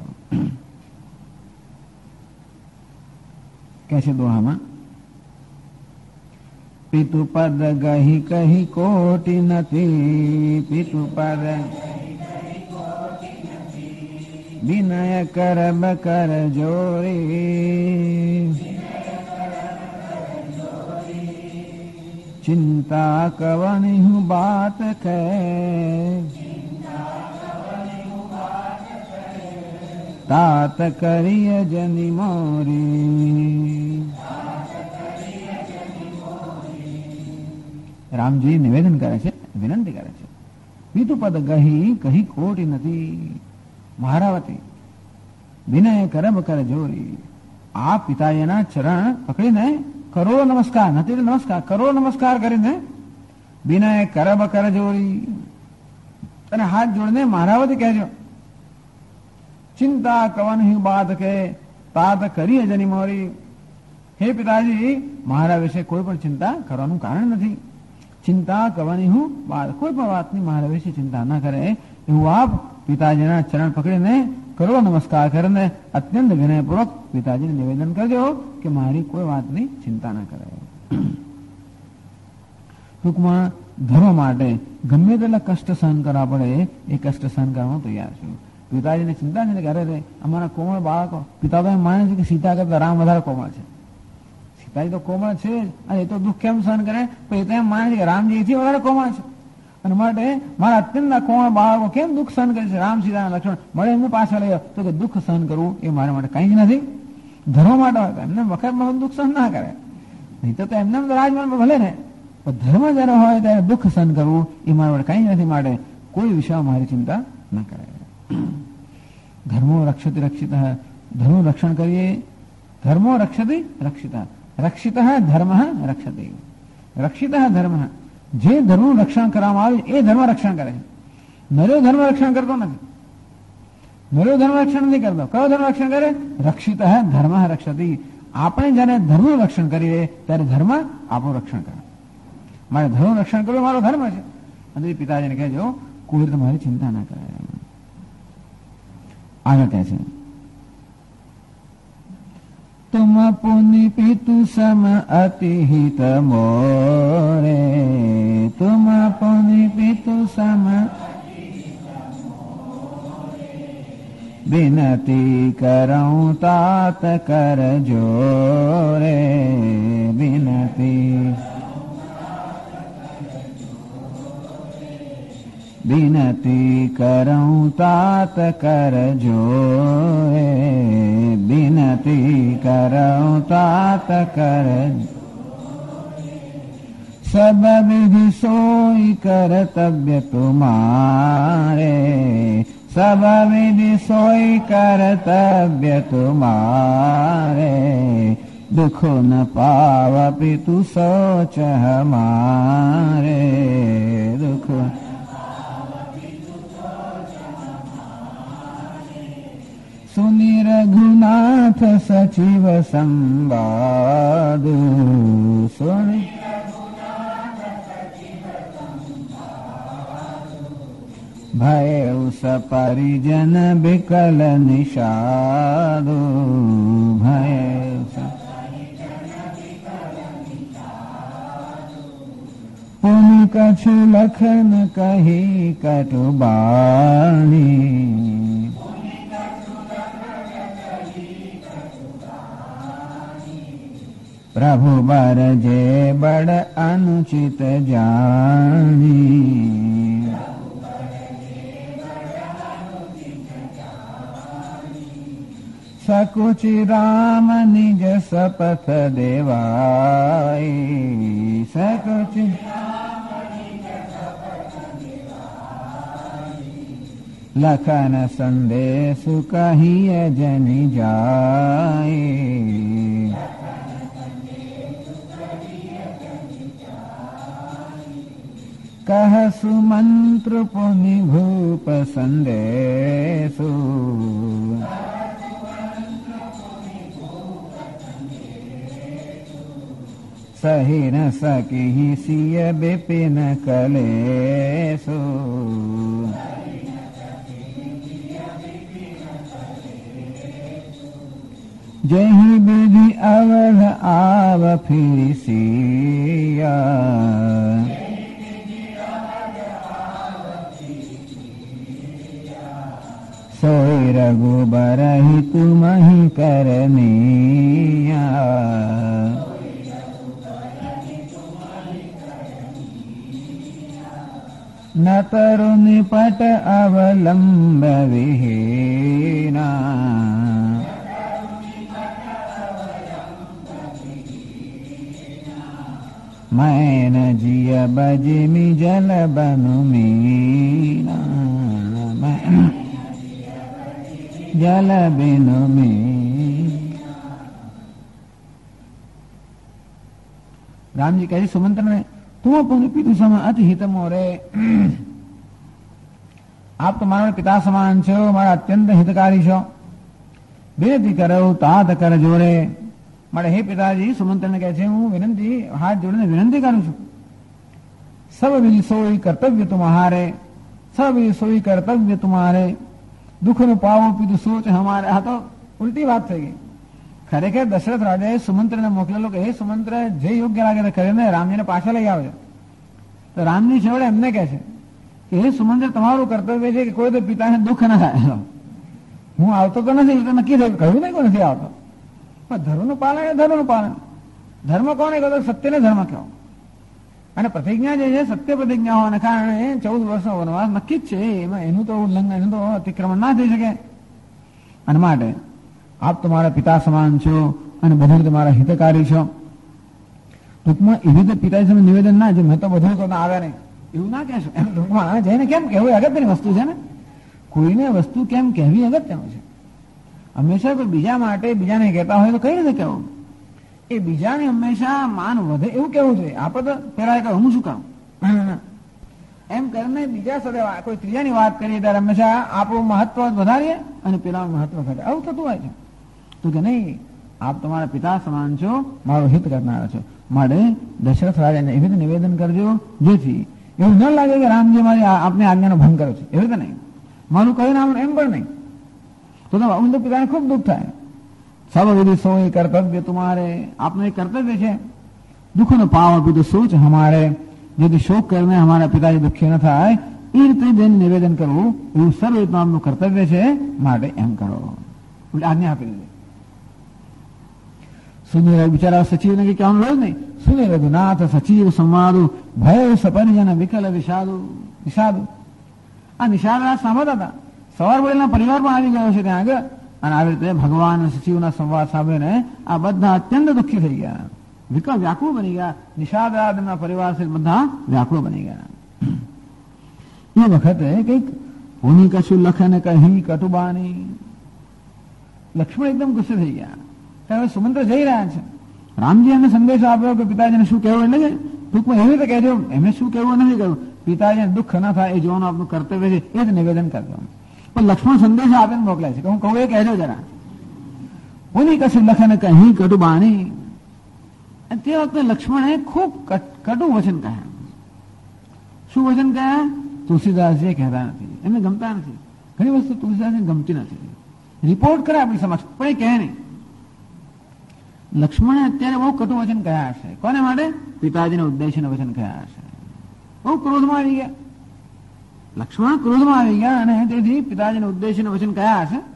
કે છે દોહામાં, પિતુ પદ ગહી કહી કોટી નથી, પિતુ પદ વિનય કરબ કર જોરી, ચિંતા કવની હું બાત કહે, તાત કરીય જની મોરી. રામજી નિવેદન કરે છે, વિનંતી કરે છે. પિતુ પદ ગહી કહી ખોટી નથી, મહારાવતી વિનય કરબ કર જોરી. આ પિતાજીના ચરણ પકડીને કરોડો નમસ્કાર, નથી નમસ્કાર, કરોડો નમસ્કાર કરીને વિનય કરબ કર જોરી અને હાથ જોડીને મહારાવતી કહેજો. ચિંતા કવન બાત કે તાત કરીએ જની મોરી. હે પિતાજી, મારા વિશે કોઈ પણ ચિંતા કરવાનું કારણ નથી. ચિંતા કવાની હું બાત, કોઈ પણ વાતની મારા વિશે ચિંતા ના કરે એવું આપ પિતાજીના ચરણ પકડીને કરોડો નમસ્કાર કરીને અત્યંત વિનયપૂર્વક પિતાજીને નિવેદન કરજો કે મારી કોઈ વાતની ચિંતા ના કરે. ટૂંકમાં ધર્મ માટે ગમે તેટલા કષ્ટ સહન કરવા પડે એ કષ્ટ સહન કરવા તૈયાર છું. પિતાજીને ચિંતા નથી કરે છે. અમારા કોમળ બાળકો, પિતા તો એમ માને છે કે સીતા કરતા રામ વધારે કોમળ છે. સીતાજી તો કોમળ છે જ, અને એ તો દુઃખ કેમ સહન કરે, પણ એ તો એમ માને છે કે રામજી એથી વધારે કોમળ છે. અને માટે મારા અત્યંત કોમળ બાળકો કેમ દુઃખ સહન કરે છે. રામ સીતાના લક્ષણ મળે એમને પાછળ લઈ તો કે દુઃખ સહન કરવું એ મારા માટે કંઈ જ નથી. ધર્મ માટે હોય એમને વખત દુઃખ સહન ના કરે. નહીં તો એમને રાજમાનમાં ભલે ને, પણ ધર્મ જયારે હોય ત્યારે દુઃખ સહન કરવું એ મારા વડે કઈ નથી. માટે કોઈ વિષય મારી ચિંતા ન કરે. ધર્મો રક્ષતિ રક્ષિત, ધર્મનું રક્ષણ કરીએ. ધર્મો રક્ષતિ રક્ષિત, રક્ષિત ધર્મ રક્ષતિ, રક્ષિત ધર્મ. જે ધર્મનું રક્ષણ કરવામાં આવે એ ધર્મ રક્ષણ કરે છે. નર્યો ધર્મ રક્ષણ કરતો નથી. નર્યો ધર્મ રક્ષણ નથી કરતો. કયો ધર્મ રક્ષણ કરે? રક્ષિત ધર્મ રક્ષતિ. આપણે જયારે ધર્મનું રક્ષણ કરીએ ત્યારે ધર્મ આપણું રક્ષણ કરે. મારે ધર્મનું રક્ષણ કરવું મારો ધર્મ છે. અને પિતાજીને કહેજો કોઈ તમારી ચિંતા ના કરે. આગળ કહે છે, तुम पुनि पितु सम अति हित मोरे, तुम पुनि पितु सम विनती करऊं तात कर जोरे, विनती विनती करऊं तात कर जोरे, विनती करऊं तात कर। सब विधि सोई कर्तव्य तुम्हारे, सब विधि सोई कर्तव्य तुम्हारे, दुख न पाव पितु सोच हमारे, दुख सुनि रघुनाथ सचिव संवादु, सुनि भयउ सपरिजन बिकल निषादु, भयउ पुनि कछु लखन कही कटुबाणी, प्रभु बर जे बड़ अनुचित जानी, सकुचि राम निज सपथ देवाई, सकुचि लखन संदेश कहिय जनि जाई, कह सुमंत्र पुनि भूप संदेशु, सही न सकी सिय बिपिन कलेसु, जही विधि अवध आव फिर सिया, सोई रघुबर ही तुम ही करनिया, न तरु निपट अवलंब विहीना, मैं न जिय बजिमि जल बनु मीना, जल बिनु में। राम जी कहे सुमंत्र ने, तुम अपने पितु सम अति हित मोरे, आप तो मारा पिता समान छो, मारा अत्यंत हितकारी छो, विनती करो तात कर जोरे। मारे हे पिताजी, सुमंत्र ने कहे हूँ विनती हाथ जोड़ने विनती करूं छू। सब विधि सोई कर्तव्य तुम्हारे, सब विधि सोई कर्तव्य तुम्हारे, दुख न पावो पीधु सोच हमारे। आ तो उल्टी बात થઈ ગઈ। ખરેખર દશરથ રાજાએ સુમંત્રને મોકલેલો કે હે સુમંત્ર, જે યોગ્ય લાગે તે કરીને રામજીને પાછા લઈ આવજો। તો રામજી છેવડે એમને કહે છે કે હે સુમંત્ર, તમારું કર્તવ્ય છે કે કોઈ તો પિતાને દુઃખ ન થાય। હું આવતો તો નથી, તો નક્કી થયું, કહ્યું નહીં કોઈ નથી આવતો, પણ ધર્મનું પાલન એ ધર્મનું પાલન। ધર્મ કોને કહો? સત્યને ધર્મ કહો। અને પ્રતિજ્ઞા જે છે સત્ય પ્રતિજ્ઞા હોવાને કારણે 14 વર્ષનો વનવાસ નક્કી જ છે, એમાં એનું તો ઉલ્લંઘન, એનું તો અતિક્રમણ ના થઈ શકે। અને માટે આપ તમારા પિતા સમાન છો અને બધું તમારા હિતકારી છો। ટૂંકમાં એવી રીતે પિતાજી સામે નિવેદન ના છે, મેં તો બધું કરતા આવ્યા નહીં એવું ના કહેશો. એમ ટૂંકમાં જઈને કેમ કહેવું અગત્યની વસ્તુ છે ને. કોઈને વસ્તુ કેમ કહેવી અગત્યનું છે. હંમેશા કોઈ બીજા માટે બીજાને કહેતા હોય તો કઈ રીતે કહેવું? એ બીજાને હંમેશા માન વધે એવું કહેવું જોઈએ. આપણે તો પેલા કહ્યું હું શું કહું એમ કરીને બીજા સાથે કોઈ ત્રીજાની વાત કરીએ ત્યારે હંમેશા આપણું મહત્વ વધારીએ અને પેલા મહત્વ ઘટે. આવું થતું હોય છે. તો કે નહીં, આપ તમારા પિતા સમાન છો, મારું હિત કરનારા છો, માટે દશરથ રાજાને એવી રીતે નિવેદન કરજો જેથી એવું ન લાગે કે રામજી મારી આપને આજ્ઞાનો ભંગ કર્યો છે. એવી રીતે નહીં, મારું કહ્યું નામ એમ પણ નહીં. તો તો પિતાને ખૂબ દુઃખ થાય. સબ વિધિ સોય કર્તવ્ય તુમારે, આપનું એક કર્તવ્ય છે. દુઃખનો પાવ આપી તો સોચ હમારે, જેથી શોક કરીને અમારા પિતાજી દુઃખી ન થાય એ રીતે જઈને નિવેદન કરવું એવું સર્વોત્તમ આપનું કર્તવ્ય છે, માટે એમ કરો. આજ્ઞા આપી દીધી. સુનિર બિચારા સચિવને કઈ કહેવાનું રહ્યું નહીં. સુનિર રઘુનાથ સચિવ સંવાદુ ભય સપરિજન વિકલ વિષાદુ. આ નિષાદરાજ સાંભળતા હતા. સવાર વડેલના પરિવાર પણ આવી ગયો છે ત્યાં આગળ. અને આવી રીતે ભગવાન સચિવના સંવાદ સાંભળીને આ બધા અત્યંત દુઃખી થઈ ગયા, વિકલ વ્યાકુળ બની ગયા. નિષાદરાજના પરિવાર છે બધા વ્યાકુળ બની ગયા. એ વખતે કઈક હોની કશું લખને કહી કટુબાની. લક્ષ્મણ એકદમ ગુસ્સે થઈ ગયા. હવે સુમંત્ર જઈ રહ્યા છે. રામજી એમને સંદેશો આપ્યો કે પિતાજીને શું કહેવું એટલે કે ટૂંકમાં એવી રીતે કહેજો, એમને શું કહેવું નથી કહ્યું. પિતાજીને દુઃખ ન થાય એ જોવાનું આપનું કર્તવ્ય છે, એ જ નિવેદન કરજો. પણ લક્ષ્મણ સંદેશો આપીને મોકલાય છે કે હું કહું એ કહેજો જરા. ઓની કશું લખને કહી કટુબાની. તે વખતે લક્ષ્મણે ખૂબ કટુ વચન કહ્યા. શું વચન કહ્યા? તુલસીદાસજી કહેતા નથી, એમને ગમતા નથી. ઘણી વસ્તુ તુલસીદાસને ગમતી નથી. રિપોર્ટ કરે આપણી સમક્ષ, પણ એ કહે નહીં. લક્ષ્મણે અત્યારે બહુ કટુ વચન કહ્યા હશે. કોને માટે? પિતાજીને ઉદ્દેશીને વચન કહ્યા હશે. બહુ ક્રોધમાં આવી ગયા. લક્ષ્મણ ક્રોધમાં આવી ગયા અને તેથી પિતાજીને ઉદ્દેશીને વચન કહ્યા હશે.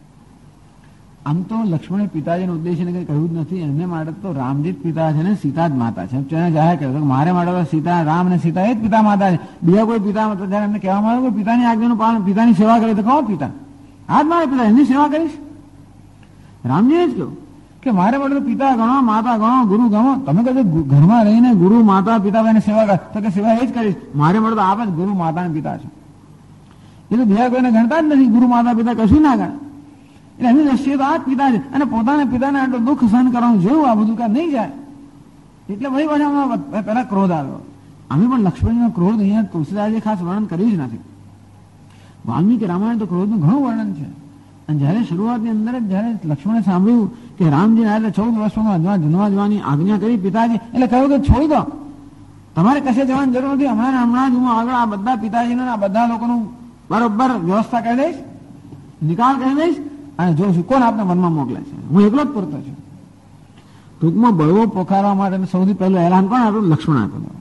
આમ તો લક્ષ્મણે પિતાજીને ઉદ્દેશીને કંઈ કહ્યું જ નથી. એમને માટે તો રામજી જ પિતા છે ને સીતા જ માતા છે. તેને જાહેર કર્યું મારે માટે તો સીતા, રામ અને સીતા એ જ પિતા માતા છે. બીજા કોઈ પિતા માતા જયારે એમને કહેવામાં આવ્યું કે પિતાની આજ્ઞાનું પાલન, પિતાની સેવા કરે તો કહો પિતા આ જ મારા પિતા, એમની સેવા કરીશ. રામજીએ જ કહ્યું કે મારે માટે તો પિતા ગણો, માતા ગણો, ગુરુ ગણો. તમે કહો ઘરમાં રહીને ગુરુ માતા પિતા સેવા કરે તો કે સેવા એ જ કરીશ. મારે માટે તો આપ જ ગુરુ માતા પિતા છે. એ તો બીજા કોઈને ગણતા જ નથી. ગુરુ માતા પિતા કશું ના ગણે. એટલે એની દ્રષ્ટિએ તો આ જ પિતા છે. અને પોતાના પિતાને આટલું દુઃખ સહન કરવાનું જોયું આ બધું નહીં જાય. એટલે વળી પાછા પેલા ક્રોધ આવ્યો. અમે પણ લક્ષ્મણનો ક્રોધ અહીંયા તુલસીદાસજીએ ખાસ વર્ણન કર્યું જ નથી. વાલ્મીકી રામાયણ તો ક્રોધનું ઘણું વર્ણન છે. અને જયારે શરૂઆતની અંદર જ જયારે લક્ષ્મણે સાંભળ્યું કે રામજી આજે 14 વર્ષમાં જન્મવા જવાની આજ્ઞા કરી પિતાજી, એટલે કહ્યું કે છોડી દો, તમારે કશે જવાની જરૂર નથી. હમણાં જ હું આગળ આ બધા પિતાજીના આ બધા લોકોનું બરોબર વ્યવસ્થા કરી દઈશ, નિકાલ કરી દઈશ અને જોશું કોણ આપને વનમાં મોકલે છે. હું એકલો જ પૂરતો છું. ટૂંકમાં બળવો પોખારવા માટે સૌથી પહેલું એલાન કોણ આપ્યું? લક્ષ્મણ આપ્યું.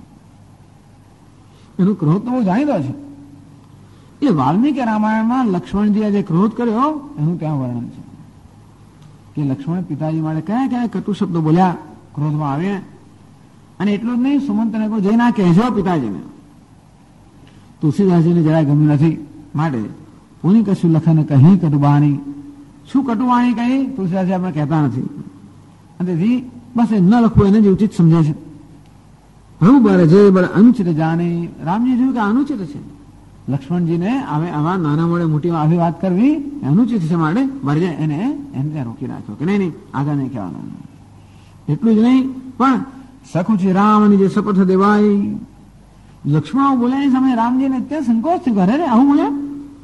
એનું ક્રોધ તો બહુ જાણીતો છે. એ વાલ્મીકી રામાયણમાં લક્ષ્મણજીએ જે ક્રોધ કર્યો એનું ત્યાં વર્ણન છે કે લક્ષ્મણે પિતાજી માટે કયા કયા કટુ શબ્દો બોલ્યા, ક્રોધમાં આવ્યા. અને એટલું જ નહીં, સુમંતને કોઈ જઈને કહેજો પિતાજીને. તુલસીદાસજીને જરાય ગમ્યું નથી. માટે કોની કશું લખને કહી કટુબાની. શું કટુવાણી કહી? તુલસીદાસજી આપણે કહેતા નથી. અને તેથી બસ એ ન લખવું એને જ ઉચિત સમજે છે. હું બરે જે બરે અનુચિત જાણે. રામજી જોયું કે અનુચિત છે. લક્ષ્મણજીને હવે આવા નાના મોડે મોટી આવી વાત કરવી અનુચિત છે. માટે બરજે એને ત્યાં રોકી રાખ્યો કે નહીં આગળ નહીં કહેવાનું. એટલું જ નહીં પણ સખુચી રામની જે શપથ દેવાય. લક્ષ્મણ બોલ્યા સમયે રામજીને અત્યારે સંકોચ થયો. અરે આવું બોલ્યા.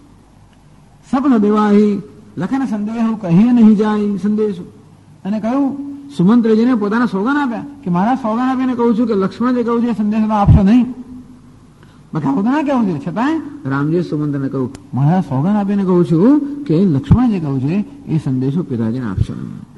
શપથ દેવાય લખેને સંદેશ કહી નહીં જાય સંદેશ. અને કહ્યું સુમંત્રજીને પોતાના સોગન આપ્યા કે મારા સોગન આપીને કહું છું કે લક્ષ્મણ જે કહું છે સંદેશ આપશો નહીં. બખાવું તો ના કેવું છે. છતાંય રામજી સુમંત્રને કહ્યું મારા સોગન આપીને કહું છું કે લક્ષ્મણ જે કહું છે એ સંદેશો પિતાજીને આપશો.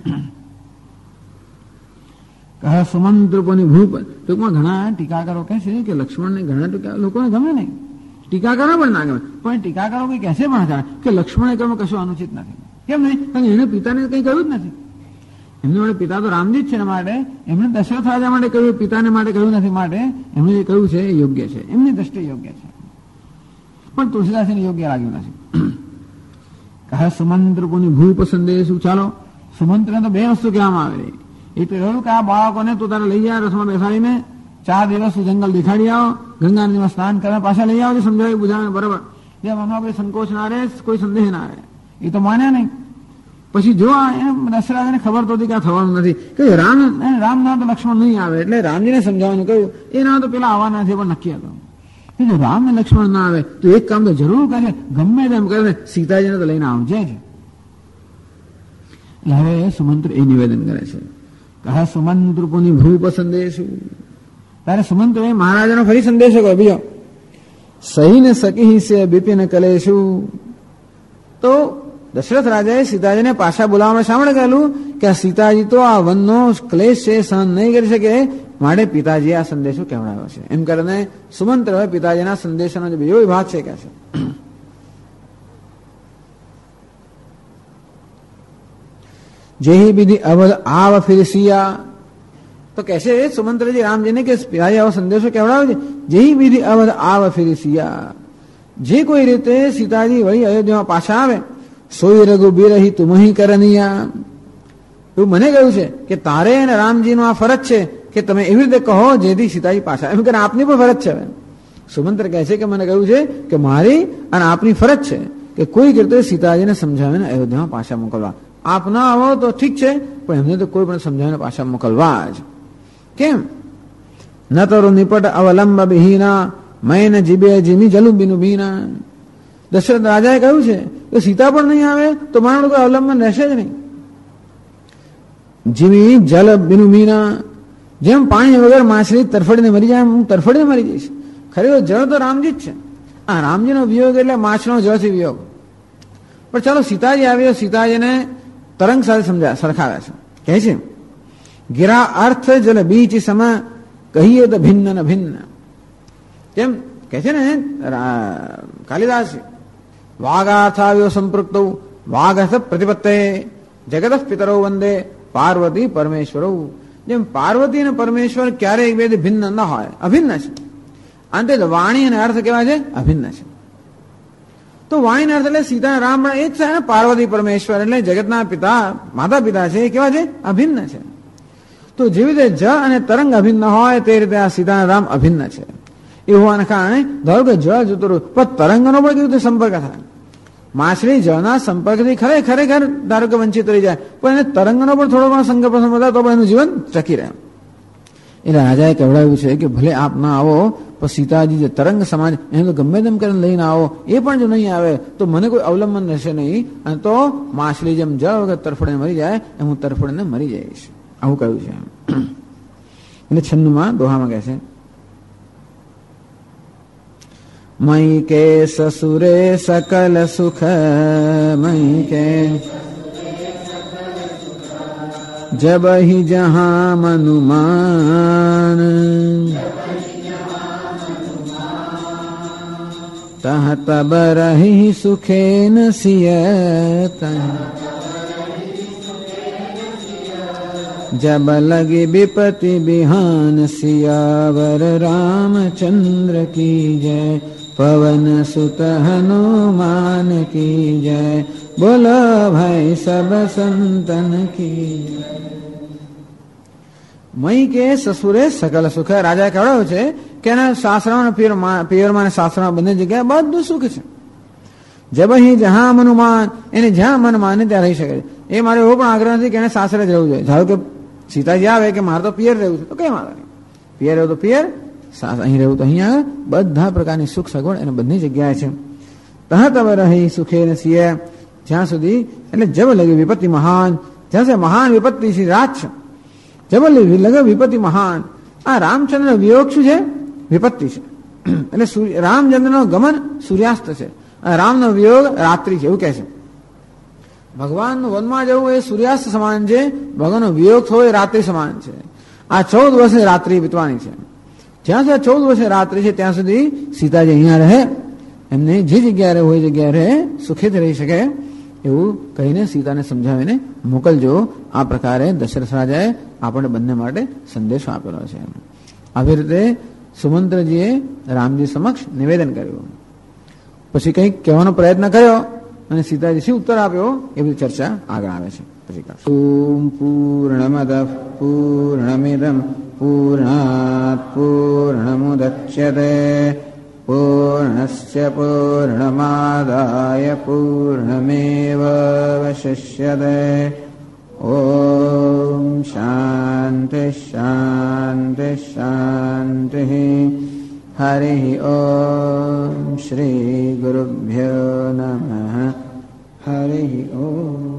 કહે સુમંત્રપોની ભૂપ. ટૂંકમાં ઘણા ટીકાકારો કહે છે કે લક્ષ્મણને ઘણા લોકોને ગમે નહીં. ટીકાકારો પણ ના ગમે. પણ ટીકાકારો કઈ કહેશે પણ કે લક્ષ્મણે કહ્યું કશું અનુચિત નથી. કેમ નહીં? કારણ કે એને પિતાને કંઈ કહ્યું જ નથી. એમને માટે પિતા તો રામજી જ છે. માટે એમને દશરથ રાજા માટે કહ્યું, પિતાને માટે કહ્યું નથી. માટે એમણે જે કહ્યું છે એ યોગ્ય છે, એમની દ્રષ્ટિએ યોગ્ય છે. પણ તુલસીદાસને યોગ્ય લાગ્યું નથી. કહે સુમંત્ર કોની ભૂપ સંદેશ. ચાલો સુમંત્રને તો બે વસ્તુ કહેવામાં આવે એટલે કહ્યું કે આ બાળકોને તું તારે લઈ જાય રથમાં બેસાડીને 4 દિવસ જંગલ દેખાડી આવો, ગંગા નદીમાં સ્નાન કરે, પાછા લઈ આવજો, સમજાવી બુજાવે બરાબર. જેમ આમાં કોઈ સંકોચ ના રહે, કોઈ સંદેહ ના રહે. એ તો માન્યા નહીં. પછી જો દશરથને ખબર તો હતી કે આ થવાનું નથી, કે રામ ના તો લક્ષ્મણ નહીં આવે, એટલે રામજીને સમજાવવાનું કહ્યું. એ ના તો પેલા આવવાના છે, પણ નક્કી હતો કે જો રામ ને લક્ષ્મણ ના આવે તો એક કામ તો જરૂર કરે, ગમે તેમ કરીને સીતાજીને તો લઈને આવજે છે. એટલે હવે સુમંત્ર એ નિવેદન કરે છે, કહા સુમંત્ર પુની ભૂપ સંદેશ. તારે સુમંત્ર એ મહારાજાનો ફરી સંદેશો કહ્યો બીજો, સહી ને સકી સે બિપિન કલેશું. તો દશરથ રાજાએ સીતાજીને પાછા બોલાવવામાં શા માટે કહેલું કે આ સીતાજી તો આ વનનો ક્લેશ છે, સહન નહીં કરી શકે, માટે પિતાજીએ આ સંદેશો કહેવડાવ્યો છે. એમ કરીને સુમંત્ર પિતાજીના સંદેશાનો જે બીજો વિભાગ છે કે છે જેહી વિધિ અવધ આવ ફિરસિયા. તો કહેશે સુમંત્રજી રામજીને કે પિતાજી આવો સંદેશો કહેવડાવ્યો છે, જેહી વિધિ અવધ આવ ફિરસિયા. જે કોઈ રીતે સીતાજી વળી અયોધ્યામાં પાછા આવે, સોઈ રઘુબીર હિ તુમહી કરનિયા. એવું મને કહ્યું છે કે તારે અને રામજીનો આ ફરજ છે કે તમે એવી રીતે કહો જેથી સીતાજી પાછા. એમ કે આપની પણ ફરજ છે. સુમંત્ર કહે છે કે મને કહ્યું છે કે મારી અને આપની ફરજ છે કે કોઈ રીતે સીતાજીને સમજાવીને અયોધ્યામાં પાછા મોકલવા. આપ ના આવો તો ઠીક છે, પણ એમને તો કોઈ પણ સમજાવીને પાછા મોકલવા જ. કેમ? ન તરુ નિપટ અવલંબ બિહીના મૈન જીબે જીમી જલુ બિનુ બીના. દશરથ રાજાએ કહ્યું છે કે સીતા પણ નહીં આવે તો મારા કોઈ અવલંબન રહેશે જ નહીં. જીવી જલ બિનુ બીના, જેમ પાણી વગર માછલી તરફડીને મરી જાય, હું તરફડીને મરી જઈશ. ખરેખર જળ તો રામજી જ છે. આ રામજીનો વિયોગ એટલે માછલીનો જળથી વિયોગ. પણ ચાલો સીતાજી આવ્યો, સીતાજીને તરંગ સાથે સરખાવે છે. કહે છે ગિરા અર્થ જલ બીચ સમ કહીએ તો ભિન્ન ન ભિન્ન. કેમ કહે છે ને કાલિદાસ, વાગાર્થાવ્યો સંપૃક્ત વાગર્થ પ્રતિપત્તે જગત પિતરો વંદે પાર્વતી પરમેશ્વરો. જેમ પાર્વતી અને પરમેશ્વર ક્યારેય એકબીજાથી ભિન્ન ન હોય, અભિન્ન છે. અંતે વાણી અને અર્થ કેવા છે? અભિન્ન છે. તો વાણી અર્થ એટલે સીતા રામ પણ એ જ છે ને, પાર્વતી પરમેશ્વર એટલે જગતના પિતા માતા પિતા છે, એ કેવા છે? અભિન્ન છે. તો જેવી રીતે જ અને તરંગ અભિન્ન હોય તે રીતે આ સીતા રામ અભિન્ન છે. એ હોવાના કારણે ધારો કે જળ જતું રહ્યું, પણ તરંગનો પણ કેવી રીતે સંપર્ક થાય? માછલી જળના સંપર્કથી ખરેખર ધારો કે વંચિત રહી જાય, પણ એને તરંગનો પણ થોડો ઘણો સંપર્ક થાય તો પણ એનું જીવન ટકી રહે. એટલે રાજાએ કહેવડાવ્યું છે કે ભલે આપ ના આવો, પણ સીતાજી જે તરંગ સમાજ એને તો ગમે તેમ કરીને લઈને આવો, એ પણ જો નહીં આવે તો મને કોઈ અવલંબન રહેશે નહીં, અને તો માછલી જેમ જળ વગર તરફડીને મરી જાય એમ હું તરફડીને મરી જઈશ. આવું કહ્યું છે. એટલે છન્નુમાં દોહામાં કહે છે, મઈ કે સસુરે સકલ સુખ મઈ કે जब ही जहां मनुमान तह तब रही सुखे न सियत जब लगी विपति बिहान सियावर रामचंद्र की जय पवन सुत हनुमान की जय बोलो भाई सब संतन की. મહી કે સસુરે સકલ સુખ. રાજાએ કહેવાયું છે કે એના સાસરામાં પિયરમાં સાસરામાં બંને જગ્યાએ બધું સુખ છે. જબહી જહાં મનુમાન, એને જ્યાં મન માને ત્યાં રહી શકે છે. એ મારે એવો પણ આગ્રહ નથી કે એને સાસરે જ રહેવું જોઈએ. ધારો કે સીતાજી આવે કે મારે તો પિયર રહેવું છે તો કઈ વાંધો નહીં, પિયર રહેવું તો પિયર, અહીં રહેવું તો અહીંયા, બધા પ્રકારની સુખ સગવડ એને બધી જગ્યાએ છે. તહ તબ રહી સુખે ને સિય, જ્યાં સુધી એટલે જબ લગે વિપત્તિ મહાન, જ્યાં સે મહાન વિપત્તિ છે રાત છે. જબ લગે વિપત્તિ મહાન. આ રામચંદ્ર વિયોગ શું છે? વિપત્તિ છે. એટલે રામચંદ્રનો ગમન સૂર્યાસ્ત છે, રામનો વિયોગ રાત્રિ છે, એવું કહે છે. ભગવાનનું વનમાં જવું એ સૂર્યાસ્ત સમાન છે, ભગવાનનો વિયોગ થવો એ રાત્રિ સમાન છે. આ 14 વર્ષે રાત્રિ વીતવાની છે. જ્યાં સુધી 14 વર્ષે રાત્રિ છે ત્યાં સુધી સીતાજી અહીંયા રહે, એમને જે જગ્યાએ રહે એ જગ્યાએ રહે, સુખેથી રહી શકે એવું કહીને સીતાને સમજાવીને મોકલજો. આ પ્રકારે દશરથ રાજાએ આપણે બંને માટે સંદેશો આપેલો છે. આવી રીતે સુમંત્રજીએ રામજી સમક્ષ નિવેદન કર્યું, પછી કંઈક કહેવાનો પ્રયત્ન કર્યો અને સીતાજી શું ઉત્તર આપ્યો એ બધી ચર્ચા આગળ આવે છે. પછી કરશું. ઓમ પૂર્ણમદ પૂર્ણમિદમ પૂર્ણાત પૂર્ણમુદચ્યતે પૂર્ણસ્ય પૂર્ણમાદાય પૂર્ણમેવાવશિષ્યતે. ઓમ શાંતિ શાંતિ શાંતિ. હરિ ઓમ શ્રી ગુરુભ્યો નમઃ. હરિ ઓમ.